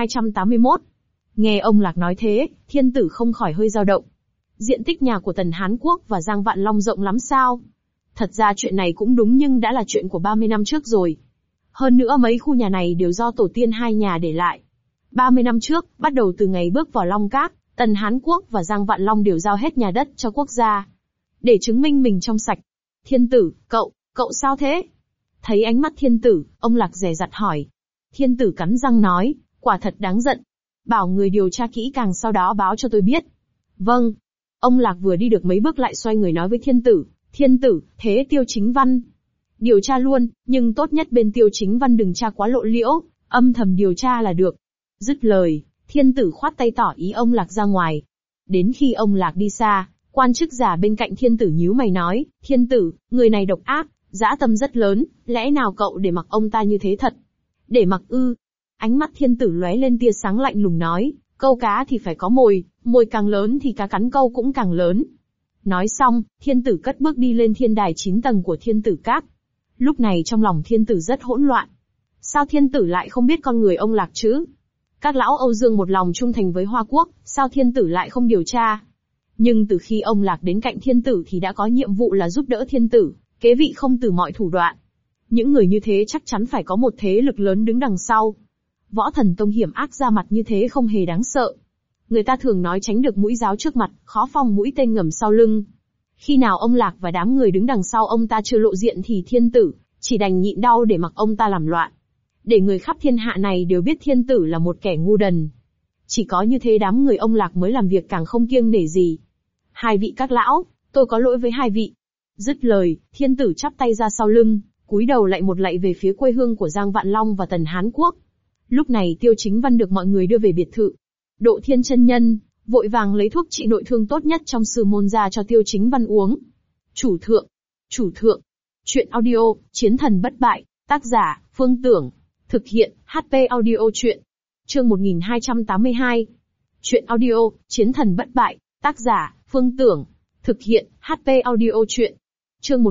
1281. Nghe ông Lạc nói thế, thiên tử không khỏi hơi dao động. Diện tích nhà của Tần Hán Quốc và Giang Vạn Long rộng lắm sao? Thật ra chuyện này cũng đúng nhưng đã là chuyện của 30 năm trước rồi. Hơn nữa mấy khu nhà này đều do tổ tiên hai nhà để lại. 30 năm trước, bắt đầu từ ngày bước vào Long Các, Tần Hán Quốc và Giang Vạn Long đều giao hết nhà đất cho quốc gia. Để chứng minh mình trong sạch. Thiên tử, cậu sao thế? Thấy ánh mắt thiên tử, ông Lạc dè dặt hỏi. Thiên tử cắn răng nói, quả thật đáng giận. Bảo người điều tra kỹ càng sau đó báo cho tôi biết. Vâng. Ông Lạc vừa đi được mấy bước lại xoay người nói với thiên tử, thế Tiêu Chính Văn. Điều tra luôn, nhưng tốt nhất bên Tiêu Chính Văn đừng tra quá lộ liễu, âm thầm điều tra là được. Dứt lời, thiên tử khoát tay tỏ ý ông Lạc ra ngoài. Đến khi ông Lạc đi xa, quan chức già bên cạnh thiên tử nhíu mày nói, thiên tử, người này độc ác, dã tâm rất lớn, lẽ nào cậu để mặc ông ta như thế thật? Để mặc ư? Ánh mắt thiên tử lóe lên tia sáng lạnh lùng nói, câu cá thì phải có mồi, mồi càng lớn thì cá cắn câu cũng càng lớn. Nói xong, thiên tử cất bước đi lên thiên đài 9 tầng của thiên tử các. Lúc này trong lòng thiên tử rất hỗn loạn. Sao thiên tử lại không biết con người ông Lạc chứ? Các lão Âu Dương một lòng trung thành với Hoa Quốc, sao thiên tử lại không điều tra? Nhưng từ khi ông Lạc đến cạnh thiên tử thì đã có nhiệm vụ là giúp đỡ thiên tử, kế vị không từ mọi thủ đoạn. Những người như thế chắc chắn phải có một thế lực lớn đứng đằng sau. Võ Thần Tông hiểm ác ra mặt như thế không hề đáng sợ. Người ta thường nói tránh được mũi giáo trước mặt, khó phòng mũi tên ngầm sau lưng. Khi nào ông Lạc và đám người đứng đằng sau ông ta chưa lộ diện thì thiên tử chỉ đành nhịn đau để mặc ông ta làm loạn. Để người khắp thiên hạ này đều biết thiên tử là một kẻ ngu đần. Chỉ có như thế đám người ông Lạc mới làm việc càng không kiêng nể gì. Hai vị các lão, tôi có lỗi với hai vị. Dứt lời, thiên tử chắp tay ra sau lưng, cúi đầu lại một lạy về phía quê hương của Giang Vạn Long và Tần Hán Quốc. Lúc này Tiêu Chính Văn được mọi người đưa về biệt thự. Độ Thiên chân nhân vội vàng lấy thuốc trị nội thương tốt nhất trong sư môn ra cho Tiêu Chính Văn uống. Chủ thượng. Chuyện audio, Chiến thần bất bại, tác giả, Phương Tưởng, thực hiện, HP Audio Chuyện. Chương 1282. Chuyện audio, Chiến thần bất bại, tác giả, Phương Tưởng, thực hiện, HP Audio Chuyện. Chương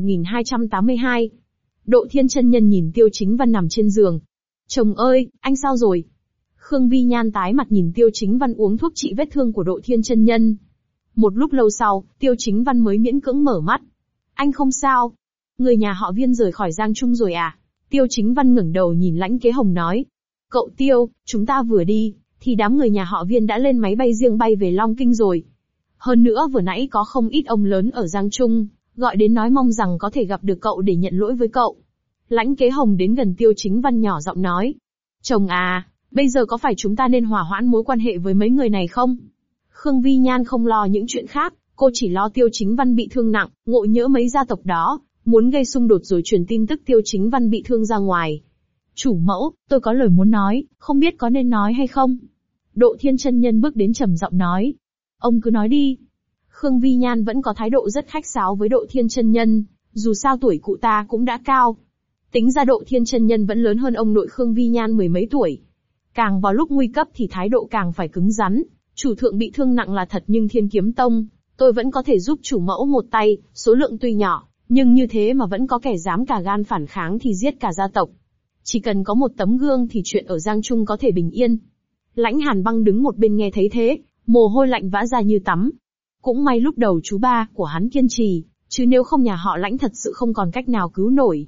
1282. Độ Thiên chân nhân nhìn Tiêu Chính Văn nằm trên giường. Chồng ơi, anh sao rồi? Khương Vi Nhan tái mặt nhìn Tiêu Chính Văn uống thuốc trị vết thương của Độ Thiên chân nhân. Một lúc lâu sau, Tiêu Chính Văn mới miễn cưỡng mở mắt. Anh không sao. Người nhà họ Viên rời khỏi Giang Trung rồi à? Tiêu Chính Văn ngẩng đầu nhìn Lãnh Kế Hồng nói. Cậu Tiêu, chúng ta vừa đi, thì đám người nhà họ Viên đã lên máy bay riêng bay về Long Kinh rồi. Hơn nữa vừa nãy có không ít ông lớn ở Giang Trung, gọi đến nói mong rằng có thể gặp được cậu để nhận lỗi với cậu. Lãnh Kế Hồng đến gần Tiêu Chính Văn nhỏ giọng nói. Chồng à, bây giờ có phải chúng ta nên hòa hoãn mối quan hệ với mấy người này không? Khương Vi Nhan không lo những chuyện khác, cô chỉ lo Tiêu Chính Văn bị thương nặng, ngộ nhỡ mấy gia tộc đó, muốn gây xung đột rồi truyền tin tức Tiêu Chính Văn bị thương ra ngoài. Chủ mẫu, tôi có lời muốn nói, không biết có nên nói hay không? Độ Thiên Chân Nhân bước đến trầm giọng nói. Ông cứ nói đi. Khương Vi Nhan vẫn có thái độ rất khách sáo với Độ Thiên Chân Nhân, dù sao tuổi cụ ta cũng đã cao. Tính ra Độ Thiên Chân Nhân vẫn lớn hơn ông nội Khương Vi Nhan mười mấy tuổi. Càng vào lúc nguy cấp thì thái độ càng phải cứng rắn. Chủ thượng bị thương nặng là thật nhưng Thiên Kiếm Tông, tôi vẫn có thể giúp chủ mẫu một tay, số lượng tuy nhỏ, nhưng như thế mà vẫn có kẻ dám cả gan phản kháng thì giết cả gia tộc. Chỉ cần có một tấm gương thì chuyện ở Giang Trung có thể bình yên. Lãnh Hàn Băng đứng một bên nghe thấy thế, mồ hôi lạnh vã ra như tắm. Cũng may lúc đầu chú ba của hắn kiên trì, chứ nếu không nhà họ Lãnh thật sự không còn cách nào cứu nổi.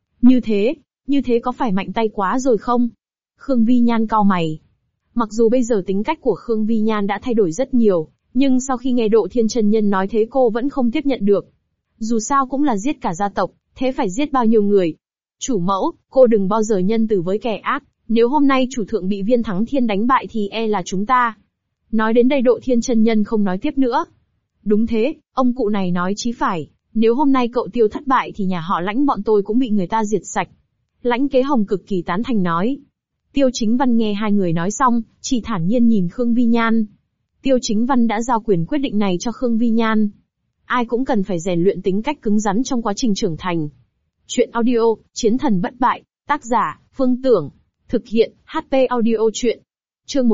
Như thế có phải mạnh tay quá rồi không? Khương Vi Nhan cau mày. Mặc dù bây giờ tính cách của Khương Vi Nhan đã thay đổi rất nhiều, nhưng sau khi nghe Độ Thiên Chân Nhân nói thế cô vẫn không tiếp nhận được. Dù sao cũng là giết cả gia tộc, thế phải giết bao nhiêu người? Chủ mẫu, cô đừng bao giờ nhân từ với kẻ ác, nếu hôm nay chủ thượng bị Viên Thắng Thiên đánh bại thì e là chúng ta. Nói đến đây Độ Thiên Chân Nhân không nói tiếp nữa. Đúng thế, ông cụ này nói chí phải, nếu hôm nay cậu Tiêu thất bại thì nhà họ Lãnh bọn tôi cũng bị người ta diệt sạch. Lãnh Kế Hồng cực kỳ tán thành nói. Tiêu Chính Văn nghe hai người nói xong, chỉ thản nhiên nhìn Khương Vi Nhan. Tiêu Chính Văn đã giao quyền quyết định này cho Khương Vi Nhan. Ai cũng cần phải rèn luyện tính cách cứng rắn trong quá trình trưởng thành. Chuyện audio, Chiến Thần Bất Bại, tác giả, Phương Tưởng. Thực hiện, HP Audio Chuyện. Chương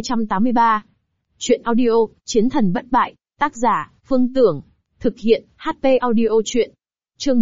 1283. Chuyện audio, Chiến Thần Bất Bại, tác giả, Phương Tưởng. Thực hiện, HP Audio Chuyện. Chương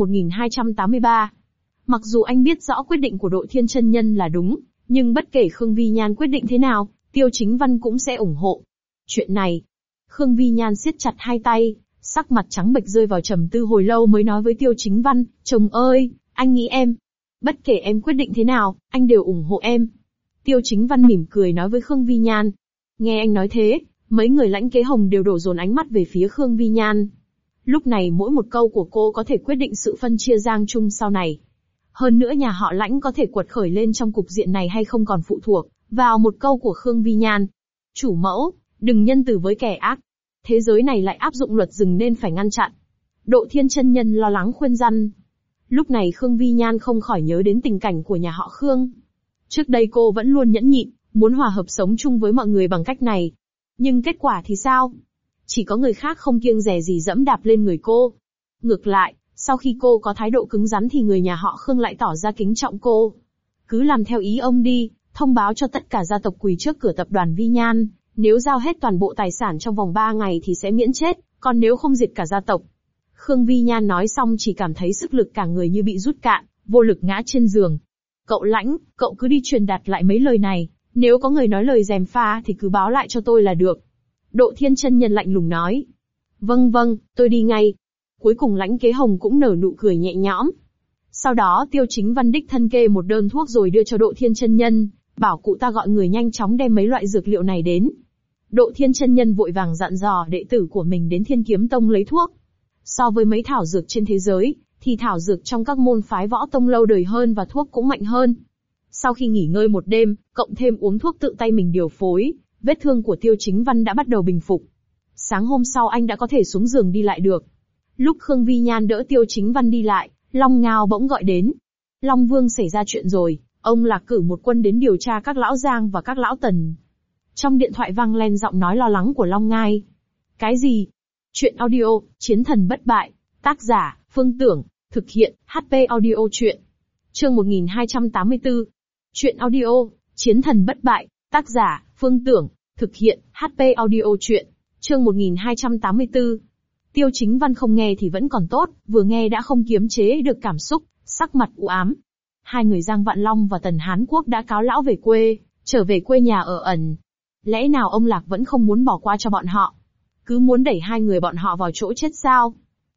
1283. Mặc dù anh biết rõ quyết định của Độ Thiên Chân Nhân là đúng, nhưng bất kể Khương Vi Nhan quyết định thế nào, Tiêu Chính Văn cũng sẽ ủng hộ. Chuyện này, Khương Vi Nhan siết chặt hai tay, sắc mặt trắng bệch rơi vào trầm tư hồi lâu mới nói với Tiêu Chính Văn, chồng ơi, anh nghĩ em. Bất kể em quyết định thế nào, anh đều ủng hộ em. Tiêu Chính Văn mỉm cười nói với Khương Vi Nhan. Nghe anh nói thế, mấy người Lãnh Kế Hồng đều đổ dồn ánh mắt về phía Khương Vi Nhan. Lúc này mỗi một câu của cô có thể quyết định sự phân chia Giang Trung sau này. Hơn nữa nhà họ Lãnh có thể quật khởi lên trong cục diện này hay không còn phụ thuộc vào một câu của Khương Vi Nhan. Chủ mẫu, đừng nhân từ với kẻ ác. Thế giới này lại áp dụng luật rừng nên phải ngăn chặn. Độ Thiên Chân Nhân lo lắng khuyên răn. Lúc này Khương Vi Nhan không khỏi nhớ đến tình cảnh của nhà họ Khương. Trước đây cô vẫn luôn nhẫn nhịn, muốn hòa hợp sống chung với mọi người bằng cách này. Nhưng kết quả thì sao? Chỉ có người khác không kiêng dè gì dẫm đạp lên người cô. Ngược lại, sau khi cô có thái độ cứng rắn thì người nhà họ Khương lại tỏ ra kính trọng cô. Cứ làm theo ý ông đi, thông báo cho tất cả gia tộc quỳ trước cửa tập đoàn Vi Nhan, nếu giao hết toàn bộ tài sản trong vòng 3 ngày thì sẽ miễn chết, còn nếu không diệt cả gia tộc. Khương Vi Nhan nói xong chỉ cảm thấy sức lực cả người như bị rút cạn, vô lực ngã trên giường. Cậu Lãnh, cậu cứ đi truyền đạt lại mấy lời này, nếu có người nói lời gièm pha thì cứ báo lại cho tôi là được. Độ Thiên Chân Nhân lạnh lùng nói. Vâng, tôi đi ngay. Cuối cùng Lãnh Kế Hồng cũng nở nụ cười nhẹ nhõm. Sau đó Tiêu Chính Văn đích thân kê một đơn thuốc rồi đưa cho Độ Thiên Chân Nhân, bảo cụ ta gọi người nhanh chóng đem mấy loại dược liệu này đến. Độ Thiên Chân Nhân vội vàng dặn dò đệ tử của mình đến Thiên Kiếm Tông lấy thuốc. So với mấy thảo dược trên thế giới, thì thảo dược trong các môn phái võ tông lâu đời hơn và thuốc cũng mạnh hơn. Sau khi nghỉ ngơi một đêm, cộng thêm uống thuốc tự tay mình điều phối, vết thương của Tiêu Chính Văn đã bắt đầu bình phục. Sáng hôm sau anh đã có thể xuống giường đi lại được. Lúc Khương Vi Nhan đỡ Tiêu Chính Văn đi lại, Long Ngao bỗng gọi đến. Long Vương xảy ra chuyện rồi, ông Lạc cử một quân đến điều tra các lão Giang và các lão Tần. Trong điện thoại vang lên giọng nói lo lắng của Long Ngai. Cái gì? Chuyện audio, Chiến Thần Bất Bại, tác giả, Phương Tưởng, thực hiện, HP Audio Chuyện. Chương 1284. Chuyện audio, Chiến Thần Bất Bại, tác giả, Phương Tưởng, thực hiện, HP Audio Chuyện. Chương 1284. Tiêu Chính Văn không nghe thì vẫn còn tốt, vừa nghe đã không kiềm chế được cảm xúc, sắc mặt u ám. Hai người Giang Vạn Long và Tần Hán Quốc đã cáo lão về quê, trở về quê nhà ở ẩn. Lẽ nào ông Lạc vẫn không muốn bỏ qua cho bọn họ? Cứ muốn đẩy hai người bọn họ vào chỗ chết sao?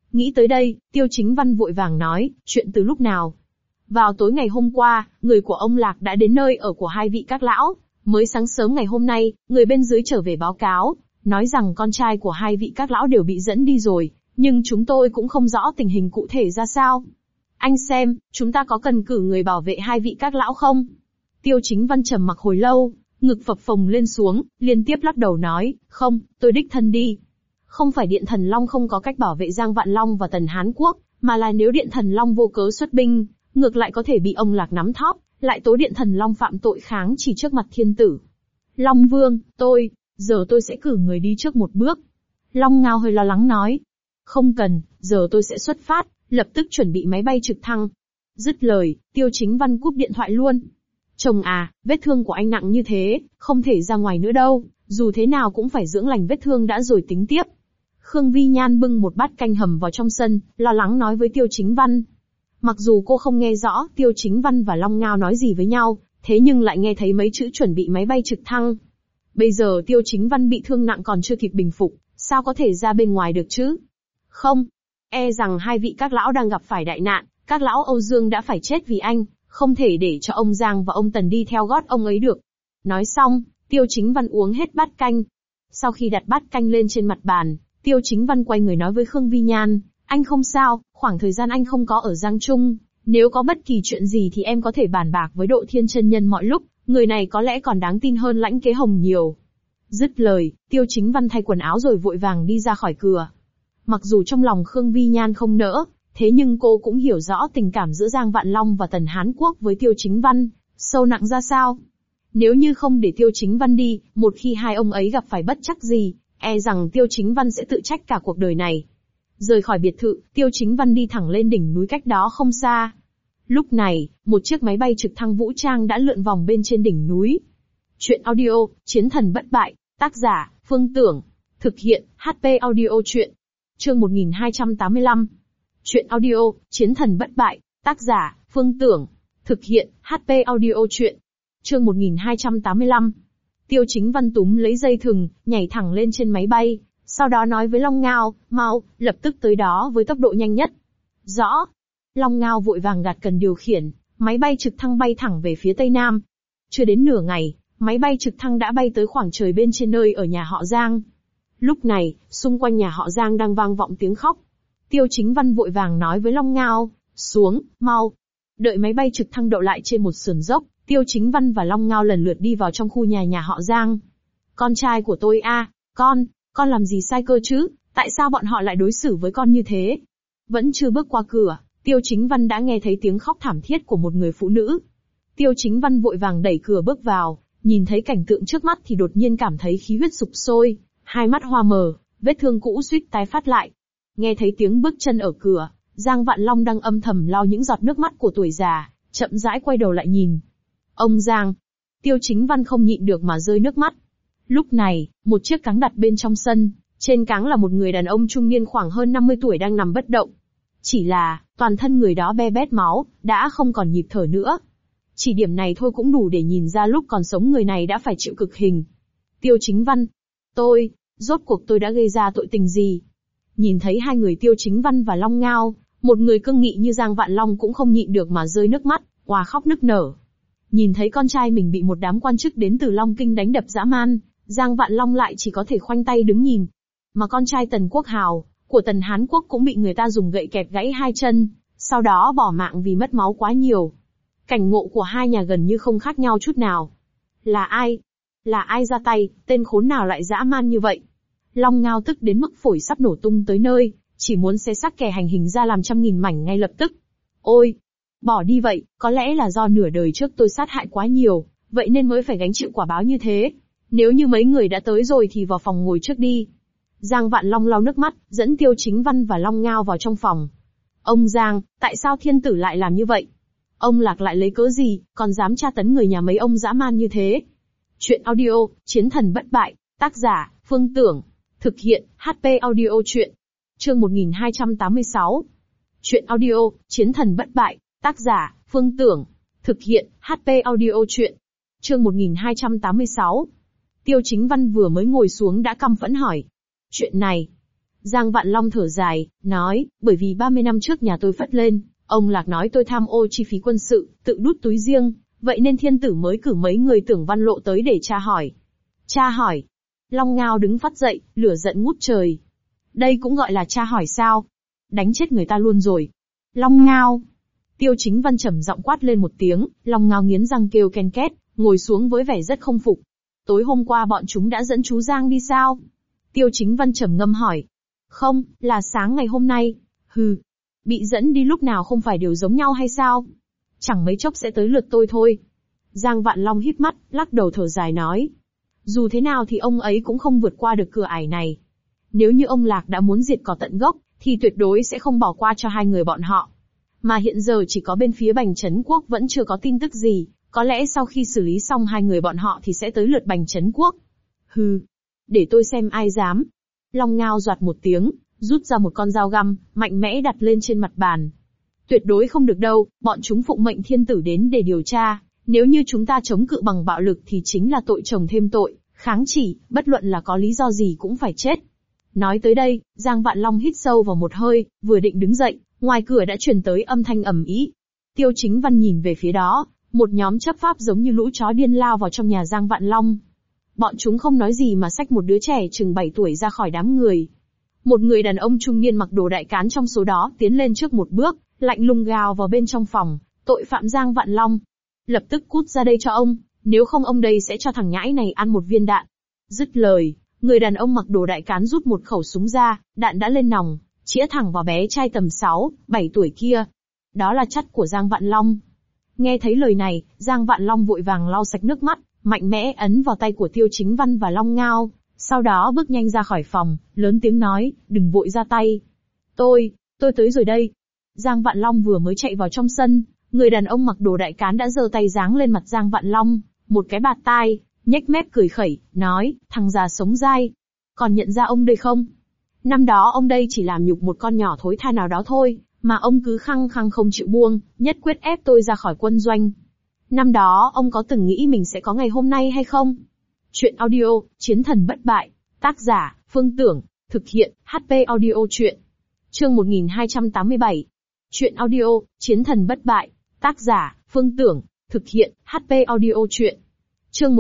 Nghĩ tới đây, Tiêu Chính Văn vội vàng nói, chuyện từ lúc nào? Vào tối ngày hôm qua, người của ông Lạc đã đến nơi ở của hai vị các lão. Mới sáng sớm ngày hôm nay, người bên dưới trở về báo cáo, nói rằng con trai của hai vị các lão đều bị dẫn đi rồi, nhưng chúng tôi cũng không rõ tình hình cụ thể ra sao. Anh xem, chúng ta có cần cử người bảo vệ hai vị các lão không? Tiêu Chính Văn trầm mặc hồi lâu, ngực phập phồng lên xuống, liên tiếp lắc đầu nói, không, tôi đích thân đi. Không phải Điện Thần Long không có cách bảo vệ Giang Vạn Long và Tần Hán Quốc, mà là nếu Điện Thần Long vô cớ xuất binh, ngược lại có thể bị ông Lạc nắm thóp, lại tố Điện Thần Long phạm tội kháng chỉ trước mặt thiên tử. Long Vương, giờ tôi sẽ cử người đi trước một bước. Long Ngao hơi lo lắng nói. Không cần, giờ tôi sẽ xuất phát, lập tức chuẩn bị máy bay trực thăng. Dứt lời, Tiêu Chính Văn cúp điện thoại luôn. Chồng à, vết thương của anh nặng như thế, không thể ra ngoài nữa đâu, dù thế nào cũng phải dưỡng lành vết thương đã rồi tính tiếp. Khương Vi Nhan bưng một bát canh hầm vào trong sân, lo lắng nói với Tiêu Chính Văn. Mặc dù cô không nghe rõ Tiêu Chính Văn và Long Ngao nói gì với nhau, thế nhưng lại nghe thấy mấy chữ chuẩn bị máy bay trực thăng. Bây giờ Tiêu Chính Văn bị thương nặng còn chưa kịp bình phục, sao có thể ra bên ngoài được chứ? Không, e rằng hai vị các lão đang gặp phải đại nạn, các lão Âu Dương đã phải chết vì anh, không thể để cho ông Giang và ông Tần đi theo gót ông ấy được. Nói xong, Tiêu Chính Văn uống hết bát canh. Sau khi đặt bát canh lên trên mặt bàn, Tiêu Chính Văn quay người nói với Khương Vi Nhan, anh không sao, khoảng thời gian anh không có ở Giang Trung, nếu có bất kỳ chuyện gì thì em có thể bàn bạc với Độ Thiên chân nhân mọi lúc, người này có lẽ còn đáng tin hơn Lãnh Kế Hồng nhiều. Dứt lời, Tiêu Chính Văn thay quần áo rồi vội vàng đi ra khỏi cửa. Mặc dù trong lòng Khương Vi Nhan không nỡ, thế nhưng cô cũng hiểu rõ tình cảm giữa Giang Vạn Long và Tần Hán Quốc với Tiêu Chính Văn, sâu nặng ra sao. Nếu như không để Tiêu Chính Văn đi, một khi hai ông ấy gặp phải bất trắc gì, e rằng Tiêu Chính Văn sẽ tự trách cả cuộc đời này. Rời khỏi biệt thự, Tiêu Chính Văn đi thẳng lên đỉnh núi cách đó không xa. Lúc này, một chiếc máy bay trực thăng vũ trang đã lượn vòng bên trên đỉnh núi. Chuyện audio, Chiến thần bất bại, tác giả, Phương Tưởng. Thực hiện, HP Audio Chuyện. Chương 1285. Chuyện audio, Chiến thần bất bại, tác giả, Phương Tưởng. Thực hiện, HP Audio Chuyện. Chương 1285. Tiêu Chính Văn túm lấy dây thừng, nhảy thẳng lên trên máy bay, sau đó nói với Long Ngao, mau, lập tức tới đó với tốc độ nhanh nhất. Rõ. Long Ngao vội vàng gạt cần điều khiển, máy bay trực thăng bay thẳng về phía tây nam. Chưa đến nửa ngày, máy bay trực thăng đã bay tới khoảng trời bên trên nơi ở nhà họ Giang. Lúc này, xung quanh nhà họ Giang đang vang vọng tiếng khóc. Tiêu Chính Văn vội vàng nói với Long Ngao, xuống, mau. Đợi máy bay trực thăng đậu lại trên một sườn dốc, Tiêu Chính Văn và Long Ngao lần lượt đi vào trong khu nhà họ Giang. Con trai của tôi a, con làm gì sai cơ chứ, tại sao bọn họ lại đối xử với con như thế? Vẫn chưa bước qua cửa, Tiêu Chính Văn đã nghe thấy tiếng khóc thảm thiết của một người phụ nữ. Tiêu Chính Văn vội vàng đẩy cửa bước vào, nhìn thấy cảnh tượng trước mắt thì đột nhiên cảm thấy khí huyết sục sôi, hai mắt hoa mờ, vết thương cũ suýt tái phát lại. Nghe thấy tiếng bước chân ở cửa, Giang Vạn Long đang âm thầm lau những giọt nước mắt của tuổi già, chậm rãi quay đầu lại nhìn. Ông Giang! Tiêu Chính Văn không nhịn được mà rơi nước mắt. Lúc này, một chiếc cáng đặt bên trong sân, trên cáng là một người đàn ông trung niên khoảng hơn 50 tuổi đang nằm bất động. Chỉ là, toàn thân người đó be bét máu, đã không còn nhịp thở nữa. Chỉ điểm này thôi cũng đủ để nhìn ra lúc còn sống người này đã phải chịu cực hình. Tiêu Chính Văn! Rốt cuộc tôi đã gây ra tội tình gì? Nhìn thấy hai người Tiêu Chính Văn và Long Ngao, một người cương nghị như Giang Vạn Long cũng không nhịn được mà rơi nước mắt, òa khóc nức nở. Nhìn thấy con trai mình bị một đám quan chức đến từ Long Kinh đánh đập dã man, Giang Vạn Long lại chỉ có thể khoanh tay đứng nhìn. Mà con trai Tần Quốc Hào, của Tần Hán Quốc cũng bị người ta dùng gậy kẹp gãy hai chân, sau đó bỏ mạng vì mất máu quá nhiều. Cảnh ngộ của hai nhà gần như không khác nhau chút nào. Là ai? Là ai ra tay, tên khốn nào lại dã man như vậy? Long Ngao tức đến mức phổi sắp nổ tung tới nơi, chỉ muốn xé xác kẻ hành hình ra làm trăm nghìn mảnh ngay lập tức. Ôi! Bỏ đi vậy, có lẽ là do nửa đời trước tôi sát hại quá nhiều, vậy nên mới phải gánh chịu quả báo như thế. Nếu như mấy người đã tới rồi thì vào phòng ngồi trước đi. Giang Vạn Long lau nước mắt, dẫn Tiêu Chính Văn và Long Ngao vào trong phòng. Ông Giang, tại sao thiên tử lại làm như vậy? Ông Lạc lại lấy cớ gì, còn dám tra tấn người nhà mấy ông dã man như thế? Chuyện audio, Chiến thần bất bại, tác giả, Phương Tưởng. Thực hiện, HP Audio Chuyện. Chương 1286. Chuyện audio, Chiến thần bất bại, tác giả, Phương Tưởng. Thực hiện, HP Audio Chuyện. Chương 1286. Tiêu Chính Văn vừa mới ngồi xuống đã căm phẫn hỏi. Chuyện này, Giang Vạn Long thở dài, nói, bởi vì 30 năm trước nhà tôi phất lên, ông Lạc nói tôi tham ô chi phí quân sự, tự đút túi riêng, vậy nên thiên tử mới cử mấy người Tưởng Văn Lộ tới để tra hỏi. Tra hỏi? Long Ngao đứng phát dậy, lửa giận ngút trời. Đây cũng gọi là tra hỏi sao? Đánh chết người ta luôn rồi. Long Ngao! Tiêu Chính Văn trầm giọng quát lên một tiếng, Long Ngao nghiến răng kêu ken két, ngồi xuống với vẻ rất không phục. Tối hôm qua bọn chúng đã dẫn chú Giang đi sao? Tiêu Chính Văn trầm ngâm hỏi. Không, là sáng ngày hôm nay. Hừ, bị dẫn đi lúc nào không phải đều giống nhau hay sao? Chẳng mấy chốc sẽ tới lượt tôi thôi. Giang Vạn Long híp mắt, lắc đầu thở dài nói. Dù thế nào thì ông ấy cũng không vượt qua được cửa ải này. Nếu như ông Lạc đã muốn diệt cỏ tận gốc, thì tuyệt đối sẽ không bỏ qua cho hai người bọn họ. Mà hiện giờ chỉ có bên phía Bành Trấn Quốc vẫn chưa có tin tức gì, có lẽ sau khi xử lý xong hai người bọn họ thì sẽ tới lượt Bành Trấn Quốc. Hừ, để tôi xem ai dám. Long Ngao doạt một tiếng, rút ra một con dao găm, mạnh mẽ đặt lên trên mặt bàn. Tuyệt đối không được đâu, bọn chúng phụng mệnh thiên tử đến để điều tra, nếu như chúng ta chống cự bằng bạo lực thì chính là tội chồng thêm tội, kháng chỉ, bất luận là có lý do gì cũng phải chết. Nói tới đây, Giang Vạn Long hít sâu vào một hơi, vừa định đứng dậy, ngoài cửa đã truyền tới âm thanh ầm ĩ. Tiêu Chính Văn nhìn về phía đó, một nhóm chấp pháp giống như lũ chó điên lao vào trong nhà Giang Vạn Long. Bọn chúng không nói gì mà xách một đứa trẻ chừng 7 tuổi ra khỏi đám người. Một người đàn ông trung niên mặc đồ đại cán trong số đó tiến lên trước một bước, lạnh lùng gào vào bên trong phòng, tội phạm Giang Vạn Long. Lập tức cút ra đây cho ông, nếu không ông đây sẽ cho thằng nhãi này ăn một viên đạn. Dứt lời, người đàn ông mặc đồ đại cán rút một khẩu súng ra, đạn đã lên nòng, chĩa thẳng vào bé trai tầm 6, 7 tuổi kia. Đó là chất của Giang Vạn Long. Nghe thấy lời này, Giang Vạn Long vội vàng lau sạch nước mắt, mạnh mẽ ấn vào tay của Tiêu Chính Văn và Long Ngao, sau đó bước nhanh ra khỏi phòng, lớn tiếng nói, đừng vội ra tay. Tôi tới rồi đây. Giang Vạn Long vừa mới chạy vào trong sân, người đàn ông mặc đồ đại cán đã giơ tay giáng lên mặt Giang Vạn Long, một cái bạt tai, nhếch mép cười khẩy, nói, thằng già sống dai. Còn nhận ra ông đây không? Năm đó ông đây chỉ làm nhục một con nhỏ thối tha nào đó thôi, mà ông cứ khăng khăng không chịu buông, nhất quyết ép tôi ra khỏi quân doanh. Năm đó ông có từng nghĩ mình sẽ có ngày hôm nay hay không? Chuyện audio, Chiến thần bất bại, tác giả, Phương Tưởng, thực hiện, HP audio truyện. Chương 1287. Chuyện audio, Chiến thần bất bại, tác giả, Phương Tưởng, thực hiện, HP audio truyện. Chương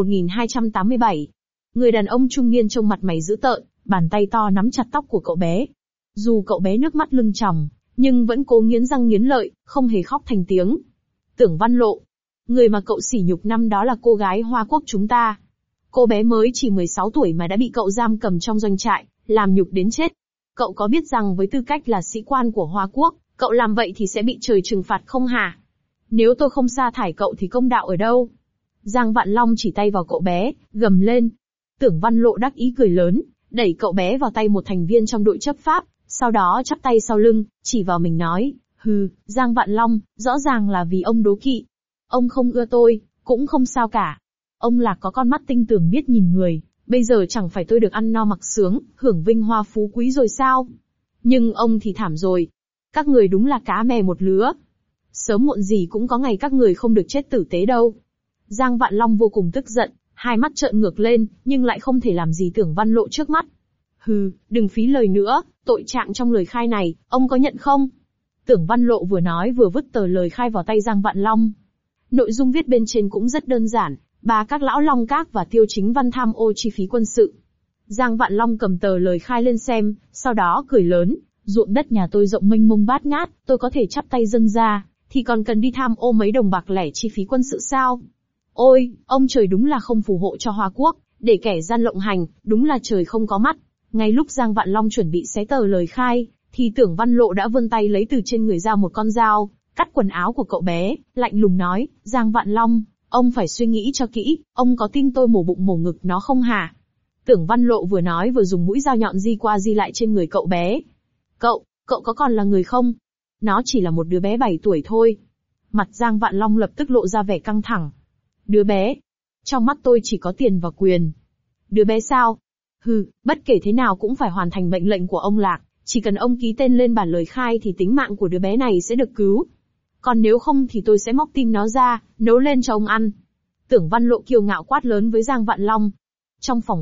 1287. Người đàn ông trung niên trông mặt mày dữ tợn, bàn tay to nắm chặt tóc của cậu bé. Dù cậu bé nước mắt lưng tròng, nhưng vẫn cố nghiến răng nghiến lợi, không hề khóc thành tiếng. Tưởng Văn Lộ, người mà cậu sỉ nhục năm đó là cô gái Hoa Quốc chúng ta. Cô bé mới chỉ 16 tuổi mà đã bị cậu giam cầm trong doanh trại, làm nhục đến chết. Cậu có biết rằng với tư cách là sĩ quan của Hoa Quốc, cậu làm vậy thì sẽ bị trời trừng phạt không hả? Nếu tôi không sa thải cậu thì công đạo ở đâu? Giang Vạn Long chỉ tay vào cậu bé, gầm lên. Tưởng Văn Lộ đắc ý cười lớn, đẩy cậu bé vào tay một thành viên trong đội chấp pháp, sau đó chắp tay sau lưng, chỉ vào mình nói, hừ, Giang Vạn Long, rõ ràng là vì ông đố kỵ. Ông không ưa tôi, cũng không sao cả. Ông Lạc có con mắt tinh tường biết nhìn người, bây giờ chẳng phải tôi được ăn no mặc sướng, hưởng vinh hoa phú quý rồi sao? Nhưng ông thì thảm rồi. Các người đúng là cá mè một lứa. Sớm muộn gì cũng có ngày các người không được chết tử tế đâu. Giang Vạn Long vô cùng tức giận, hai mắt trợn ngược lên, nhưng lại không thể làm gì Tưởng Văn Lộ trước mắt. Hừ, đừng phí lời nữa, tội trạng trong lời khai này, ông có nhận không? Tưởng Văn Lộ vừa nói vừa vứt tờ lời khai vào tay Giang Vạn Long. Nội dung viết bên trên cũng rất đơn giản, ba các lão Long Các và Tiêu Chính Văn tham ô chi phí quân sự. Giang Vạn Long cầm tờ lời khai lên xem, sau đó cười lớn, ruộng đất nhà tôi rộng mênh mông bát ngát, tôi có thể chắp tay dâng ra, thì còn cần đi tham ô mấy đồng bạc lẻ chi phí quân sự sao? Ôi, ông trời đúng là không phù hộ cho Hoa Quốc, để kẻ gian lộng hành, đúng là trời không có mắt. Ngay lúc Giang Vạn Long chuẩn bị xé tờ lời khai, thì Tưởng Văn Lộ đã vươn tay lấy từ trên người ra một con dao, cắt quần áo của cậu bé, lạnh lùng nói, Giang Vạn Long, ông phải suy nghĩ cho kỹ, ông có tin tôi mổ bụng mổ ngực nó không hả? Tưởng Văn Lộ vừa nói vừa dùng mũi dao nhọn di qua di lại trên người cậu bé. Cậu có còn là người không? Nó chỉ là một đứa bé 7 tuổi thôi. Mặt Giang Vạn Long lập tức lộ ra vẻ căng thẳng. Đứa bé? Trong mắt tôi chỉ có tiền và quyền. Đứa bé sao? Hừ, bất kể thế nào cũng phải hoàn thành mệnh lệnh của ông Lạc, chỉ cần ông ký tên lên bản lời khai thì tính mạng của đứa bé này sẽ được cứu. Còn nếu không thì tôi sẽ móc tim nó ra, nấu lên cho ông ăn. Tưởng Văn Lộ kiêu ngạo quát lớn với Giang Vạn Long. Trong phòng khách,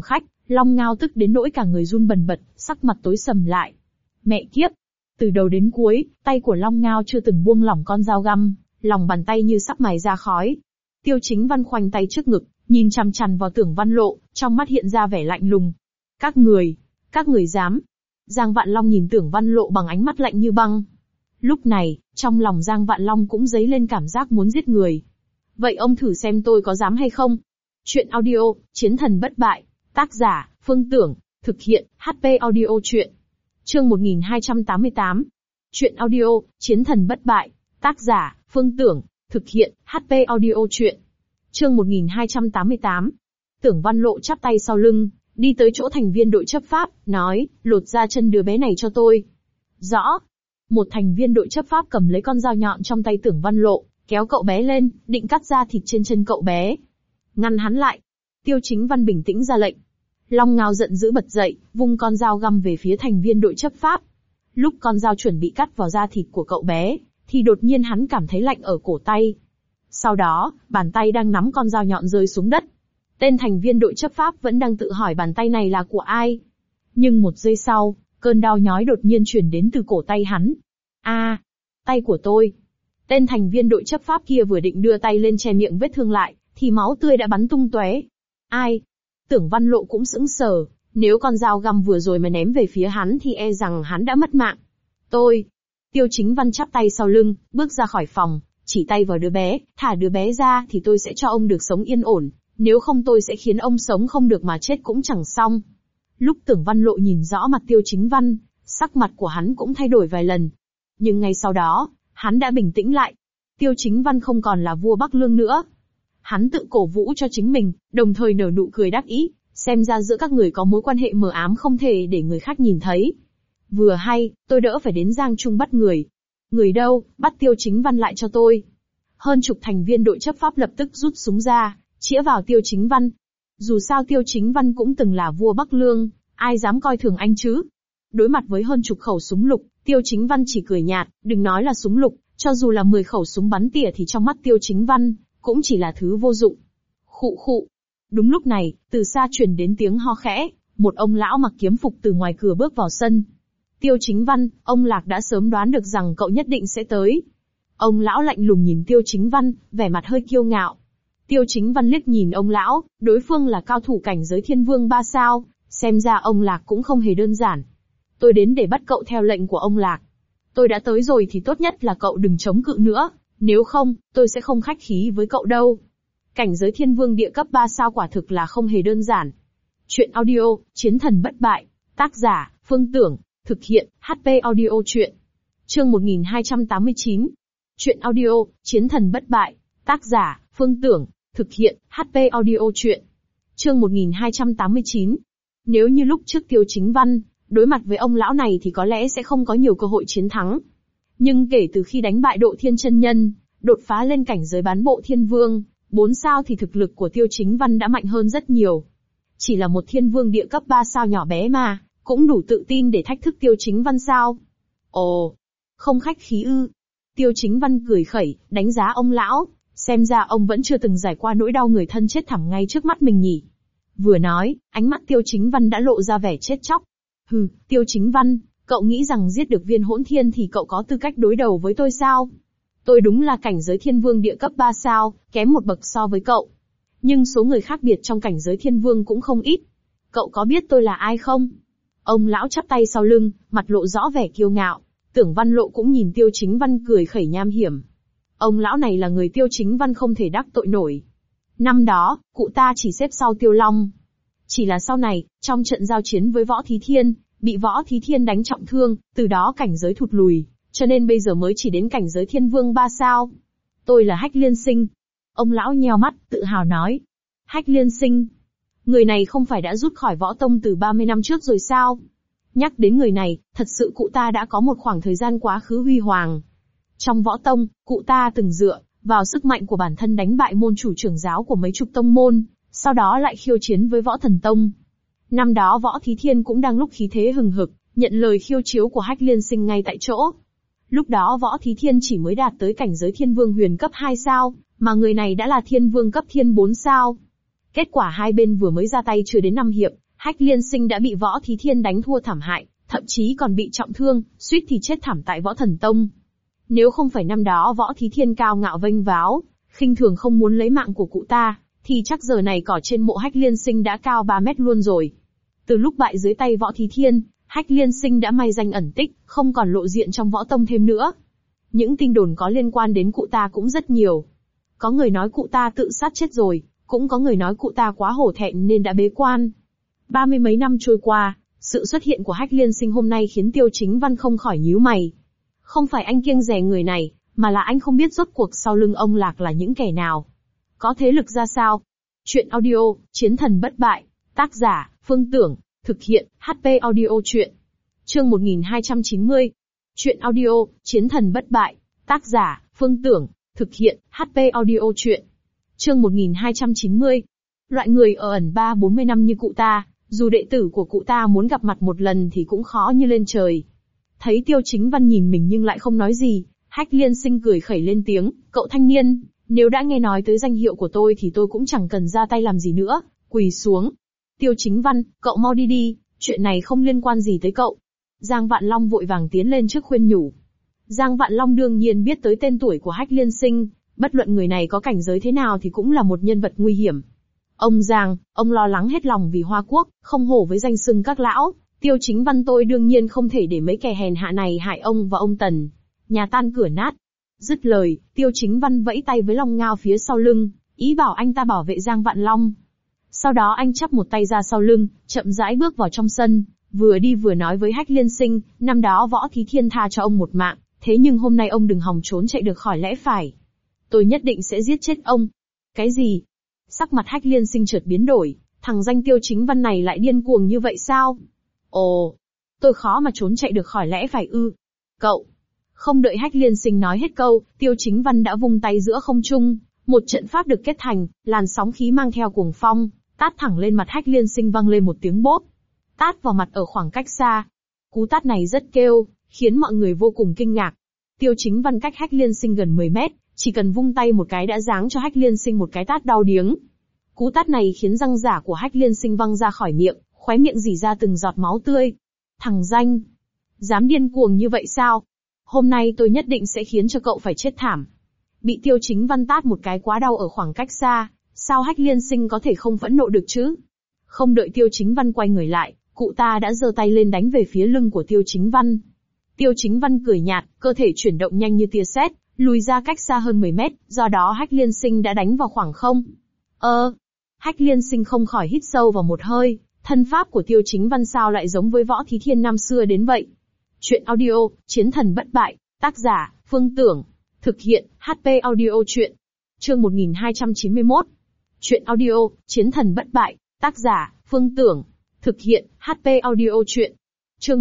Long Ngao tức đến nỗi cả người run bần bật, sắc mặt tối sầm lại. Mẹ kiếp! Từ đầu đến cuối, tay của Long Ngao chưa từng buông lỏng con dao găm, lòng bàn tay như sắp mài ra khói. Tiêu Chính Văn khoanh tay trước ngực, nhìn chằm chằm vào Tưởng Văn Lộ, trong mắt hiện ra vẻ lạnh lùng. Các người dám. Giang Vạn Long nhìn Tưởng Văn Lộ bằng ánh mắt lạnh như băng. Lúc này, trong lòng Giang Vạn Long cũng dấy lên cảm giác muốn giết người. Vậy ông thử xem tôi có dám hay không? Chuyện audio, Chiến thần bất bại. Tác giả, Phương Tưởng. Thực hiện, HP Audio Chuyện. Chương 1288. Chuyện audio, Chiến thần bất bại. Tác giả, Phương Tưởng. Thực hiện, HP Audio Chuyện. Chương 1288. Tưởng Văn Lộ chắp tay sau lưng, đi tới chỗ thành viên đội chấp pháp, nói, lột ra chân đứa bé này cho tôi. Rõ. Một thành viên đội chấp pháp cầm lấy con dao nhọn trong tay Tưởng Văn Lộ, kéo cậu bé lên, định cắt ra thịt trên chân cậu bé. Ngăn hắn lại. Tiêu Chính Văn bình tĩnh ra lệnh. Long Ngao giận dữ bật dậy, vung con dao găm về phía thành viên đội chấp pháp. Lúc con dao chuẩn bị cắt vào da thịt của cậu bé, thì đột nhiên hắn cảm thấy lạnh ở cổ tay. Sau đó, bàn tay đang nắm con dao nhọn rơi xuống đất. Tên thành viên đội chấp pháp vẫn đang tự hỏi bàn tay này là của ai. Nhưng một giây sau, cơn đau nhói đột nhiên truyền đến từ cổ tay hắn. Tay của tôi. Tên thành viên đội chấp pháp kia vừa định đưa tay lên che miệng vết thương lại, thì máu tươi đã bắn tung tóe. Ai? Tưởng Văn Lộ cũng sững sờ, nếu con dao găm vừa rồi mà ném về phía hắn thì e rằng hắn đã mất mạng. Tôi. Tiêu Chính Văn chắp tay sau lưng, bước ra khỏi phòng, chỉ tay vào đứa bé, thả đứa bé ra thì tôi sẽ cho ông được sống yên ổn, nếu không tôi sẽ khiến ông sống không được mà chết cũng chẳng xong. Lúc Tưởng Văn Lộ nhìn rõ mặt Tiêu Chính Văn, sắc mặt của hắn cũng thay đổi vài lần. Nhưng ngay sau đó, hắn đã bình tĩnh lại. Tiêu Chính Văn không còn là vua Bắc Lương nữa. Hắn tự cổ vũ cho chính mình, đồng thời nở nụ cười đắc ý, xem ra giữa các người có mối quan hệ mờ ám không thể để người khác nhìn thấy. Vừa hay, tôi đỡ phải đến Giang Trung bắt người. Người đâu, bắt Tiêu Chính Văn lại cho tôi. Hơn chục thành viên đội chấp pháp lập tức rút súng ra, chĩa vào Tiêu Chính Văn. Dù sao Tiêu Chính Văn cũng từng là vua Bắc Lương, ai dám coi thường anh chứ? Đối mặt với hơn chục khẩu súng lục, Tiêu Chính Văn chỉ cười nhạt, đừng nói là súng lục, cho dù là 10 khẩu súng bắn tỉa thì trong mắt Tiêu Chính Văn cũng chỉ là thứ vô dụng. Khụ khụ. Đúng lúc này, từ xa truyền đến tiếng ho khẽ, một ông lão mặc kiếm phục từ ngoài cửa bước vào sân. Tiêu Chính Văn, ông Lạc đã sớm đoán được rằng cậu nhất định sẽ tới. Ông lão lạnh lùng nhìn Tiêu Chính Văn, vẻ mặt hơi kiêu ngạo. Tiêu Chính Văn liếc nhìn ông lão, đối phương là cao thủ cảnh giới Thiên Vương 3 sao, xem ra ông Lạc cũng không hề đơn giản. Tôi đến để bắt cậu theo lệnh của ông Lạc. Tôi đã tới rồi thì tốt nhất là cậu đừng chống cự nữa, nếu không, tôi sẽ không khách khí với cậu đâu. Cảnh giới Thiên Vương địa cấp 3 sao quả thực là không hề đơn giản. Chuyện audio, Chiến thần bất bại. Tác giả, Phương Tưởng. Thực hiện, HP Audio Chuyện. Chương 1289. Chuyện audio, Chiến thần bất bại. Tác giả, Phương Tưởng. Thực hiện, HP Audio Chuyện. Chương 1289. Nếu như lúc trước Tiêu Chính Văn đối mặt với ông lão này thì có lẽ sẽ không có nhiều cơ hội chiến thắng. Nhưng kể từ khi đánh bại Độ Thiên chân nhân, đột phá lên cảnh giới bán bộ Thiên Vương 4 sao thì thực lực của Tiêu Chính Văn đã mạnh hơn rất nhiều. Chỉ là một Thiên Vương địa cấp 3 sao nhỏ bé mà, cũng đủ tự tin để thách thức Tiêu Chính Văn sao? Ồ, không khách khí ư? Tiêu Chính Văn cười khẩy, đánh giá ông lão, xem ra ông vẫn chưa từng trải qua nỗi đau người thân chết thảm ngay trước mắt mình nhỉ. Vừa nói, ánh mắt Tiêu Chính Văn đã lộ ra vẻ chết chóc. Hừ, Tiêu Chính Văn, cậu nghĩ rằng giết được Viên Hỗn Thiên thì cậu có tư cách đối đầu với tôi sao? Tôi đúng là cảnh giới Thiên Vương địa cấp 3 sao, kém một bậc so với cậu. Nhưng số người khác biệt trong cảnh giới Thiên Vương cũng không ít. Cậu có biết tôi là ai không? Ông lão chắp tay sau lưng, mặt lộ rõ vẻ kiêu ngạo. Tưởng Văn Lộ cũng nhìn Tiêu Chính Văn cười khẩy nham hiểm. Ông lão này là người Tiêu Chính Văn không thể đắc tội nổi. Năm đó, cụ ta chỉ xếp sau Tiêu Long. Chỉ là sau này, trong trận giao chiến với Võ Thí Thiên, bị Võ Thí Thiên đánh trọng thương, từ đó cảnh giới thụt lùi, cho nên bây giờ mới chỉ đến cảnh giới Thiên Vương 3 sao. Tôi là Hách Liên Sinh. Ông lão nheo mắt, tự hào nói. Hách Liên Sinh. Người này không phải đã rút khỏi võ tông từ 30 năm trước rồi sao? Nhắc đến người này, thật sự cụ ta đã có một khoảng thời gian quá khứ huy hoàng. Trong võ tông, cụ ta từng dựa vào sức mạnh của bản thân đánh bại môn chủ trưởng giáo của mấy chục tông môn, sau đó lại khiêu chiến với Võ Thần Tông. Năm đó Võ Thí Thiên cũng đang lúc khí thế hừng hực, nhận lời khiêu chiếu của Hách Liên Sinh ngay tại chỗ. Lúc đó Võ Thí Thiên chỉ mới đạt tới cảnh giới Thiên Vương huyền cấp 2 sao, mà người này đã là Thiên Vương cấp Thiên 4 sao. Kết quả hai bên vừa mới ra tay chưa đến 5 hiệp, Hách Liên Sinh đã bị Võ Thí Thiên đánh thua thảm hại, thậm chí còn bị trọng thương, suýt thì chết thảm tại Võ Thần Tông. Nếu không phải năm đó Võ Thí Thiên cao ngạo vênh váo, khinh thường không muốn lấy mạng của cụ ta, thì chắc giờ này cỏ trên mộ Hách Liên Sinh đã cao 3 mét luôn rồi. Từ lúc bại dưới tay Võ Thí Thiên, Hách Liên Sinh đã may danh ẩn tích, không còn lộ diện trong võ tông thêm nữa. Những tin đồn có liên quan đến cụ ta cũng rất nhiều. Có người nói cụ ta tự sát chết rồi, cũng có người nói cụ ta quá hổ thẹn nên đã bế quan. 30 mấy năm trôi qua, sự xuất hiện của Hách Liên Sinh hôm nay khiến Tiêu Chính Văn không khỏi nhíu mày. Không phải anh kiêng dè người này, mà là anh không biết rốt cuộc sau lưng ông Lạc là những kẻ nào. Có thế lực ra sao? Chuyện audio, Chiến thần bất bại. Tác giả, Phương Tưởng. Thực hiện, HP Audio Chuyện. Chương 1290. Chuyện audio, Chiến thần bất bại. Tác giả, Phương Tưởng. Thực hiện, HP Audio Chuyện. Chương 1290. Loại người ở ẩn 3-40 năm như cụ ta, dù đệ tử của cụ ta muốn gặp mặt một lần thì cũng khó như lên trời. Thấy Tiêu Chính Văn nhìn mình nhưng lại không nói gì, Hách Liên Sinh cười khẩy lên tiếng, cậu thanh niên, nếu đã nghe nói tới danh hiệu của tôi thì tôi cũng chẳng cần ra tay làm gì nữa, quỳ xuống. Tiêu Chính Văn, cậu mau đi đi, chuyện này không liên quan gì tới cậu. Giang Vạn Long vội vàng tiến lên trước khuyên nhủ. Giang Vạn Long đương nhiên biết tới tên tuổi của Hách Liên Sinh, bất luận người này có cảnh giới thế nào thì cũng là một nhân vật nguy hiểm. Ông Giang, ông lo lắng hết lòng vì Hoa Quốc, không hổ với danh xưng các lão, Tiêu Chính Văn tôi đương nhiên không thể để mấy kẻ hèn hạ này hại ông và ông Tần. Nhà tan cửa nát. Dứt lời, Tiêu Chính Văn vẫy tay với Long Ngao phía sau lưng, ý bảo anh ta bảo vệ Giang Vạn Long. Sau đó anh chắp một tay ra sau lưng, chậm rãi bước vào trong sân, vừa đi vừa nói với Hách Liên Sinh, năm đó Võ Thí Thiên tha cho ông một mạng, thế nhưng hôm nay ông đừng hòng trốn chạy được khỏi lẽ phải. Tôi nhất định sẽ giết chết ông. Cái gì? Sắc mặt Hách Liên Sinh chợt biến đổi, thằng danh Tiêu Chính Văn này lại điên cuồng như vậy sao? Ồ, tôi khó mà trốn chạy được khỏi lẽ phải ư? Cậu! Không đợi Hách Liên Sinh nói hết câu, Tiêu Chính Văn đã vung tay giữa không trung, một trận pháp được kết thành, làn sóng khí mang theo cuồng phong, tát thẳng lên mặt Hách Liên Sinh vang lên một tiếng bốp. Tát vào mặt ở khoảng cách xa. Cú tát này rất kêu, khiến mọi người vô cùng kinh ngạc. Tiêu Chính Văn cách Hách Liên Sinh gần 10 mét, chỉ cần vung tay một cái đã giáng cho Hách Liên Sinh một cái tát đau điếng. Cú tát này khiến răng giả của Hách Liên Sinh văng ra khỏi miệng, khóe miệng rỉ ra từng giọt máu tươi. Thằng danh! Dám điên cuồng như vậy sao? Hôm nay tôi nhất định sẽ khiến cho cậu phải chết thảm. Bị Tiêu Chính Văn tát một cái quá đau ở khoảng cách xa, sao Hách Liên Sinh có thể không phẫn nộ được chứ? Không đợi Tiêu Chính Văn quay người lại, cụ ta đã giơ tay lên đánh về phía lưng của Tiêu Chính Văn. Tiêu Chính Văn cười nhạt, cơ thể chuyển động nhanh như tia sét, lùi ra cách xa hơn 10 mét, do đó Hách Liên Sinh đã đánh vào khoảng không. Hách Liên Sinh không khỏi hít sâu vào một hơi, thân pháp của Tiêu Chính Văn sao lại giống với Võ Thí Thiên năm xưa đến vậy. Chuyện audio, Chiến thần bất bại, tác giả, Phương Tưởng. Thực hiện, HP Audio Chuyện. Chương 1291. Chuyện audio, Chiến thần bất bại, tác giả, Phương Tưởng. Thực hiện, HP Audio Chuyện. Chương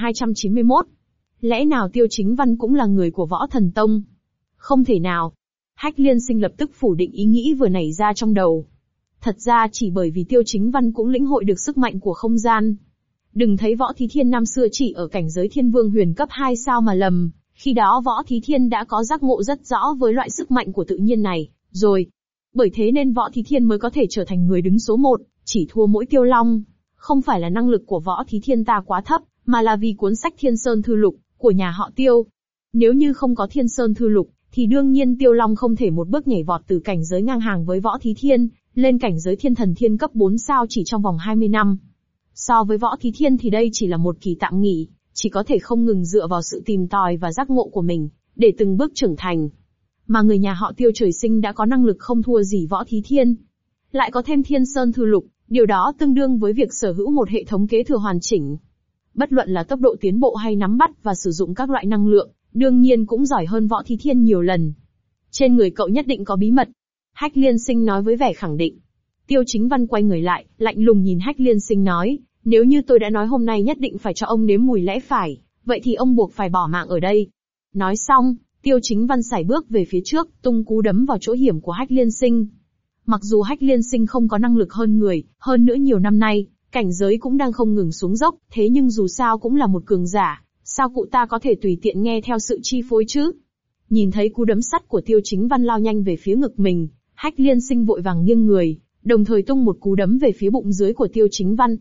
1291. Lẽ nào Tiêu Chính Văn cũng là người của Võ Thần Tông? Không thể nào. Hách Liên Sinh lập tức phủ định ý nghĩ vừa nảy ra trong đầu. Thật ra chỉ bởi vì Tiêu Chính Văn cũng lĩnh hội được sức mạnh của không gian. Đừng thấy Võ Thí Thiên năm xưa chỉ ở cảnh giới Thiên Vương Huyền cấp 2 sao mà lầm, khi đó Võ Thí Thiên đã có giác ngộ rất rõ với loại sức mạnh của tự nhiên này, rồi. Bởi thế nên Võ Thí Thiên mới có thể trở thành người đứng số 1, chỉ thua mỗi Tiêu Long. Không phải là năng lực của Võ Thí Thiên ta quá thấp, mà là vì cuốn sách Thiên Sơn Thư Lục của nhà họ Tiêu. Nếu như không có Thiên Sơn Thư Lục, thì đương nhiên Tiêu Long không thể một bước nhảy vọt từ cảnh giới ngang hàng với Võ Thí Thiên, lên cảnh giới Thiên Thần Thiên cấp 4 sao chỉ trong vòng 20 năm. So với Võ Thí Thiên thì đây chỉ là một kỳ tạm nghỉ, chỉ có thể không ngừng dựa vào sự tìm tòi và giác ngộ của mình, để từng bước trưởng thành. Mà người nhà họ Tiêu trời sinh đã có năng lực không thua gì Võ Thí Thiên. Lại có thêm Thiên Sơn Thư Lục, điều đó tương đương với việc sở hữu một hệ thống kế thừa hoàn chỉnh. Bất luận là tốc độ tiến bộ hay nắm bắt và sử dụng các loại năng lượng, đương nhiên cũng giỏi hơn Võ Thí Thiên nhiều lần. Trên người cậu nhất định có bí mật. Hách Liên Sinh nói với vẻ khẳng định. Tiêu Chính Văn quay người lại, lạnh lùng nhìn Hách Liên Sinh nói, nếu như tôi đã nói hôm nay nhất định phải cho ông nếm mùi lẽ phải, vậy thì ông buộc phải bỏ mạng ở đây. Nói xong, Tiêu Chính Văn sải bước về phía trước, tung cú đấm vào chỗ hiểm của Hách Liên Sinh. Mặc dù Hách Liên Sinh không có năng lực hơn người, hơn nữa nhiều năm nay, cảnh giới cũng đang không ngừng xuống dốc, thế nhưng dù sao cũng là một cường giả, sao cụ ta có thể tùy tiện nghe theo sự chi phối chứ? Nhìn thấy cú đấm sắt của Tiêu Chính Văn lao nhanh về phía ngực mình, Hách Liên Sinh vội vàng nghiêng người, đồng thời tung một cú đấm về phía bụng dưới của Tiêu Chính Văn.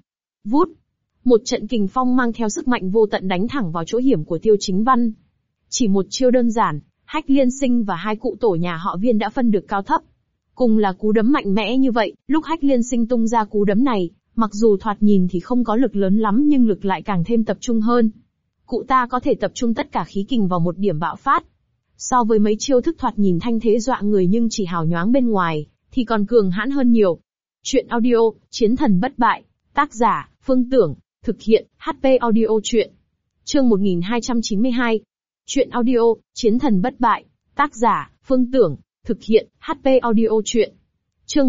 Vút. Một trận kình phong mang theo sức mạnh vô tận đánh thẳng vào chỗ hiểm của Tiêu Chính Văn. Chỉ một chiêu đơn giản, Hách Liên Sinh và hai cụ tổ nhà họ Viên đã phân được cao thấp. Cùng là cú đấm mạnh mẽ như vậy, lúc Hách Liên Sinh tung ra cú đấm này, mặc dù thoạt nhìn thì không có lực lớn lắm nhưng lực lại càng thêm tập trung hơn. Cụ ta có thể tập trung tất cả khí kình vào một điểm bạo phát. So với mấy chiêu thức thoạt nhìn thanh thế dọa người nhưng chỉ hào nhoáng bên ngoài, thì còn cường hãn hơn nhiều. Chuyện audio, Chiến thần bất bại, tác giả, Phương Tưởng, thực hiện, HP Audio Chuyện. Chương 1292. Chuyện audio, Chiến thần bất bại, tác giả, Phương Tưởng, thực hiện, HP Audio Chuyện. Chương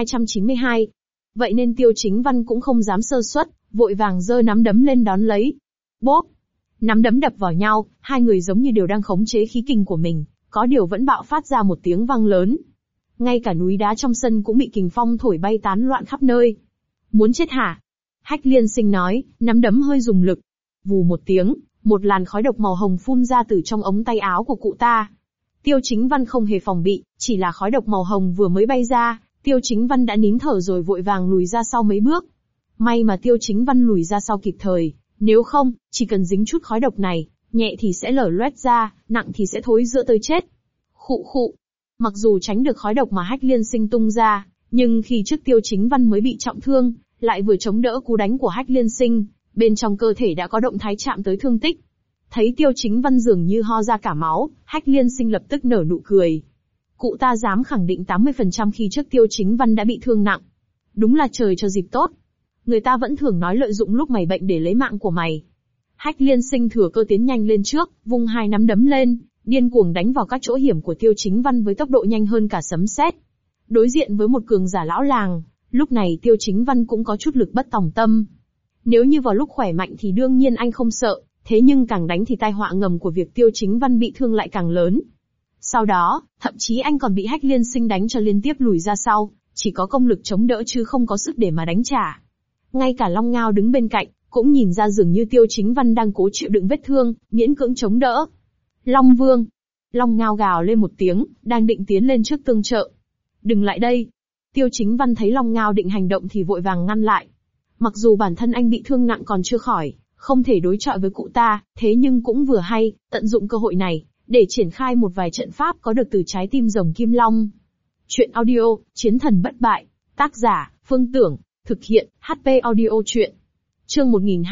1292. Vậy nên Tiêu Chính Văn cũng không dám sơ suất, vội vàng giơ nắm đấm lên đón lấy. Bốp! Nắm đấm đập vào nhau, hai người giống như đều đang khống chế khí kình của mình, có điều vẫn bạo phát ra một tiếng vang lớn. Ngay cả núi đá trong sân cũng bị kình phong thổi bay tán loạn khắp nơi. Muốn chết hả? Hách Liên Sinh nói, nắm đấm hơi dùng lực. Vù một tiếng, một làn khói độc màu hồng phun ra từ trong ống tay áo của cụ ta. Tiêu Chính Văn không hề phòng bị, chỉ là khói độc màu hồng vừa mới bay ra, Tiêu Chính Văn đã nín thở rồi vội vàng lùi ra sau mấy bước. May mà Tiêu Chính Văn lùi ra sau kịp thời, nếu không, chỉ cần dính chút khói độc này, nhẹ thì sẽ lở loét ra, nặng thì sẽ thối rữa tới chết. Khụ khụ. Mặc dù tránh được khói độc mà Hách Liên Sinh tung ra, nhưng khi trước Tiêu Chính Văn mới bị trọng thương, lại vừa chống đỡ cú đánh của Hách Liên Sinh, bên trong cơ thể đã có động thái chạm tới thương tích. Thấy Tiêu Chính Văn dường như ho ra cả máu, Hách Liên Sinh lập tức nở nụ cười. Cụ ta dám khẳng định 80% khi trước Tiêu Chính Văn đã bị thương nặng. Đúng là trời cho dịp tốt. Người ta vẫn thường nói lợi dụng lúc mày bệnh để lấy mạng của mày. Hách Liên Sinh thừa cơ tiến nhanh lên trước, vung hai nắm đấm lên, điên cuồng đánh vào các chỗ hiểm của Tiêu Chính Văn với tốc độ nhanh hơn cả sấm sét. Đối diện với một cường giả lão làng, lúc này Tiêu Chính Văn cũng có chút lực bất tòng tâm. Nếu như vào lúc khỏe mạnh thì đương nhiên anh không sợ, thế nhưng càng đánh thì tai họa ngầm của việc Tiêu Chính Văn bị thương lại càng lớn. Sau đó, thậm chí anh còn bị Hách Liên Sinh đánh cho liên tiếp lùi ra sau, chỉ có công lực chống đỡ chứ không có sức để mà đánh trả. Ngay cả Long Ngao đứng bên cạnh, cũng nhìn ra dường như Tiêu Chính Văn đang cố chịu đựng vết thương, miễn cưỡng chống đỡ. Long Vương! Long Ngao gào lên một tiếng, đang định tiến lên trước tương trợ. Đừng lại đây! Tiêu Chính Văn thấy Long Ngao định hành động thì vội vàng ngăn lại. Mặc dù bản thân anh bị thương nặng còn chưa khỏi, không thể đối chọi với cụ ta, thế nhưng cũng vừa hay, tận dụng cơ hội này, để triển khai một vài trận pháp có được từ trái tim rồng Kim Long. Chuyện audio, Chiến thần bất bại, tác giả, Phương Tưởng, thực hiện, HP Audio Chuyện. Chương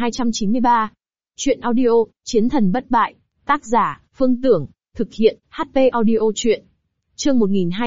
1293. Chuyện audio, Chiến thần bất bại, tác giả, Phương Tưởng, thực hiện, HP Audio Chuyện. Chương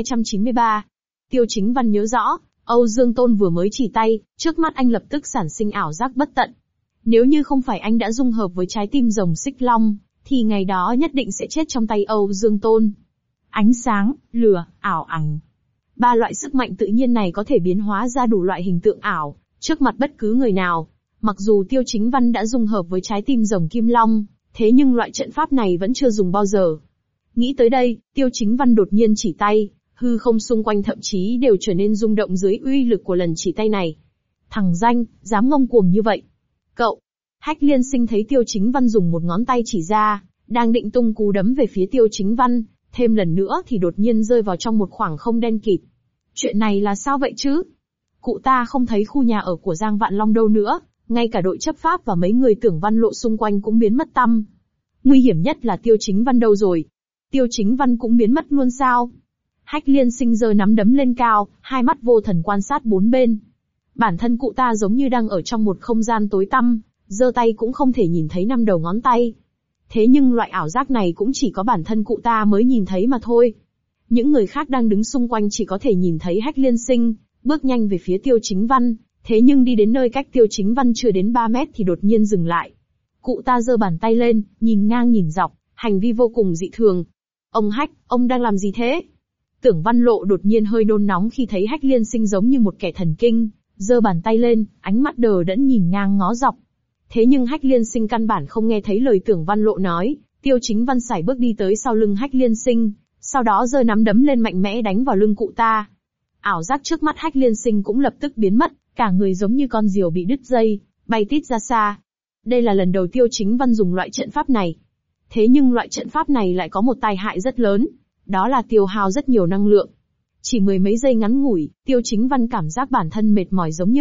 1293. Tiêu Chính Văn nhớ rõ, Âu Dương Tôn vừa mới chỉ tay, trước mắt anh lập tức sản sinh ảo giác bất tận. Nếu như không phải anh đã dung hợp với trái tim rồng Xích Long, thì ngày đó nhất định sẽ chết trong tay Âu Dương Tôn. Ánh sáng, lửa, ảo ảnh. Ba loại sức mạnh tự nhiên này có thể biến hóa ra đủ loại hình tượng ảo, trước mặt bất cứ người nào. Mặc dù Tiêu Chính Văn đã dung hợp với trái tim rồng Kim Long, thế nhưng loại trận pháp này vẫn chưa dùng bao giờ. Nghĩ tới đây, Tiêu Chính Văn đột nhiên chỉ tay, hư không xung quanh thậm chí đều trở nên rung động dưới uy lực của lần chỉ tay này. Thằng danh, dám ngông cuồng như vậy. Cậu! Hách Liên Sinh thấy Tiêu Chính Văn dùng một ngón tay chỉ ra, đang định tung cú đấm về phía Tiêu Chính Văn, thêm lần nữa thì đột nhiên rơi vào trong một khoảng không đen kịt. Chuyện này là sao vậy chứ? Cụ ta không thấy khu nhà ở của Giang Vạn Long đâu nữa, ngay cả đội chấp pháp và mấy người Tưởng Văn Lộ xung quanh cũng biến mất tăm. Nguy hiểm nhất là Tiêu Chính Văn đâu rồi? Tiêu Chính Văn cũng biến mất luôn sao? Hách Liên Sinh giơ nắm đấm lên cao, hai mắt vô thần quan sát bốn bên. Bản thân cụ ta giống như đang ở trong một không gian tối tăm, giơ tay cũng không thể nhìn thấy năm đầu ngón tay. Thế nhưng loại ảo giác này cũng chỉ có bản thân cụ ta mới nhìn thấy mà thôi. Những người khác đang đứng xung quanh chỉ có thể nhìn thấy Hách Liên Sinh bước nhanh về phía Tiêu Chính Văn, thế nhưng đi đến nơi cách Tiêu Chính Văn chưa đến 3 mét thì đột nhiên dừng lại. Cụ ta giơ bàn tay lên, nhìn ngang nhìn dọc, hành vi vô cùng dị thường. Ông Hách, ông đang làm gì thế? Tưởng Văn Lộ đột nhiên hơi nôn nóng khi thấy Hách Liên Sinh giống như một kẻ thần kinh, giơ bàn tay lên, ánh mắt đờ đẫn nhìn ngang ngó dọc. Thế nhưng Hách Liên Sinh căn bản không nghe thấy lời Tưởng Văn Lộ nói, Tiêu Chính Văn sải bước đi tới sau lưng Hách Liên Sinh, sau đó giơ nắm đấm lên mạnh mẽ đánh vào lưng cụ ta. Ảo giác trước mắt Hách Liên Sinh cũng lập tức biến mất, cả người giống như con diều bị đứt dây, bay tít ra xa. Đây là lần đầu Tiêu Chính Văn dùng loại trận pháp này. Thế nhưng loại trận pháp này lại có một tai hại rất lớn, đó là tiêu hao rất nhiều năng lượng. Chỉ mười mấy giây ngắn ngủi, Tiêu Chính Văn cảm giác bản thân mệt mỏi giống như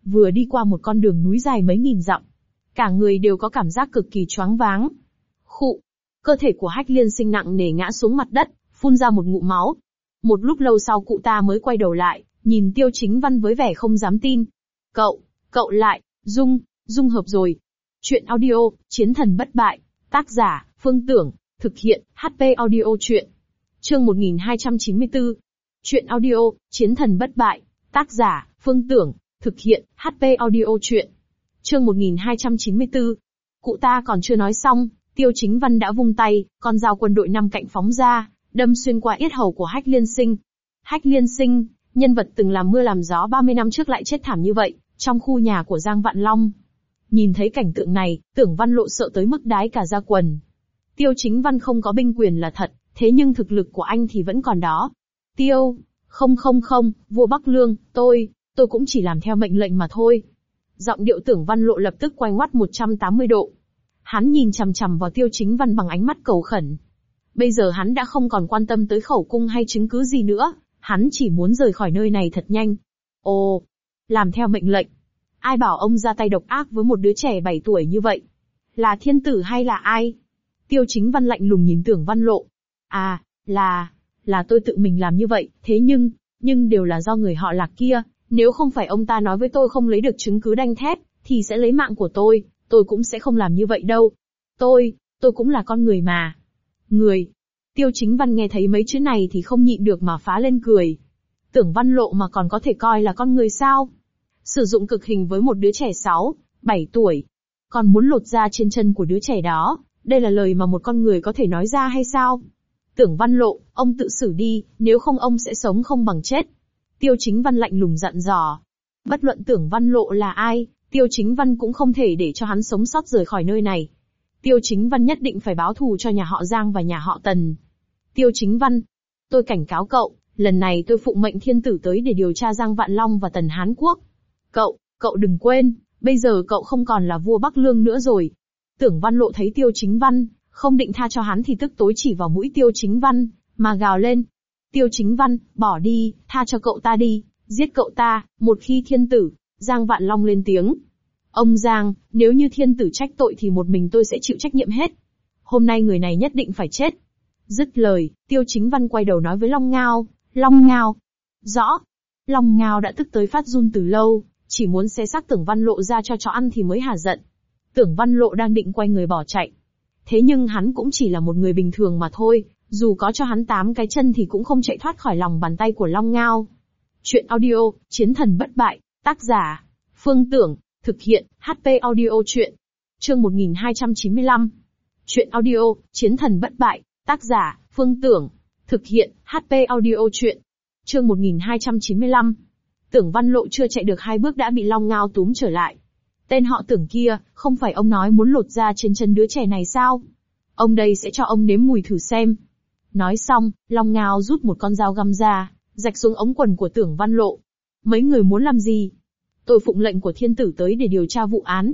vừa đi qua một con đường núi dài mấy nghìn dặm. Cả người đều có cảm giác cực kỳ choáng váng. Khụ, cơ thể của Hách Liên Sinh nặng nề ngã xuống mặt đất, phun ra một ngụm máu. Một lúc lâu sau cụ ta mới quay đầu lại, nhìn Tiêu Chính Văn với vẻ không dám tin. Cậu lại, dung hợp rồi. Chuyện audio, Chiến thần bất bại. Tác giả, Phương Tưởng. Thực hiện, HP Audio Chuyện. Chương 1294. Chuyện audio, Chiến thần bất bại. Tác giả, Phương Tưởng. Thực hiện, HP Audio Chuyện. Chương 1294. Cụ ta còn chưa nói xong, Tiêu Chính Văn đã vung tay, con dao quân đội năm cạnh phóng ra, đâm xuyên qua yết hầu của Hách Liên Sinh. Hách Liên Sinh, nhân vật từng làm mưa làm gió 30 năm trước lại chết thảm như vậy, trong khu nhà của Giang Vạn Long. Nhìn thấy cảnh tượng này, Tưởng Văn Lộ sợ tới mức đái cả da quần. Tiêu Chính Văn không có binh quyền là thật, thế nhưng thực lực của anh thì vẫn còn đó. Không, vua Bắc Lương, tôi cũng chỉ làm theo mệnh lệnh mà thôi. Giọng điệu Tưởng Văn Lộ lập tức quay ngoắt 180 độ. Hắn nhìn chằm chằm vào Tiêu Chính Văn bằng ánh mắt cầu khẩn. Bây giờ hắn đã không còn quan tâm tới khẩu cung hay chứng cứ gì nữa, hắn chỉ muốn rời khỏi nơi này thật nhanh. Ồ, làm theo mệnh lệnh. Ai bảo ông ra tay độc ác với một đứa trẻ 7 tuổi như vậy? Là thiên tử hay là ai? Tiêu Chính Văn lạnh lùng nhìn Tưởng Văn Lộ. À, là tôi tự mình làm như vậy, thế nhưng đều là do người họ Lạc kia, nếu không phải ông ta nói với tôi không lấy được chứng cứ đanh thép, thì sẽ lấy mạng của tôi cũng sẽ không làm như vậy đâu. Tôi cũng là con người mà. Người. Tiêu Chính Văn nghe thấy mấy chữ này thì không nhịn được mà phá lên cười. Tưởng Văn Lộ mà còn có thể coi là con người sao? Sử dụng cực hình với một đứa trẻ 6, 7 tuổi. Còn muốn lột da trên chân của đứa trẻ đó, đây là lời mà một con người có thể nói ra hay sao? Tưởng Văn Lộ, ông tự xử đi, nếu không ông sẽ sống không bằng chết. Tiêu Chính Văn lạnh lùng dặn dò. Bất luận Tưởng Văn Lộ là ai, Tiêu Chính Văn cũng không thể để cho hắn sống sót rời khỏi nơi này. Tiêu Chính Văn nhất định phải báo thù cho nhà họ Giang và nhà họ Tần. Tiêu Chính Văn, tôi cảnh cáo cậu, lần này tôi phụng mệnh thiên tử tới để điều tra Giang Vạn Long và Tần Hán Quốc. Cậu đừng quên, bây giờ cậu không còn là vua Bắc Lương nữa rồi. Tưởng Văn Lộ thấy Tiêu Chính Văn không định tha cho hắn thì tức tối chỉ vào mũi Tiêu Chính Văn, mà gào lên. Tiêu Chính Văn, bỏ đi, tha cho cậu ta đi, giết cậu ta. Một khi thiên tử, Giang Vạn Long lên tiếng. Ông Giang, nếu như thiên tử trách tội thì một mình tôi sẽ chịu trách nhiệm hết. Hôm nay người này nhất định phải chết. Dứt lời, Tiêu Chính Văn quay đầu nói với Long Ngao. Long Ngao. Rõ. Long Ngao đã tức tới phát run từ lâu, chỉ muốn xé xác Tưởng Văn Lộ ra cho chó ăn thì mới hả giận. Tưởng Văn Lộ đang định quay người bỏ chạy. Thế nhưng hắn cũng chỉ là một người bình thường mà thôi, dù có cho hắn 8 cái chân thì cũng không chạy thoát khỏi lòng bàn tay của Long Ngao. Chuyện audio, Chiến thần bất bại, tác giả, Phương Tưởng, thực hiện, HP Audio Chuyện. Chương 1295. Chuyện audio, Chiến thần bất bại, tác giả, Phương Tưởng, thực hiện, HP Audio Chuyện. Chương 1295. Tưởng Văn Lộ chưa chạy được 2 bước đã bị Long Ngao túm trở lại. Tên họ Tưởng kia, không phải ông nói muốn lột da trên chân đứa trẻ này sao? Ông đây sẽ cho ông nếm mùi thử xem. Nói xong, Long Ngao rút một con dao găm ra, rạch xuống ống quần của Tưởng Văn Lộ. Mấy người muốn làm gì? Tôi phụng lệnh của thiên tử tới để điều tra vụ án.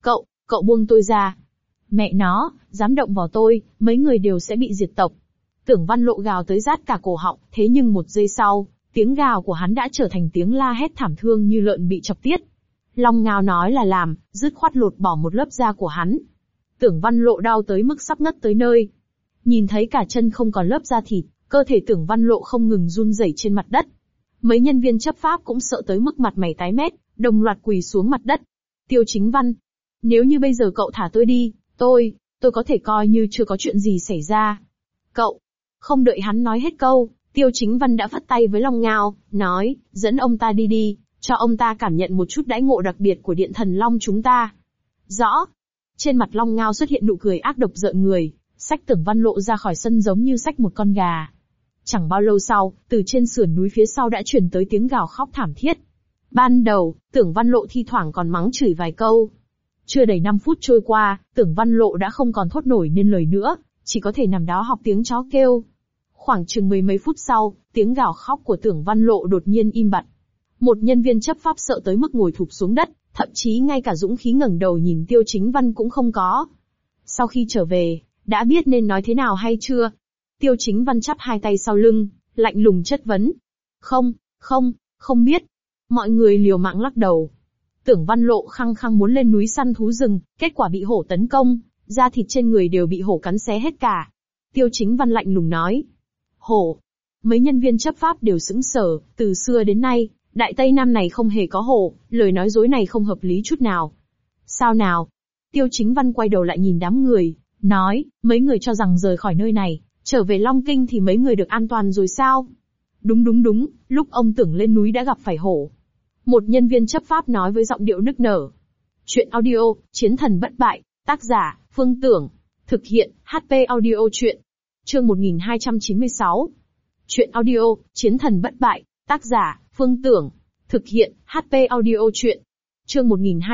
Cậu buông tôi ra. Mẹ nó, dám động vào tôi, mấy người đều sẽ bị diệt tộc. Tưởng Văn Lộ gào tới rát cả cổ họng, thế nhưng một giây sau, tiếng gào của hắn đã trở thành tiếng la hét thảm thương như lợn bị chọc tiết. Long Ngao nói là làm, dứt khoát lột bỏ một lớp da của hắn. Tưởng Văn Lộ đau tới mức sắp ngất tới nơi. Nhìn thấy cả chân không còn lớp da thịt, cơ thể Tưởng Văn Lộ không ngừng run rẩy trên mặt đất. Mấy nhân viên chấp pháp cũng sợ tới mức mặt mày tái mét, đồng loạt quỳ xuống mặt đất. Tiêu Chính Văn, nếu như bây giờ cậu thả tôi đi, tôi có thể coi như chưa có chuyện gì xảy ra. Cậu, không đợi hắn nói hết câu, Tiêu Chính Văn đã phất tay với Long Ngao, nói, dẫn ông ta đi, cho ông ta cảm nhận một chút đãi ngộ đặc biệt của Điện Thần Long chúng ta. Rõ. Trên mặt Long Ngao xuất hiện nụ cười ác độc rợn người, xách Tưởng Văn Lộ ra khỏi sân giống như xách một con gà. Chẳng bao lâu sau, từ trên sườn núi phía sau đã truyền tới tiếng gào khóc thảm thiết. Ban đầu, Tưởng Văn Lộ thi thoảng còn mắng chửi vài câu. Chưa đầy 5 phút trôi qua, Tưởng Văn Lộ đã không còn thốt nổi nên lời nữa, chỉ có thể nằm đó học tiếng chó kêu. Khoảng chừng 10 mấy phút sau, tiếng gào khóc của Tưởng Văn Lộ đột nhiên im bặt. Một nhân viên chấp pháp sợ tới mức ngồi thụp xuống đất, thậm chí ngay cả dũng khí ngẩng đầu nhìn Tiêu Chính Văn cũng không có. Sau khi trở về, đã biết nên nói thế nào hay chưa? Tiêu Chính Văn chắp hai tay sau lưng, lạnh lùng chất vấn. Không biết. Mọi người liều mạng lắc đầu. Tưởng Văn Lộ khăng khăng muốn lên núi săn thú rừng, kết quả bị hổ tấn công, da thịt trên người đều bị hổ cắn xé hết cả. Tiêu Chính Văn lạnh lùng nói. Hổ. Mấy nhân viên chấp pháp đều sững sờ, từ xưa đến nay, Đại Tây Nam này không hề có hổ, lời nói dối này không hợp lý chút nào. Sao nào? Tiêu Chính Văn quay đầu lại nhìn đám người, nói, mấy người cho rằng rời khỏi nơi này, trở về Long Kinh thì mấy người được an toàn rồi sao? Đúng, lúc ông Tưởng lên núi đã gặp phải hổ. Một nhân viên chấp pháp nói với giọng điệu nức nở. Chuyện audio, Chiến thần bất bại, tác giả, Phương Tưởng. Thực hiện, HP audio chuyện. Chương 1296. Chuyện audio, Chiến thần bất bại, tác giả, Phương Tưởng. Thực hiện, HP audio chuyện. Chương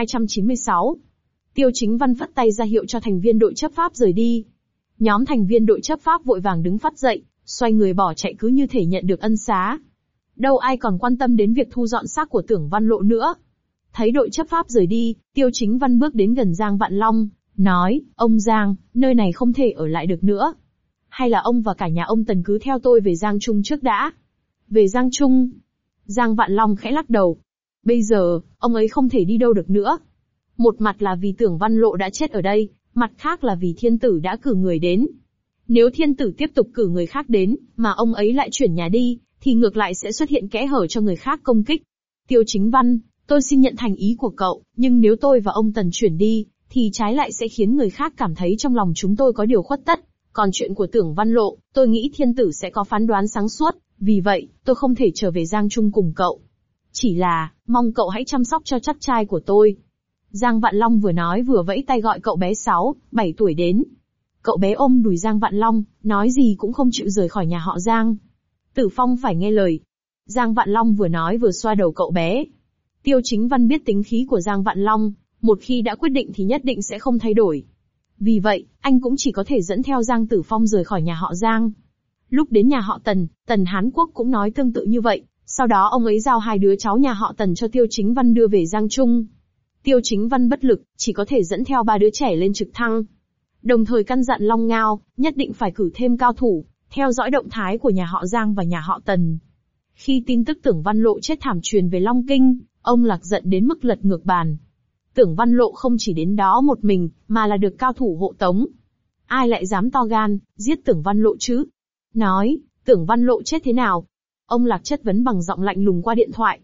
1296. Tiêu Chính Văn phất tay ra hiệu cho thành viên đội chấp pháp rời đi. Nhóm thành viên đội chấp pháp vội vàng đứng phắt dậy, xoay người bỏ chạy cứ như thể nhận được ân xá. Đâu ai còn quan tâm đến việc thu dọn xác của Tưởng Văn Lộ nữa. Thấy đội chấp pháp rời đi, Tiêu Chính Văn bước đến gần Giang Vạn Long, nói, ông Giang, nơi này không thể ở lại được nữa. Hay là ông và cả nhà ông Tần cứ theo tôi về Giang Trung trước đã. Về Giang Trung? Giang Vạn Long khẽ lắc đầu. Bây giờ, ông ấy không thể đi đâu được nữa. Một mặt là vì Tưởng Văn Lộ đã chết ở đây, mặt khác là vì thiên tử đã cử người đến. Nếu thiên tử tiếp tục cử người khác đến, mà ông ấy lại chuyển nhà đi, thì ngược lại sẽ xuất hiện kẽ hở cho người khác công kích. Tiêu Chính Văn, tôi xin nhận thành ý của cậu, nhưng nếu tôi và ông Tần chuyển đi, thì trái lại sẽ khiến người khác cảm thấy trong lòng chúng tôi có điều khuất tất. Còn chuyện của Tưởng Văn Lộ, tôi nghĩ thiên tử sẽ có phán đoán sáng suốt, vì vậy, tôi không thể trở về Giang Trung cùng cậu. Chỉ là, mong cậu hãy chăm sóc cho chắc trai của tôi. Giang Vạn Long vừa nói vừa vẫy tay gọi cậu bé 6-7 tuổi đến. Cậu bé ôm đùi Giang Vạn Long, nói gì cũng không chịu rời khỏi nhà họ Giang. Tử Phong phải nghe lời. Giang Vạn Long vừa nói vừa xoa đầu cậu bé. Tiêu Chính Văn biết tính khí của Giang Vạn Long, một khi đã quyết định thì nhất định sẽ không thay đổi. Vì vậy, anh cũng chỉ có thể dẫn theo Giang Tử Phong rời khỏi nhà họ Giang. Lúc đến nhà họ Tần, Tần Hán Quốc cũng nói tương tự như vậy, sau đó ông ấy giao hai đứa cháu nhà họ Tần cho Tiêu Chính Văn đưa về Giang Trung. Tiêu Chính Văn bất lực, chỉ có thể dẫn theo ba đứa trẻ lên trực thăng. Đồng thời căn dặn Long Ngao, nhất định phải cử thêm cao thủ, theo dõi động thái của nhà họ Giang và nhà họ Tần. Khi tin tức Tưởng Văn Lộ chết thảm truyền về Long Kinh, ông Lạc giận đến mức lật ngược bàn. Tưởng Văn Lộ không chỉ đến đó một mình, mà là được cao thủ hộ tống. Ai lại dám to gan, giết Tưởng Văn Lộ chứ? Nói, Tưởng Văn Lộ chết thế nào? Ông Lạc chất vấn bằng giọng lạnh lùng qua điện thoại.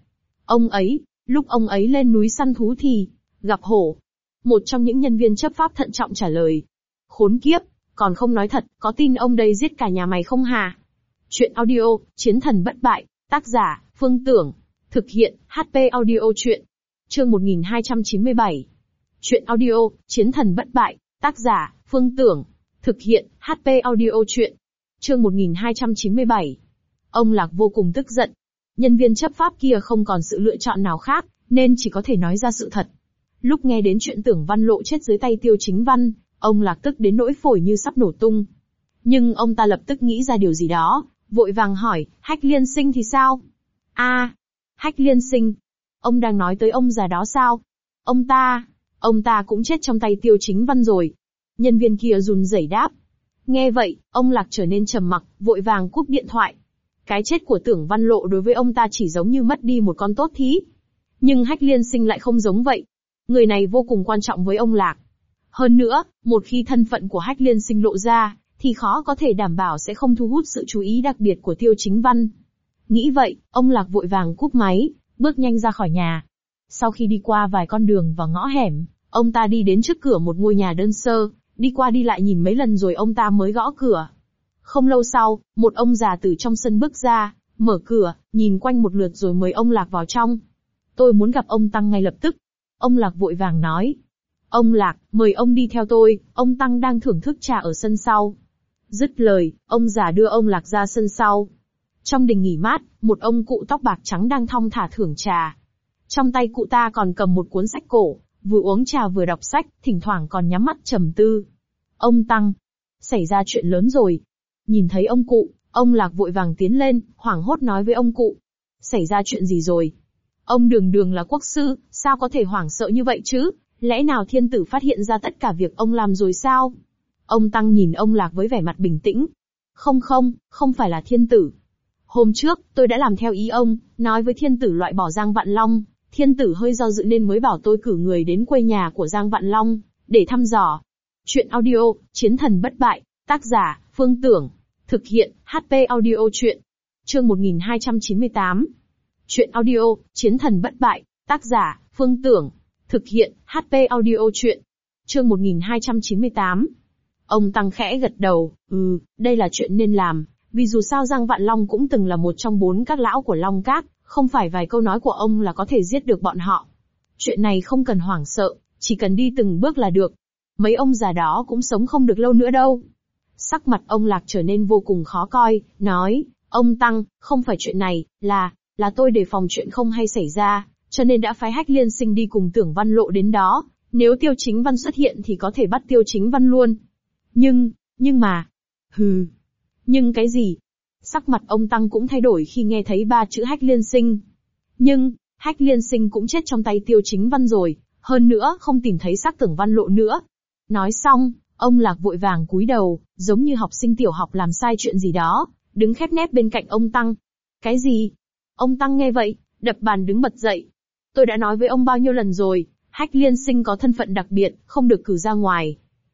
Lúc ông ấy lên núi săn thú thì, gặp hổ. Một trong những nhân viên chấp pháp thận trọng trả lời. Khốn kiếp, còn không nói thật, có tin ông đây giết cả nhà mày không hả? Chuyện audio, Chiến thần bất bại, tác giả, Phương Tưởng. Thực hiện, HP audio chuyện. Chương 1297. Chuyện audio, Chiến thần bất bại, tác giả, Phương Tưởng. Thực hiện, HP audio chuyện. Chương 1297. Ông Lạc vô cùng tức giận. Nhân viên chấp pháp kia không còn sự lựa chọn nào khác, nên chỉ có thể nói ra sự thật. Lúc nghe đến chuyện Tưởng Văn Lộ chết dưới tay Tiêu Chính Văn, ông Lạc tức đến nỗi phổi như sắp nổ tung. Nhưng ông ta lập tức nghĩ ra điều gì đó, vội vàng hỏi, Hách Liên Sinh thì sao? Hách Liên Sinh. Ông đang nói tới ông già đó sao? Ông ta cũng chết trong tay Tiêu Chính Văn rồi. Nhân viên kia run rẩy đáp. Nghe vậy, ông Lạc trở nên trầm mặc, vội vàng cúp điện thoại. Cái chết của Tưởng Văn Lộ đối với ông ta chỉ giống như mất đi một con tốt thí. Nhưng Hách Liên Sinh lại không giống vậy. Người này vô cùng quan trọng với ông Lạc. Hơn nữa, một khi thân phận của Hách Liên Sinh lộ ra, thì khó có thể đảm bảo sẽ không thu hút sự chú ý đặc biệt của Tiêu Chính Văn. Nghĩ vậy, ông Lạc vội vàng cúp máy, bước nhanh ra khỏi nhà. Sau khi đi qua vài con đường và ngõ hẻm, ông ta đi đến trước cửa một ngôi nhà đơn sơ, đi qua đi lại nhìn mấy lần rồi ông ta mới gõ cửa. Không lâu sau, một ông già từ trong sân bước ra, mở cửa, nhìn quanh một lượt rồi mời ông Lạc vào trong. Tôi muốn gặp ông Tăng ngay lập tức. Ông Lạc vội vàng nói. Ông Lạc, mời ông đi theo tôi, ông Tăng đang thưởng thức trà ở sân sau. Dứt lời, ông già đưa ông Lạc ra sân sau. Trong đình nghỉ mát, một ông cụ tóc bạc trắng đang thong thả thưởng trà. Trong tay cụ ta còn cầm một cuốn sách cổ, vừa uống trà vừa đọc sách, thỉnh thoảng còn nhắm mắt trầm tư. Ông Tăng, xảy ra chuyện lớn rồi. Nhìn thấy ông cụ, ông Lạc vội vàng tiến lên, hoảng hốt nói với ông cụ. Xảy ra chuyện gì rồi? Ông đường là quốc sư, sao có thể hoảng sợ như vậy chứ? Lẽ nào thiên tử phát hiện ra tất cả việc ông làm rồi sao? Ông Tăng nhìn ông Lạc với vẻ mặt bình tĩnh. Không phải là thiên tử. Hôm trước, tôi đã làm theo ý ông, nói với thiên tử loại bỏ Giang Vạn Long, Thiên tử hơi do dự nên mới bảo tôi cử người đến quê nhà của Giang Vạn Long, để thăm dò. Chuyện audio, Chiến thần bất bại, tác giả, Phương Tưởng. Thực hiện, HP Audio Chuyện. Chương 1298. Chuyện audio, Chiến thần bất bại, tác giả, Phương Tưởng. Thực hiện, HP Audio Chuyện. Chương 1298. Ông Tăng khẽ gật đầu, đây là chuyện nên làm, vì dù sao Giang Vạn Long cũng từng là một trong 4 các lão của Long Các, không phải vài câu nói của ông là có thể giết được bọn họ. Chuyện này không cần hoảng sợ, chỉ cần đi từng bước là được. Mấy ông già đó cũng sống không được lâu nữa đâu. Sắc mặt ông Lạc trở nên vô cùng khó coi, nói, ông Tăng, không phải chuyện này, là tôi đề phòng chuyện không hay xảy ra, cho nên đã phái Hách Liên Sinh đi cùng Tưởng Văn Lộ đến đó, nếu Tiêu Chính Văn xuất hiện thì có thể bắt Tiêu Chính Văn luôn. Nhưng mà, nhưng cái gì? Sắc mặt ông Tăng cũng thay đổi khi nghe thấy 3 chữ Hách Liên Sinh. Nhưng, Hách Liên Sinh cũng chết trong tay Tiêu Chính Văn rồi, hơn nữa không tìm thấy xác Tưởng Văn Lộ nữa. Nói xong, ông Lạc vội vàng cúi đầu, giống như học sinh tiểu học làm sai chuyện gì đó, đứng khép nép bên cạnh ông Tăng. Cái gì? Ông Tăng nghe vậy, đập bàn đứng bật dậy. Tôi đã nói với ông bao nhiêu lần rồi, Hách Liên Sinh có thân phận đặc biệt, không được cử ra ngoài.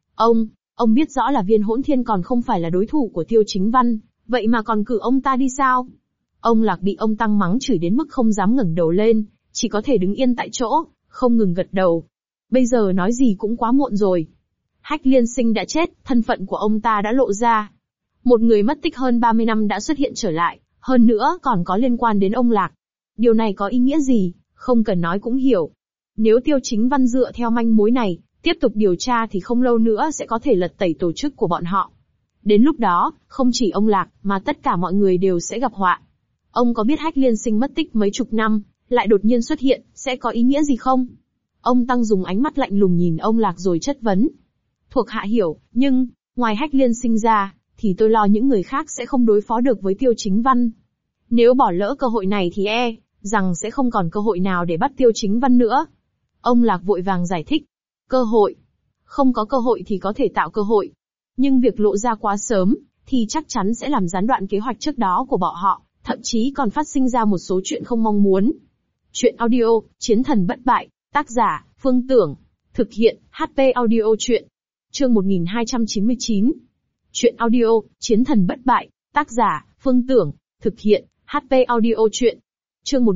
Ông biết rõ là Viên Hỗn Thiên còn không phải là đối thủ của Tiêu Chính Văn, vậy mà còn cử ông ta đi sao? Ông Lạc bị ông Tăng mắng chửi đến mức không dám ngẩng đầu lên, chỉ có thể đứng yên tại chỗ, không ngừng gật đầu. Bây giờ nói gì cũng quá muộn rồi. Hách Liên Sinh đã chết, thân phận của ông ta đã lộ ra. Một người mất tích hơn 30 năm đã xuất hiện trở lại, hơn nữa còn có liên quan đến ông Lạc. Điều này có ý nghĩa gì, không cần nói cũng hiểu. Nếu Tiêu Chính Văn dựa theo manh mối này, tiếp tục điều tra thì không lâu nữa sẽ có thể lật tẩy tổ chức của bọn họ. Đến lúc đó, không chỉ ông Lạc, mà tất cả mọi người đều sẽ gặp họa. Ông có biết Hách Liên Sinh mất tích mấy chục năm, lại đột nhiên xuất hiện, sẽ có ý nghĩa gì không? Ông Tăng dùng ánh mắt lạnh lùng nhìn ông Lạc rồi chất vấn. Thuộc hạ hiểu, nhưng, ngoài Hách Liên Sinh ra, thì tôi lo những người khác sẽ không đối phó được với Tiêu Chính Văn. Nếu bỏ lỡ cơ hội này thì rằng sẽ không còn cơ hội nào để bắt Tiêu Chính Văn nữa. Ông Lạc vội vàng giải thích. Cơ hội? Không có cơ hội thì có thể tạo cơ hội. Nhưng việc lộ ra quá sớm, thì chắc chắn sẽ làm gián đoạn kế hoạch trước đó của bọn họ, thậm chí còn phát sinh ra một số chuyện không mong muốn. Chuyện audio, Chiến thần bất bại, tác giả, Phương Tưởng. Thực hiện, HP Audio Chuyện. Chương 1299. Chuyện audio, Chiến thần bất bại, tác giả, Phương Tưởng. Thực hiện, HP Audio Chuyện. Chương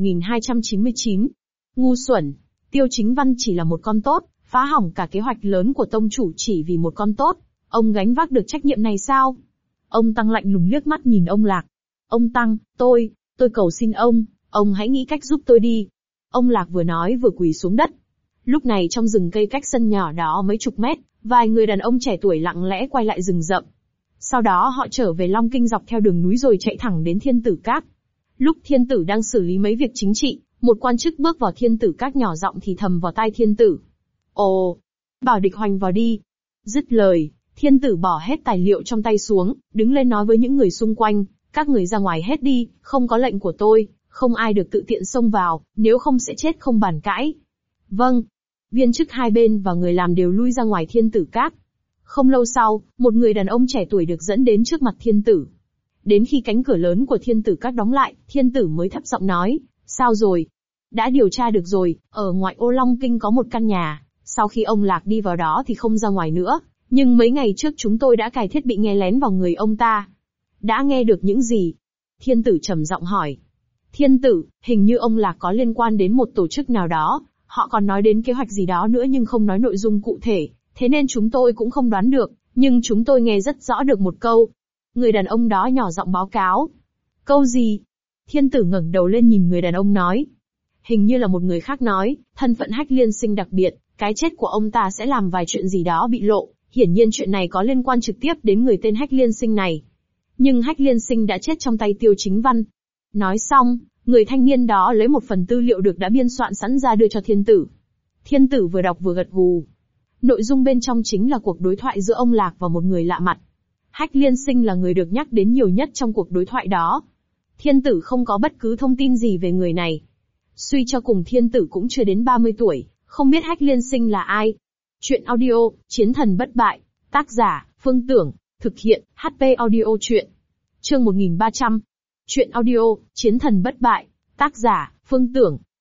1299. Ngu xuẩn. Tiêu Chính Văn chỉ là một con tốt, phá hỏng cả kế hoạch lớn của tông chủ chỉ vì một con tốt. Ông gánh vác được trách nhiệm này sao? Ông Tăng lạnh lùng liếc mắt nhìn ông Lạc. Ông Tăng, tôi cầu xin ông hãy nghĩ cách giúp tôi đi. Ông Lạc vừa nói vừa quỳ xuống đất. Lúc này trong rừng cây cách sân nhỏ đó mấy chục mét, vài người đàn ông trẻ tuổi lặng lẽ quay lại rừng rậm. Sau đó họ trở về Long Kinh dọc theo đường núi rồi chạy thẳng đến Thiên Tử Các. Lúc Thiên Tử đang xử lý mấy việc chính trị, một quan chức bước vào Thiên Tử Các nhỏ giọng thì thầm vào tai Thiên Tử. Ồ, bảo địch hoành vào đi. Dứt lời, Thiên Tử bỏ hết tài liệu trong tay xuống, đứng lên nói với những người xung quanh, các người ra ngoài hết đi, không có lệnh của tôi, không ai được tự tiện xông vào, nếu không sẽ chết không bàn cãi. Vâng. Viên chức hai bên và người làm đều lui ra ngoài Thiên Tử Các. Không lâu sau, một người đàn ông trẻ tuổi được dẫn đến trước mặt Thiên Tử. Đến khi cánh cửa lớn của Thiên Tử Các đóng lại, Thiên Tử mới thấp giọng nói, sao rồi? Đã điều tra được rồi, ở ngoại ô Long Kinh có một căn nhà, sau khi ông Lạc đi vào đó thì không ra ngoài nữa, nhưng mấy ngày trước chúng tôi đã cài thiết bị nghe lén vào người ông ta. Đã nghe được những gì? Thiên Tử trầm giọng hỏi. Thiên Tử, hình như ông Lạc có liên quan đến một tổ chức nào đó, họ còn nói đến kế hoạch gì đó nữa nhưng không nói nội dung cụ thể, thế nên chúng tôi cũng không đoán được, nhưng chúng tôi nghe rất rõ được một câu. Người đàn ông đó nhỏ giọng báo cáo. Câu gì? Thiên Tử ngẩng đầu lên nhìn người đàn ông nói. Hình như là một người khác nói, thân phận Hách Liên Sinh đặc biệt, cái chết của ông ta sẽ làm vài chuyện gì đó bị lộ, hiển nhiên chuyện này có liên quan trực tiếp đến người tên Hách Liên Sinh này. Nhưng Hách Liên Sinh đã chết trong tay Tiêu Chính Văn. Nói xong, người thanh niên đó lấy một phần tư liệu được đã biên soạn sẵn ra đưa cho Thiên Tử. Thiên Tử vừa đọc vừa gật gù. Nội dung bên trong chính là cuộc đối thoại giữa ông Lạc và một người lạ mặt. Hách Liên Sinh là người được nhắc đến nhiều nhất trong cuộc đối thoại đó. Thiên Tử không có bất cứ thông tin gì về người này. Suy cho cùng Thiên Tử cũng chưa đến 30 tuổi, không biết Hách Liên Sinh là ai. Chuyện audio, Chiến thần bất bại, tác giả, Phương Tưởng, thực hiện, HP Audio Chuyện. Chương 1300. Chuyện audio, Chiến thần bất bại, tác giả, Phương Tưởng,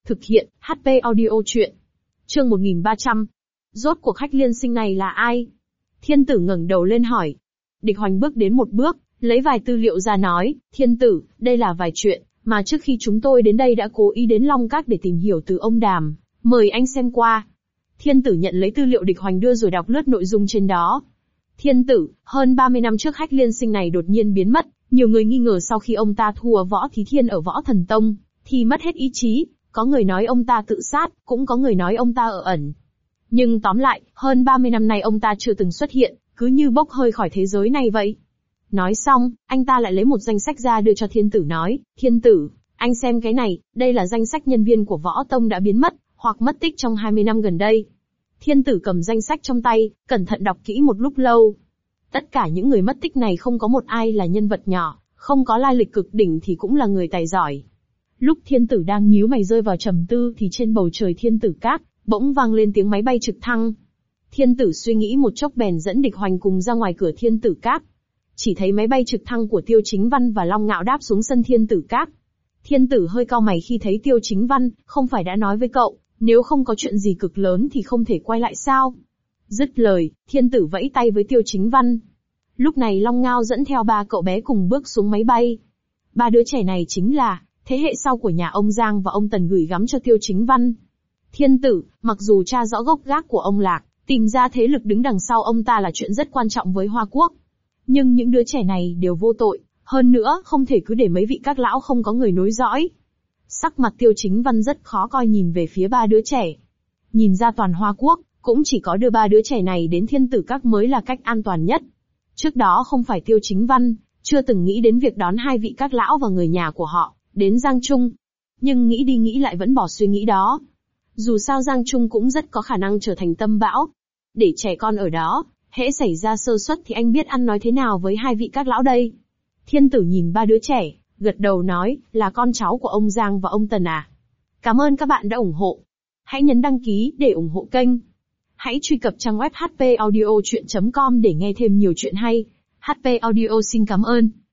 Thực hiện, HP Audio truyện. Chương 1300. Rốt cuộc khách liên sinh này là ai? Thiên tử ngẩng đầu lên hỏi. Địch Hoành bước đến một bước, lấy vài tư liệu ra nói, thiên tử, đây là vài chuyện mà trước khi chúng tôi đến đây đã cố ý đến Long Các để tìm hiểu từ ông Đàm, mời anh xem qua. Thiên tử nhận lấy tư liệu Địch Hoành đưa rồi đọc lướt nội dung trên đó. Thiên tử, hơn 30 năm trước khách liên sinh này đột nhiên biến mất, nhiều người nghi ngờ sau khi ông ta thua Võ Thí Thiên ở Võ Thần Tông, thì mất hết ý chí, có người nói ông ta tự sát, cũng có người nói ông ta ở ẩn. Nhưng tóm lại, hơn 30 năm nay ông ta chưa từng xuất hiện, cứ như bốc hơi khỏi thế giới này vậy. Nói xong, anh ta lại lấy một danh sách ra đưa cho thiên tử nói, thiên tử, anh xem cái này, đây là danh sách nhân viên của Võ Tông đã biến mất, hoặc mất tích trong 20 năm gần đây. Thiên tử cầm danh sách trong tay, cẩn thận đọc kỹ một lúc lâu. Tất cả những người mất tích này không có một ai là nhân vật nhỏ, không có lai lịch cực đỉnh thì cũng là người tài giỏi. Lúc thiên tử đang nhíu mày rơi vào trầm tư thì trên bầu trời thiên tử các, bỗng vang lên tiếng máy bay trực thăng. Thiên tử suy nghĩ một chốc bèn dẫn Địch Hoành cùng ra ngoài cửa thiên tử các. Chỉ thấy máy bay trực thăng của Tiêu Chính Văn và Long Ngạo đáp xuống sân thiên tử các. Thiên tử hơi cau mày khi thấy Tiêu Chính Văn, không phải đã nói với cậu, nếu không có chuyện gì cực lớn thì không thể quay lại sao? Dứt lời, thiên tử vẫy tay với Tiêu Chính Văn. Lúc này Long Ngao dẫn theo 3 cậu bé cùng bước xuống máy bay. 3 đứa trẻ này chính là thế hệ sau của nhà ông Giang và ông Tần gửi gắm cho Tiêu Chính Văn. Thiên tử, mặc dù tra rõ gốc gác của ông Lạc, tìm ra thế lực đứng đằng sau ông ta là chuyện rất quan trọng với Hoa Quốc. Nhưng những đứa trẻ này đều vô tội, hơn nữa không thể cứ để mấy vị các lão không có người nối dõi. Sắc mặt Tiêu Chính Văn rất khó coi nhìn về phía 3 đứa trẻ. Nhìn ra toàn Hoa Quốc, cũng chỉ có đưa 3 đứa trẻ này đến thiên tử các mới là cách an toàn nhất. Trước đó không phải Tiêu Chính Văn, chưa từng nghĩ đến việc đón 2 vị các lão và người nhà của họ, đến Giang Trung. Nhưng nghĩ đi nghĩ lại vẫn bỏ suy nghĩ đó. Dù sao Giang Trung cũng rất có khả năng trở thành tâm bão. Để trẻ con ở đó, hễ xảy ra sơ suất thì anh biết ăn nói thế nào với 2 vị các lão đây. Thiên tử nhìn 3 đứa trẻ, gật đầu nói, là con cháu của ông Giang và ông Tần à. Cảm ơn các bạn đã ủng hộ. Hãy nhấn đăng ký để ủng hộ kênh. Hãy truy cập trang web hpaudiochuyen.com để nghe thêm nhiều chuyện hay. HP Audio xin cảm ơn.